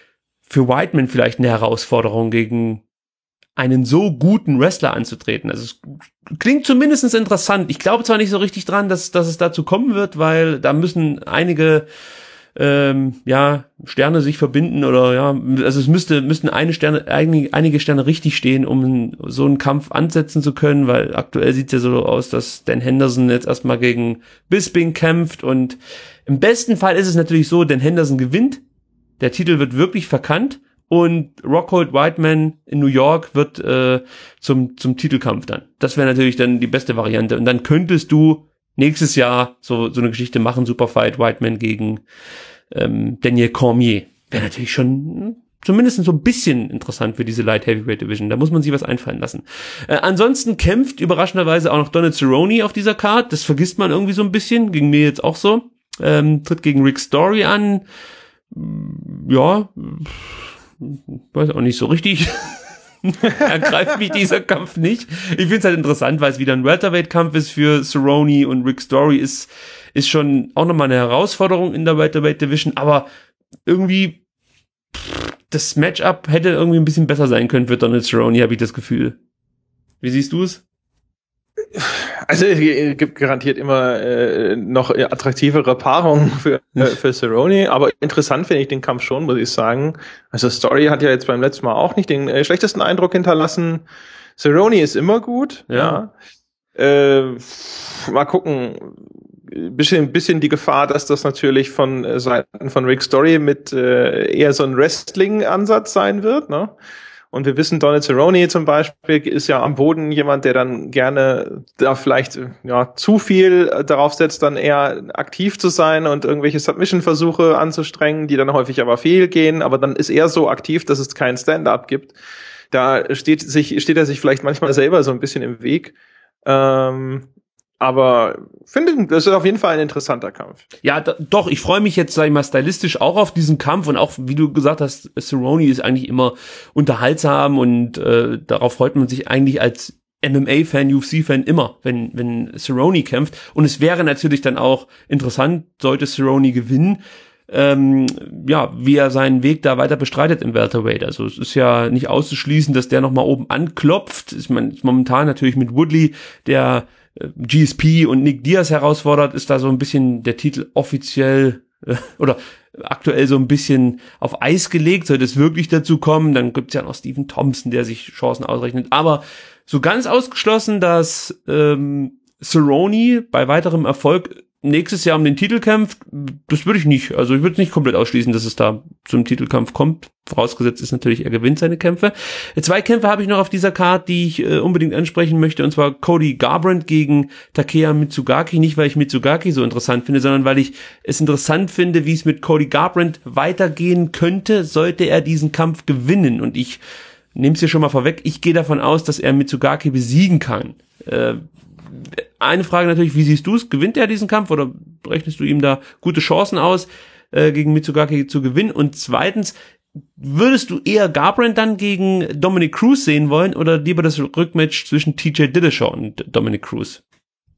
für Whiteman vielleicht eine Herausforderung, gegen einen so guten Wrestler anzutreten. Also es klingt zumindest interessant. Ich glaube zwar nicht so richtig dran, dass, dass es dazu kommen wird, weil da müssen einige ähm, ja Sterne sich verbinden oder ja, also es müsste müssten eine Sterne einige, einige Sterne richtig stehen, um so einen Kampf ansetzen zu können, weil aktuell sieht es ja so aus, dass Dan Henderson jetzt erstmal gegen Bisping kämpft und im besten Fall ist es natürlich so, Dan Henderson gewinnt, der Titel wird wirklich verkannt und Rockhold Whiteman in New York wird äh, zum zum Titelkampf dann. Das wäre natürlich dann die beste Variante und dann könntest du nächstes Jahr so so eine Geschichte machen, Superfight Whiteman gegen ähm, Daniel Cormier. Wäre natürlich schon zumindest so ein bisschen interessant für diese Light Heavyweight Division. Da muss man sich was einfallen lassen. Äh, ansonsten kämpft überraschenderweise auch noch Donald Cerrone auf dieser Card. Das vergisst man irgendwie so ein bisschen. Ging mir jetzt auch so. Ähm, tritt gegen Rick Story an. Ja, weiß auch nicht so richtig. Ergreift mich dieser Kampf nicht. Ich finde es halt interessant, weil es wieder ein Welterweight-Kampf ist für Cerrone und Rick Story ist ist schon auch nochmal eine Herausforderung in der Welterweight Division, aber irgendwie pff, das Matchup hätte irgendwie ein bisschen besser sein können für Donald Cerrone, habe ich das Gefühl. Wie siehst du es? Also es gibt garantiert immer äh, noch attraktivere Paarungen für, äh, für Cerrone, aber interessant finde ich den Kampf schon, muss ich sagen. Also Story hat ja jetzt beim letzten Mal auch nicht den äh, schlechtesten Eindruck hinterlassen. Cerrone ist immer gut, ja. ja. Äh, mal gucken, bisschen, bisschen die Gefahr, dass das natürlich von äh, Seiten von Rick Story mit äh, eher so ein Wrestling-Ansatz sein wird, ne? Und wir wissen, Donald Cerrone zum Beispiel ist ja am Boden jemand, der dann gerne da vielleicht ja zu viel darauf setzt, dann eher aktiv zu sein und irgendwelche Submission-Versuche anzustrengen, die dann häufig aber fehlgehen. Aber dann ist er so aktiv, dass es kein Stand-up gibt. Da steht sich steht er sich vielleicht manchmal selber so ein bisschen im Weg. Ähm, aber finde, das ist auf jeden Fall ein interessanter Kampf. Ja, da, doch, ich freue mich jetzt, sag ich mal, stylistisch auch auf diesen Kampf und auch, wie du gesagt hast, Cerrone ist eigentlich immer unterhaltsam und äh, darauf freut man sich eigentlich als M M A-Fan, U F C-Fan immer, wenn wenn Cerrone kämpft. Und es wäre natürlich dann auch interessant, sollte Cerrone gewinnen, ähm, ja, wie er seinen Weg da weiter bestreitet im Welterweight. Also es ist ja nicht auszuschließen, dass der nochmal oben anklopft. Ist man ist momentan natürlich mit Woodley, der G S P und Nick Diaz herausfordert, ist da so ein bisschen der Titel offiziell äh, oder aktuell so ein bisschen auf Eis gelegt. Sollte es wirklich dazu kommen, dann gibt's ja noch Stephen Thompson, der sich Chancen ausrechnet. Aber so ganz ausgeschlossen, dass ähm, Cerrone bei weiterem Erfolg nächstes Jahr um den Titel kämpft, das würde ich nicht. Also ich würde es nicht komplett ausschließen, dass es da zum Titelkampf kommt. Vorausgesetzt ist natürlich, er gewinnt seine Kämpfe. Zwei Kämpfe habe ich noch auf dieser Card, die ich äh, unbedingt ansprechen möchte, und zwar Cody Garbrandt gegen Takeya Mitsugaki. Nicht, weil ich Mitsugaki so interessant finde, sondern weil ich es interessant finde, wie es mit Cody Garbrandt weitergehen könnte, sollte er diesen Kampf gewinnen. Und ich nehme es hier schon mal vorweg, ich gehe davon aus, dass er Mitsugaki besiegen kann. Äh, Eine Frage natürlich, wie siehst du es? Gewinnt er diesen Kampf oder rechnest du ihm da gute Chancen aus, äh, gegen Mitsugaki zu gewinnen? Und zweitens, würdest du eher Garbrandt dann gegen Dominic Cruz sehen wollen oder lieber das Rückmatch zwischen T J Dillashaw und Dominic Cruz?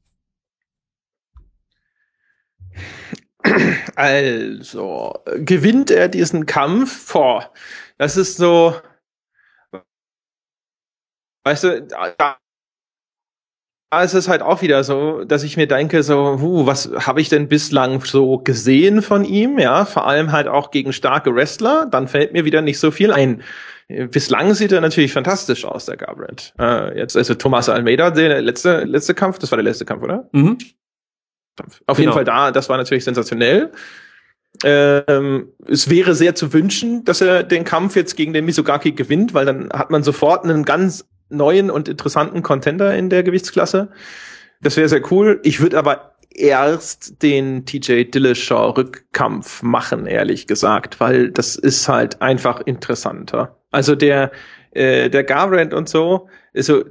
Also, gewinnt er diesen Kampf? Boah, das ist so, weißt du, da Da ist es halt auch wieder so, dass ich mir denke, so, huh, was habe ich denn bislang so gesehen von ihm? Ja, vor allem halt auch gegen starke Wrestler. Dann fällt mir wieder nicht so viel ein. Bislang sieht er natürlich fantastisch aus, der Garbrandt. Äh, jetzt also Thomas Almeida, der letzte letzte Kampf, das war der letzte Kampf, oder? Mhm. Auf genau. jeden Fall da, das war natürlich sensationell. Ähm, es wäre sehr zu wünschen, dass er den Kampf jetzt gegen den Mitsugaki gewinnt, weil dann hat man sofort einen ganz neuen und interessanten Contender in der Gewichtsklasse. Das wäre sehr cool. Ich würde aber erst den T J Dillashaw Rückkampf machen, ehrlich gesagt, weil das ist halt einfach interessanter. Also der äh, der Garbrandt und so, ist so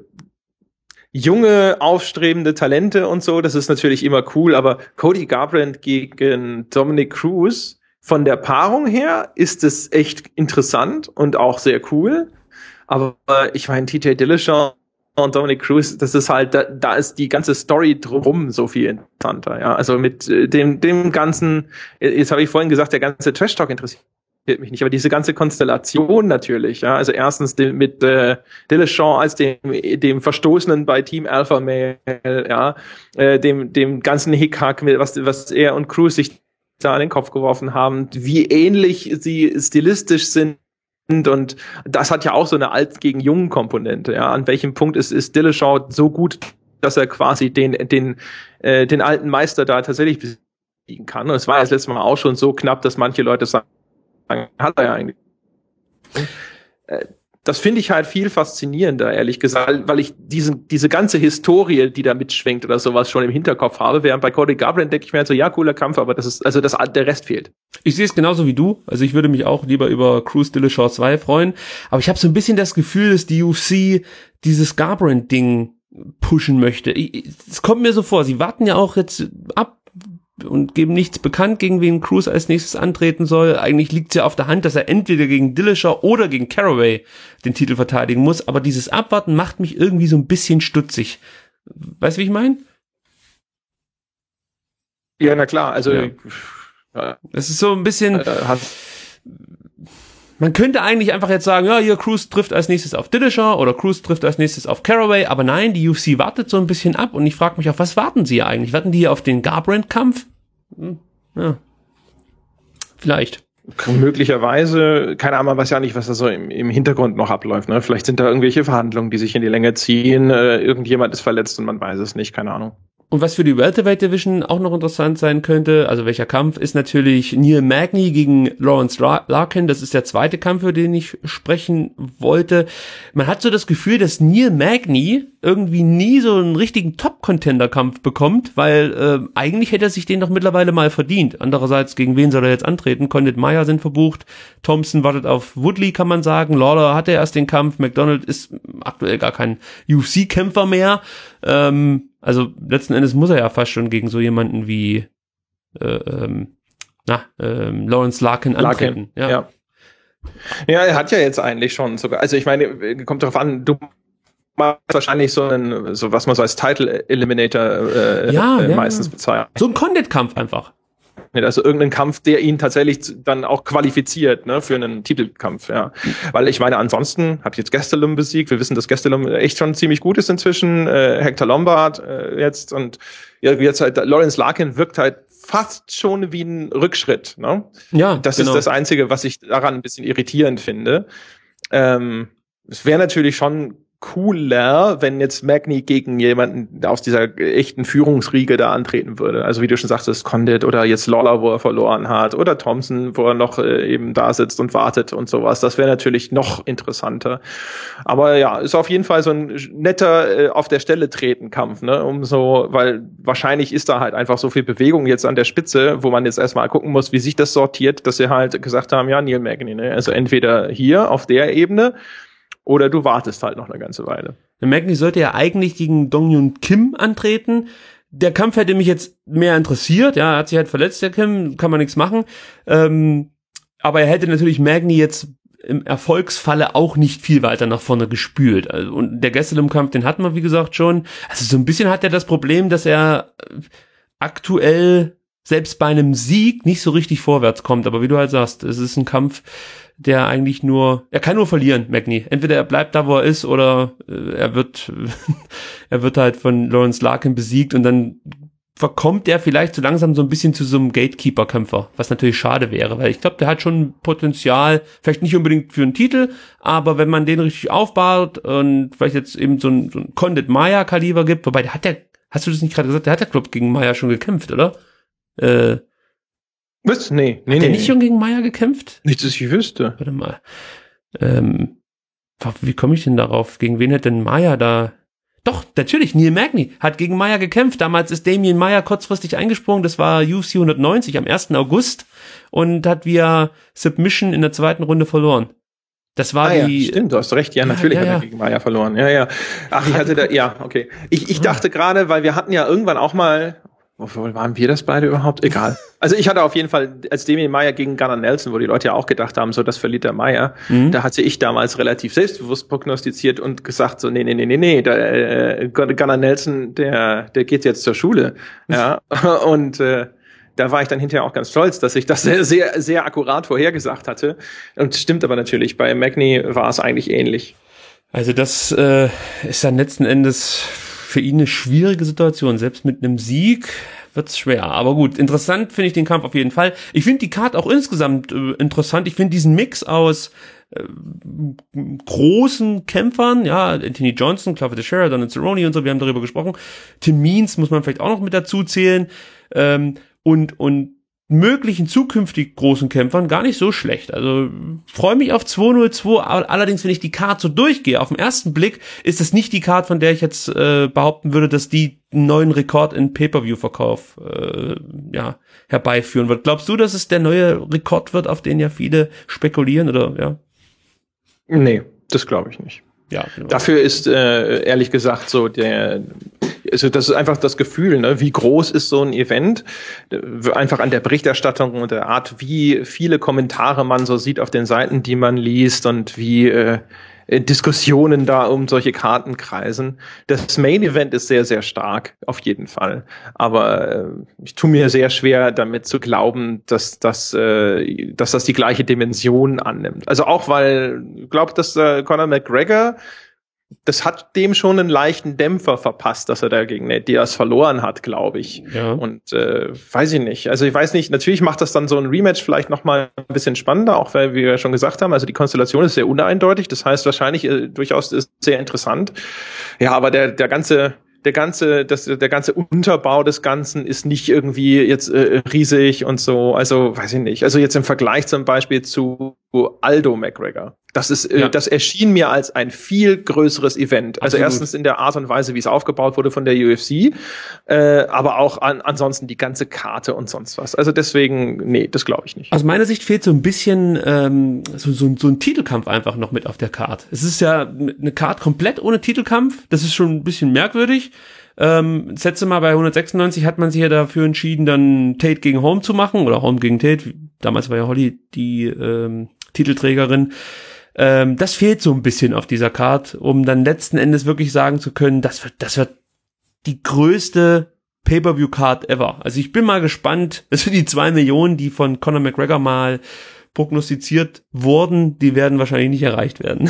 junge, aufstrebende Talente und so, das ist natürlich immer cool, aber Cody Garbrandt gegen Dominic Cruz, von der Paarung her ist es echt interessant und auch sehr cool. Aber ich meine, T J Dillashaw und Dominic Cruz, das ist halt, da, da ist die ganze Story drumherum so viel interessanter. Ja, also mit dem dem ganzen, jetzt habe ich vorhin gesagt, der ganze Trash Talk interessiert mich nicht, aber diese ganze Konstellation natürlich. Ja, also erstens den, mit äh, Dillashaw als dem dem Verstoßenen bei Team Alpha Male, ja, äh, dem dem ganzen Hickhack, was was er und Cruz sich da an den Kopf geworfen haben, wie ähnlich sie stilistisch sind. Und das hat ja auch so eine alt gegen jungen Komponente. Ja, an welchem Punkt ist ist Dillashaw so gut, dass er quasi den den äh, den alten Meister da tatsächlich besiegen kann? Und es war ja das letzte Mal auch schon so knapp, dass manche Leute sagen, hat er ja eigentlich. Äh, das finde ich halt viel faszinierender, ehrlich gesagt, weil ich diesen, diese ganze Historie, die da mitschwingt oder sowas schon im Hinterkopf habe, während bei Cody Garbrandt denke ich mir halt so, ja, cooler Kampf, aber das ist, also das, der Rest fehlt. Ich sehe es genauso wie du, also ich würde mich auch lieber über Cruz Dillashaw zwei freuen, aber ich habe so ein bisschen das Gefühl, dass die U F C dieses Garbrandt-Ding pushen möchte. Es kommt mir so vor, sie warten ja auch jetzt ab und geben nichts bekannt, gegen wen Cruz als nächstes antreten soll. Eigentlich liegt es ja auf der Hand, dass er entweder gegen Dillashaw oder gegen Caraway den Titel verteidigen muss, aber dieses Abwarten macht mich irgendwie so ein bisschen stutzig. Weißt du, wie ich meine? Ja, na klar, also Ja. ja. Es ist so ein bisschen, Äh, hat, man könnte eigentlich einfach jetzt sagen, ja, hier, Cruz trifft als nächstes auf Dillashaw oder Cruz trifft als nächstes auf Caraway, aber nein, die U F C wartet so ein bisschen ab und ich frage mich auch, was warten sie eigentlich? Warten die hier auf den Garbrandt-Kampf? Hm, ja, vielleicht. möglicherweise, keine Ahnung, man weiß ja nicht, was da so im, im Hintergrund noch abläuft. Ne? Vielleicht sind da irgendwelche Verhandlungen, die sich in die Länge ziehen. Äh, irgendjemand ist verletzt und man weiß es nicht, keine Ahnung. Und was für die Welterweight Division auch noch interessant sein könnte, also welcher Kampf, ist natürlich Neil Magny gegen Lawrence Larkin. Das ist der zweite Kampf, über den ich sprechen wollte. Man hat so das Gefühl, dass Neil Magny irgendwie nie so einen richtigen Top-Contender-Kampf bekommt, weil äh, eigentlich hätte er sich den doch mittlerweile mal verdient. Andererseits, gegen wen soll er jetzt antreten? Condit Meyer sind verbucht, Thompson wartet auf Woodley, kann man sagen. Lawler hatte erst den Kampf, McDonald ist aktuell gar kein U F C-Kämpfer mehr. Ähm, also letzten Endes muss er ja fast schon gegen so jemanden wie äh, ähm, na, ähm, Lawrence Larkin antreten. Larkin, ja. ja. Ja, er hat ja jetzt eigentlich schon sogar, also ich meine, kommt darauf an, du machst wahrscheinlich so einen, so was man so als Title Eliminator äh, ja, äh, ja, meistens bezeichnet. So ein Condit-Kampf einfach. Also irgendeinen Kampf, der ihn tatsächlich dann auch qualifiziert, ne, für einen Titelkampf, ja. Weil ich meine, ansonsten hat jetzt Gastelum besiegt. Wir wissen, dass Gastelum echt schon ziemlich gut ist inzwischen. Äh, Hector Lombard äh, jetzt und ja, jetzt halt Lawrence Larkin wirkt halt fast schon wie ein Rückschritt, ne? Ja, das genau. ist das Einzige, was ich daran ein bisschen irritierend finde. Ähm, es wäre natürlich schon cooler, wenn jetzt Magny gegen jemanden aus dieser echten Führungsriege da antreten würde. Also wie du schon sagtest, Condit oder jetzt Lawler, wo er verloren hat, oder Thompson, wo er noch äh, eben da sitzt und wartet und sowas. Das wäre natürlich noch interessanter. Aber ja, ist auf jeden Fall so ein netter äh, auf der Stelle treten Kampf, ne? Um so, weil wahrscheinlich ist da halt einfach so viel Bewegung jetzt an der Spitze, wo man jetzt erstmal gucken muss, wie sich das sortiert, dass sie halt gesagt haben, ja, Neil Magny, ne? Also entweder hier auf der Ebene oder du wartest halt noch eine ganze Weile. Der Magny sollte ja eigentlich gegen Dong-Hyun Kim antreten. Der Kampf hätte mich jetzt mehr interessiert. Ja, er hat sich halt verletzt, der Kim, kann man nichts machen. Ähm, aber er hätte natürlich Magny jetzt im Erfolgsfalle auch nicht viel weiter nach vorne gespült. Also, und der Gastelum-Kampf, den hatten wir, wie gesagt, schon. Also so ein bisschen hat er das Problem, dass er aktuell selbst bei einem Sieg nicht so richtig vorwärts kommt. Aber wie du halt sagst, es ist ein Kampf, der eigentlich nur, er kann nur verlieren, Magny. Entweder er bleibt da, wo er ist, oder äh, er wird, er wird halt von Lawrence Larkin besiegt und dann verkommt er vielleicht so langsam so ein bisschen zu so einem Gatekeeper-Kämpfer, was natürlich schade wäre, weil ich glaube, der hat schon Potenzial, vielleicht nicht unbedingt für einen Titel, aber wenn man den richtig aufbaut und vielleicht jetzt eben so ein, so ein Condit Meyer-Kaliber gibt, wobei der hat der, hast du das nicht gerade gesagt, der hat der Club gegen Meyer schon gekämpft, oder? Äh, Was? Nee, nee, Hat der nee. nicht schon gegen Meyer gekämpft? Nicht, dass ich wüsste. Warte mal. Ähm, wie komme ich denn darauf? Gegen wen hat denn Meyer da? Doch, natürlich, Neil Magny hat gegen Meyer gekämpft. Damals ist Damien Meyer kurzfristig eingesprungen. Das war U F C hundertneunzig am ersten August und hat via Submission in der zweiten Runde verloren. Das war ah, die. Ja, stimmt, du hast recht. Ja, Ja, natürlich ja, hat er ja. gegen Meyer verloren. Ja, ja. Ach, ich hatte da, ja, okay. Ich, ich dachte gerade, weil wir hatten ja irgendwann auch mal, wofür waren wir das beide überhaupt? Egal. Also ich hatte auf jeden Fall, als Damien Meyer gegen Gunnar Nelson, wo die Leute ja auch gedacht haben, so das verliert der Meyer, Mhm. da hatte ich damals relativ selbstbewusst prognostiziert und gesagt so, nee, nee, nee, nee, nee, da, äh, Gunnar Nelson, der, der geht jetzt zur Schule. Ja, und äh, da war ich dann hinterher auch ganz stolz, dass ich das sehr, sehr, sehr akkurat vorhergesagt hatte. Und stimmt aber natürlich, bei Magny war es eigentlich ähnlich. Also das äh, ist dann letzten Endes für ihn eine schwierige Situation. Selbst mit einem Sieg wird's schwer. Aber gut, interessant finde ich den Kampf auf jeden Fall. Ich finde die Card auch insgesamt äh, interessant. Ich finde diesen Mix aus äh, großen Kämpfern, ja, Anthony Johnson, Clive Teixeira, Donald Cerrone und so, wir haben darüber gesprochen. Tim Means muss man vielleicht auch noch mit dazu zählen. Ähm, und, und möglichen zukünftig großen Kämpfern gar nicht so schlecht. Also freue mich auf zwei null zwei, allerdings wenn ich die Card so durchgehe, auf den ersten Blick ist das nicht die Card, von der ich jetzt äh, behaupten würde, dass die einen neuen Rekord in Pay-Per-View-Verkauf äh, ja, herbeiführen wird. Glaubst du, dass es der neue Rekord wird, auf den ja viele spekulieren, oder ja? Nee, das glaube ich nicht. Ja, genau. Dafür ist äh, ehrlich gesagt so der Also das ist einfach das Gefühl, ne? Wie groß ist so ein Event? Einfach an der Berichterstattung und der Art, wie viele Kommentare man so sieht auf den Seiten, die man liest und wie äh, Diskussionen da um solche Karten kreisen. Das Main Event ist sehr, sehr stark, auf jeden Fall. Aber äh, ich tue mir sehr schwer, damit zu glauben, dass, dass, äh, dass das die gleiche Dimension annimmt. Also auch, weil ich glaube, dass äh, Conor McGregor, das hat dem schon einen leichten Dämpfer verpasst, dass er da gegen Nate Diaz verloren hat, glaube ich. Ja. Und äh, weiß ich nicht. Also ich weiß nicht, natürlich macht das dann so ein Rematch vielleicht noch mal ein bisschen spannender, auch weil, wie wir schon gesagt haben, also die Konstellation ist sehr uneindeutig. Das heißt wahrscheinlich äh, durchaus ist sehr interessant. Ja, aber der der ganze der ganze das der ganze Unterbau des Ganzen ist nicht irgendwie jetzt äh, riesig und so. Also weiß ich nicht. Also jetzt im Vergleich zum Beispiel zu Aldo McGregor. Das ist, äh, ja. das erschien mir als ein viel größeres Event. Also Absolut. erstens in der Art und Weise, wie es aufgebaut wurde von der U F C, äh, aber auch an, ansonsten die ganze Karte und sonst was. Also deswegen, nee, das glaube ich nicht. Aus meiner Sicht fehlt so ein bisschen ähm, so, so, so ein Titelkampf einfach noch mit auf der Card. Es ist ja eine Card komplett ohne Titelkampf. Das ist schon ein bisschen merkwürdig. Ähm, das letzte Mal bei hundertsechsundneunzig hat man sich ja dafür entschieden, dann Tate gegen Holm zu machen oder Holm gegen Tate. Damals war ja Holly die ähm, Titelträgerin. Ähm, das fehlt so ein bisschen auf dieser Card, um dann letzten Endes wirklich sagen zu können, das wird, das wird die größte Pay-Per-View-Card ever. Also ich bin mal gespannt, also die zwei Millionen, die von Conor McGregor mal prognostiziert wurden, die werden wahrscheinlich nicht erreicht werden.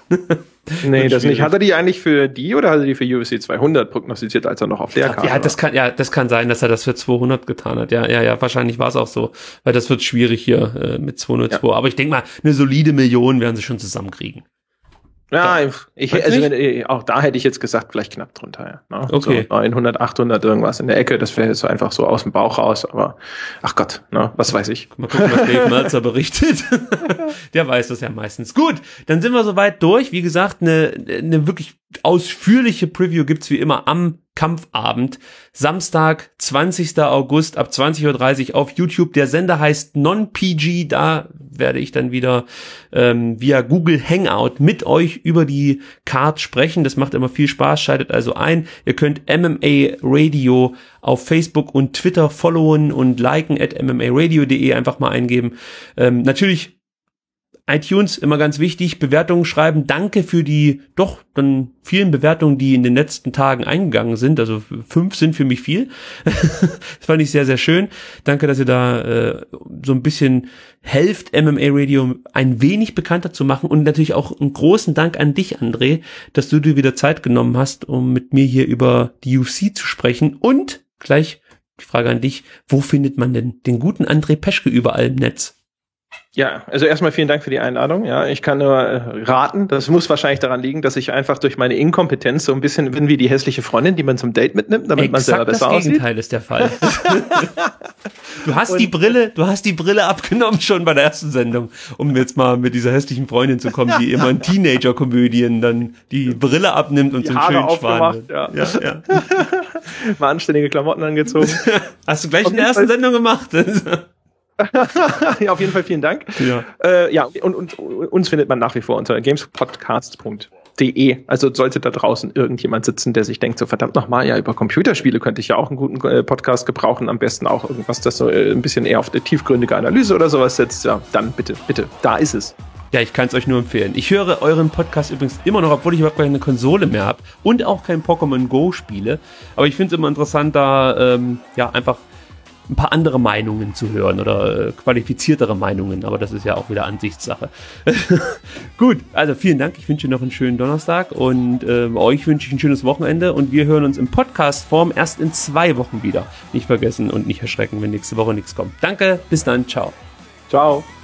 Nee, das nicht. Hat er die eigentlich für die oder hat er die für U F C zweihundert prognostiziert, als er noch auf der Karte Ja, das kann, ja, das kann sein, dass er das für zweihundert getan hat. Ja, ja, ja, wahrscheinlich war es auch so, weil das wird schwierig hier äh, mit zweihundertzwei. Ja. Aber ich denke mal, eine solide Million werden sie schon zusammenkriegen. Ja, ich, also wenn, auch da hätte ich jetzt gesagt, vielleicht knapp drunter. Ja, ne? Okay. So neunhundert, achthundert irgendwas in der Ecke, das wäre jetzt so einfach so aus dem Bauch raus, aber ach Gott, ne, was weiß ich. Mal gucken, was Dave Meltzer berichtet. Der weiß das ja meistens. Gut, dann sind wir soweit durch. Wie gesagt, eine, eine wirklich ausführliche Preview gibt's wie immer am Kampfabend. Samstag, zwanzigsten August ab zwanzig Uhr dreißig auf YouTube. Der Sender heißt Non-P G. Da werde ich dann wieder ähm, via Google Hangout mit euch über die Card sprechen. Das macht immer viel Spaß. Schaltet also ein. Ihr könnt M M A Radio auf Facebook und Twitter followen und liken at m m a radio punkt d e einfach mal eingeben. Ähm, natürlich iTunes, immer ganz wichtig, Bewertungen schreiben. Danke für die doch dann vielen Bewertungen, die in den letzten Tagen eingegangen sind. Also fünf sind für mich viel. Das fand ich sehr, sehr schön. Danke, dass ihr da äh, so ein bisschen helft, M M A Radio ein wenig bekannter zu machen. Und natürlich auch einen großen Dank an dich, André, dass du dir wieder Zeit genommen hast, um mit mir hier über die U F C zu sprechen. Und gleich die Frage an dich, wo findet man denn den guten André Peschke überall im Netz? Ja, also erstmal vielen Dank für die Einladung. Ja, ich kann nur äh, raten, das muss wahrscheinlich daran liegen, dass ich einfach durch meine Inkompetenz so ein bisschen bin wie die hässliche Freundin, die man zum Date mitnimmt, damit Exakt man selber besser das aussieht. Gegenteil ist der Fall. Du hast Und die Brille, du hast die Brille abgenommen schon bei der ersten Sendung, um jetzt mal mit dieser hässlichen Freundin zu kommen, die immer in Teenager-Komödien dann die Brille abnimmt und die so einen Haare schönen aufgemacht, Schwan. ja. Ja, ja. Mal anständige Klamotten angezogen. Hast du gleich Auf in der jeden ersten Fall- Sendung gemacht? Ja, auf jeden Fall vielen Dank. Ja. Äh, ja, und, und uns findet man nach wie vor unter gamespodcast punkt de. Also sollte da draußen irgendjemand sitzen, der sich denkt, so verdammt nochmal, ja, über Computerspiele könnte ich ja auch einen guten äh, Podcast gebrauchen, am besten auch irgendwas, das so äh, ein bisschen eher auf eine tiefgründige Analyse oder sowas setzt, ja, dann bitte, bitte, da ist es. Ja, ich kann es euch nur empfehlen. Ich höre euren Podcast übrigens immer noch, obwohl ich überhaupt keine Konsole mehr habe und auch kein Pokémon Go spiele. Aber ich finde es immer interessant, da ähm, ja einfach ein paar andere Meinungen zu hören oder äh, qualifiziertere Meinungen, aber das ist ja auch wieder Ansichtssache. Gut, also vielen Dank, ich wünsche noch einen schönen Donnerstag und äh, euch wünsche ich ein schönes Wochenende und wir hören uns im Podcast-Form erst in zwei Wochen wieder. Nicht vergessen und nicht erschrecken, wenn nächste Woche nichts kommt. Danke, bis dann, ciao. Ciao.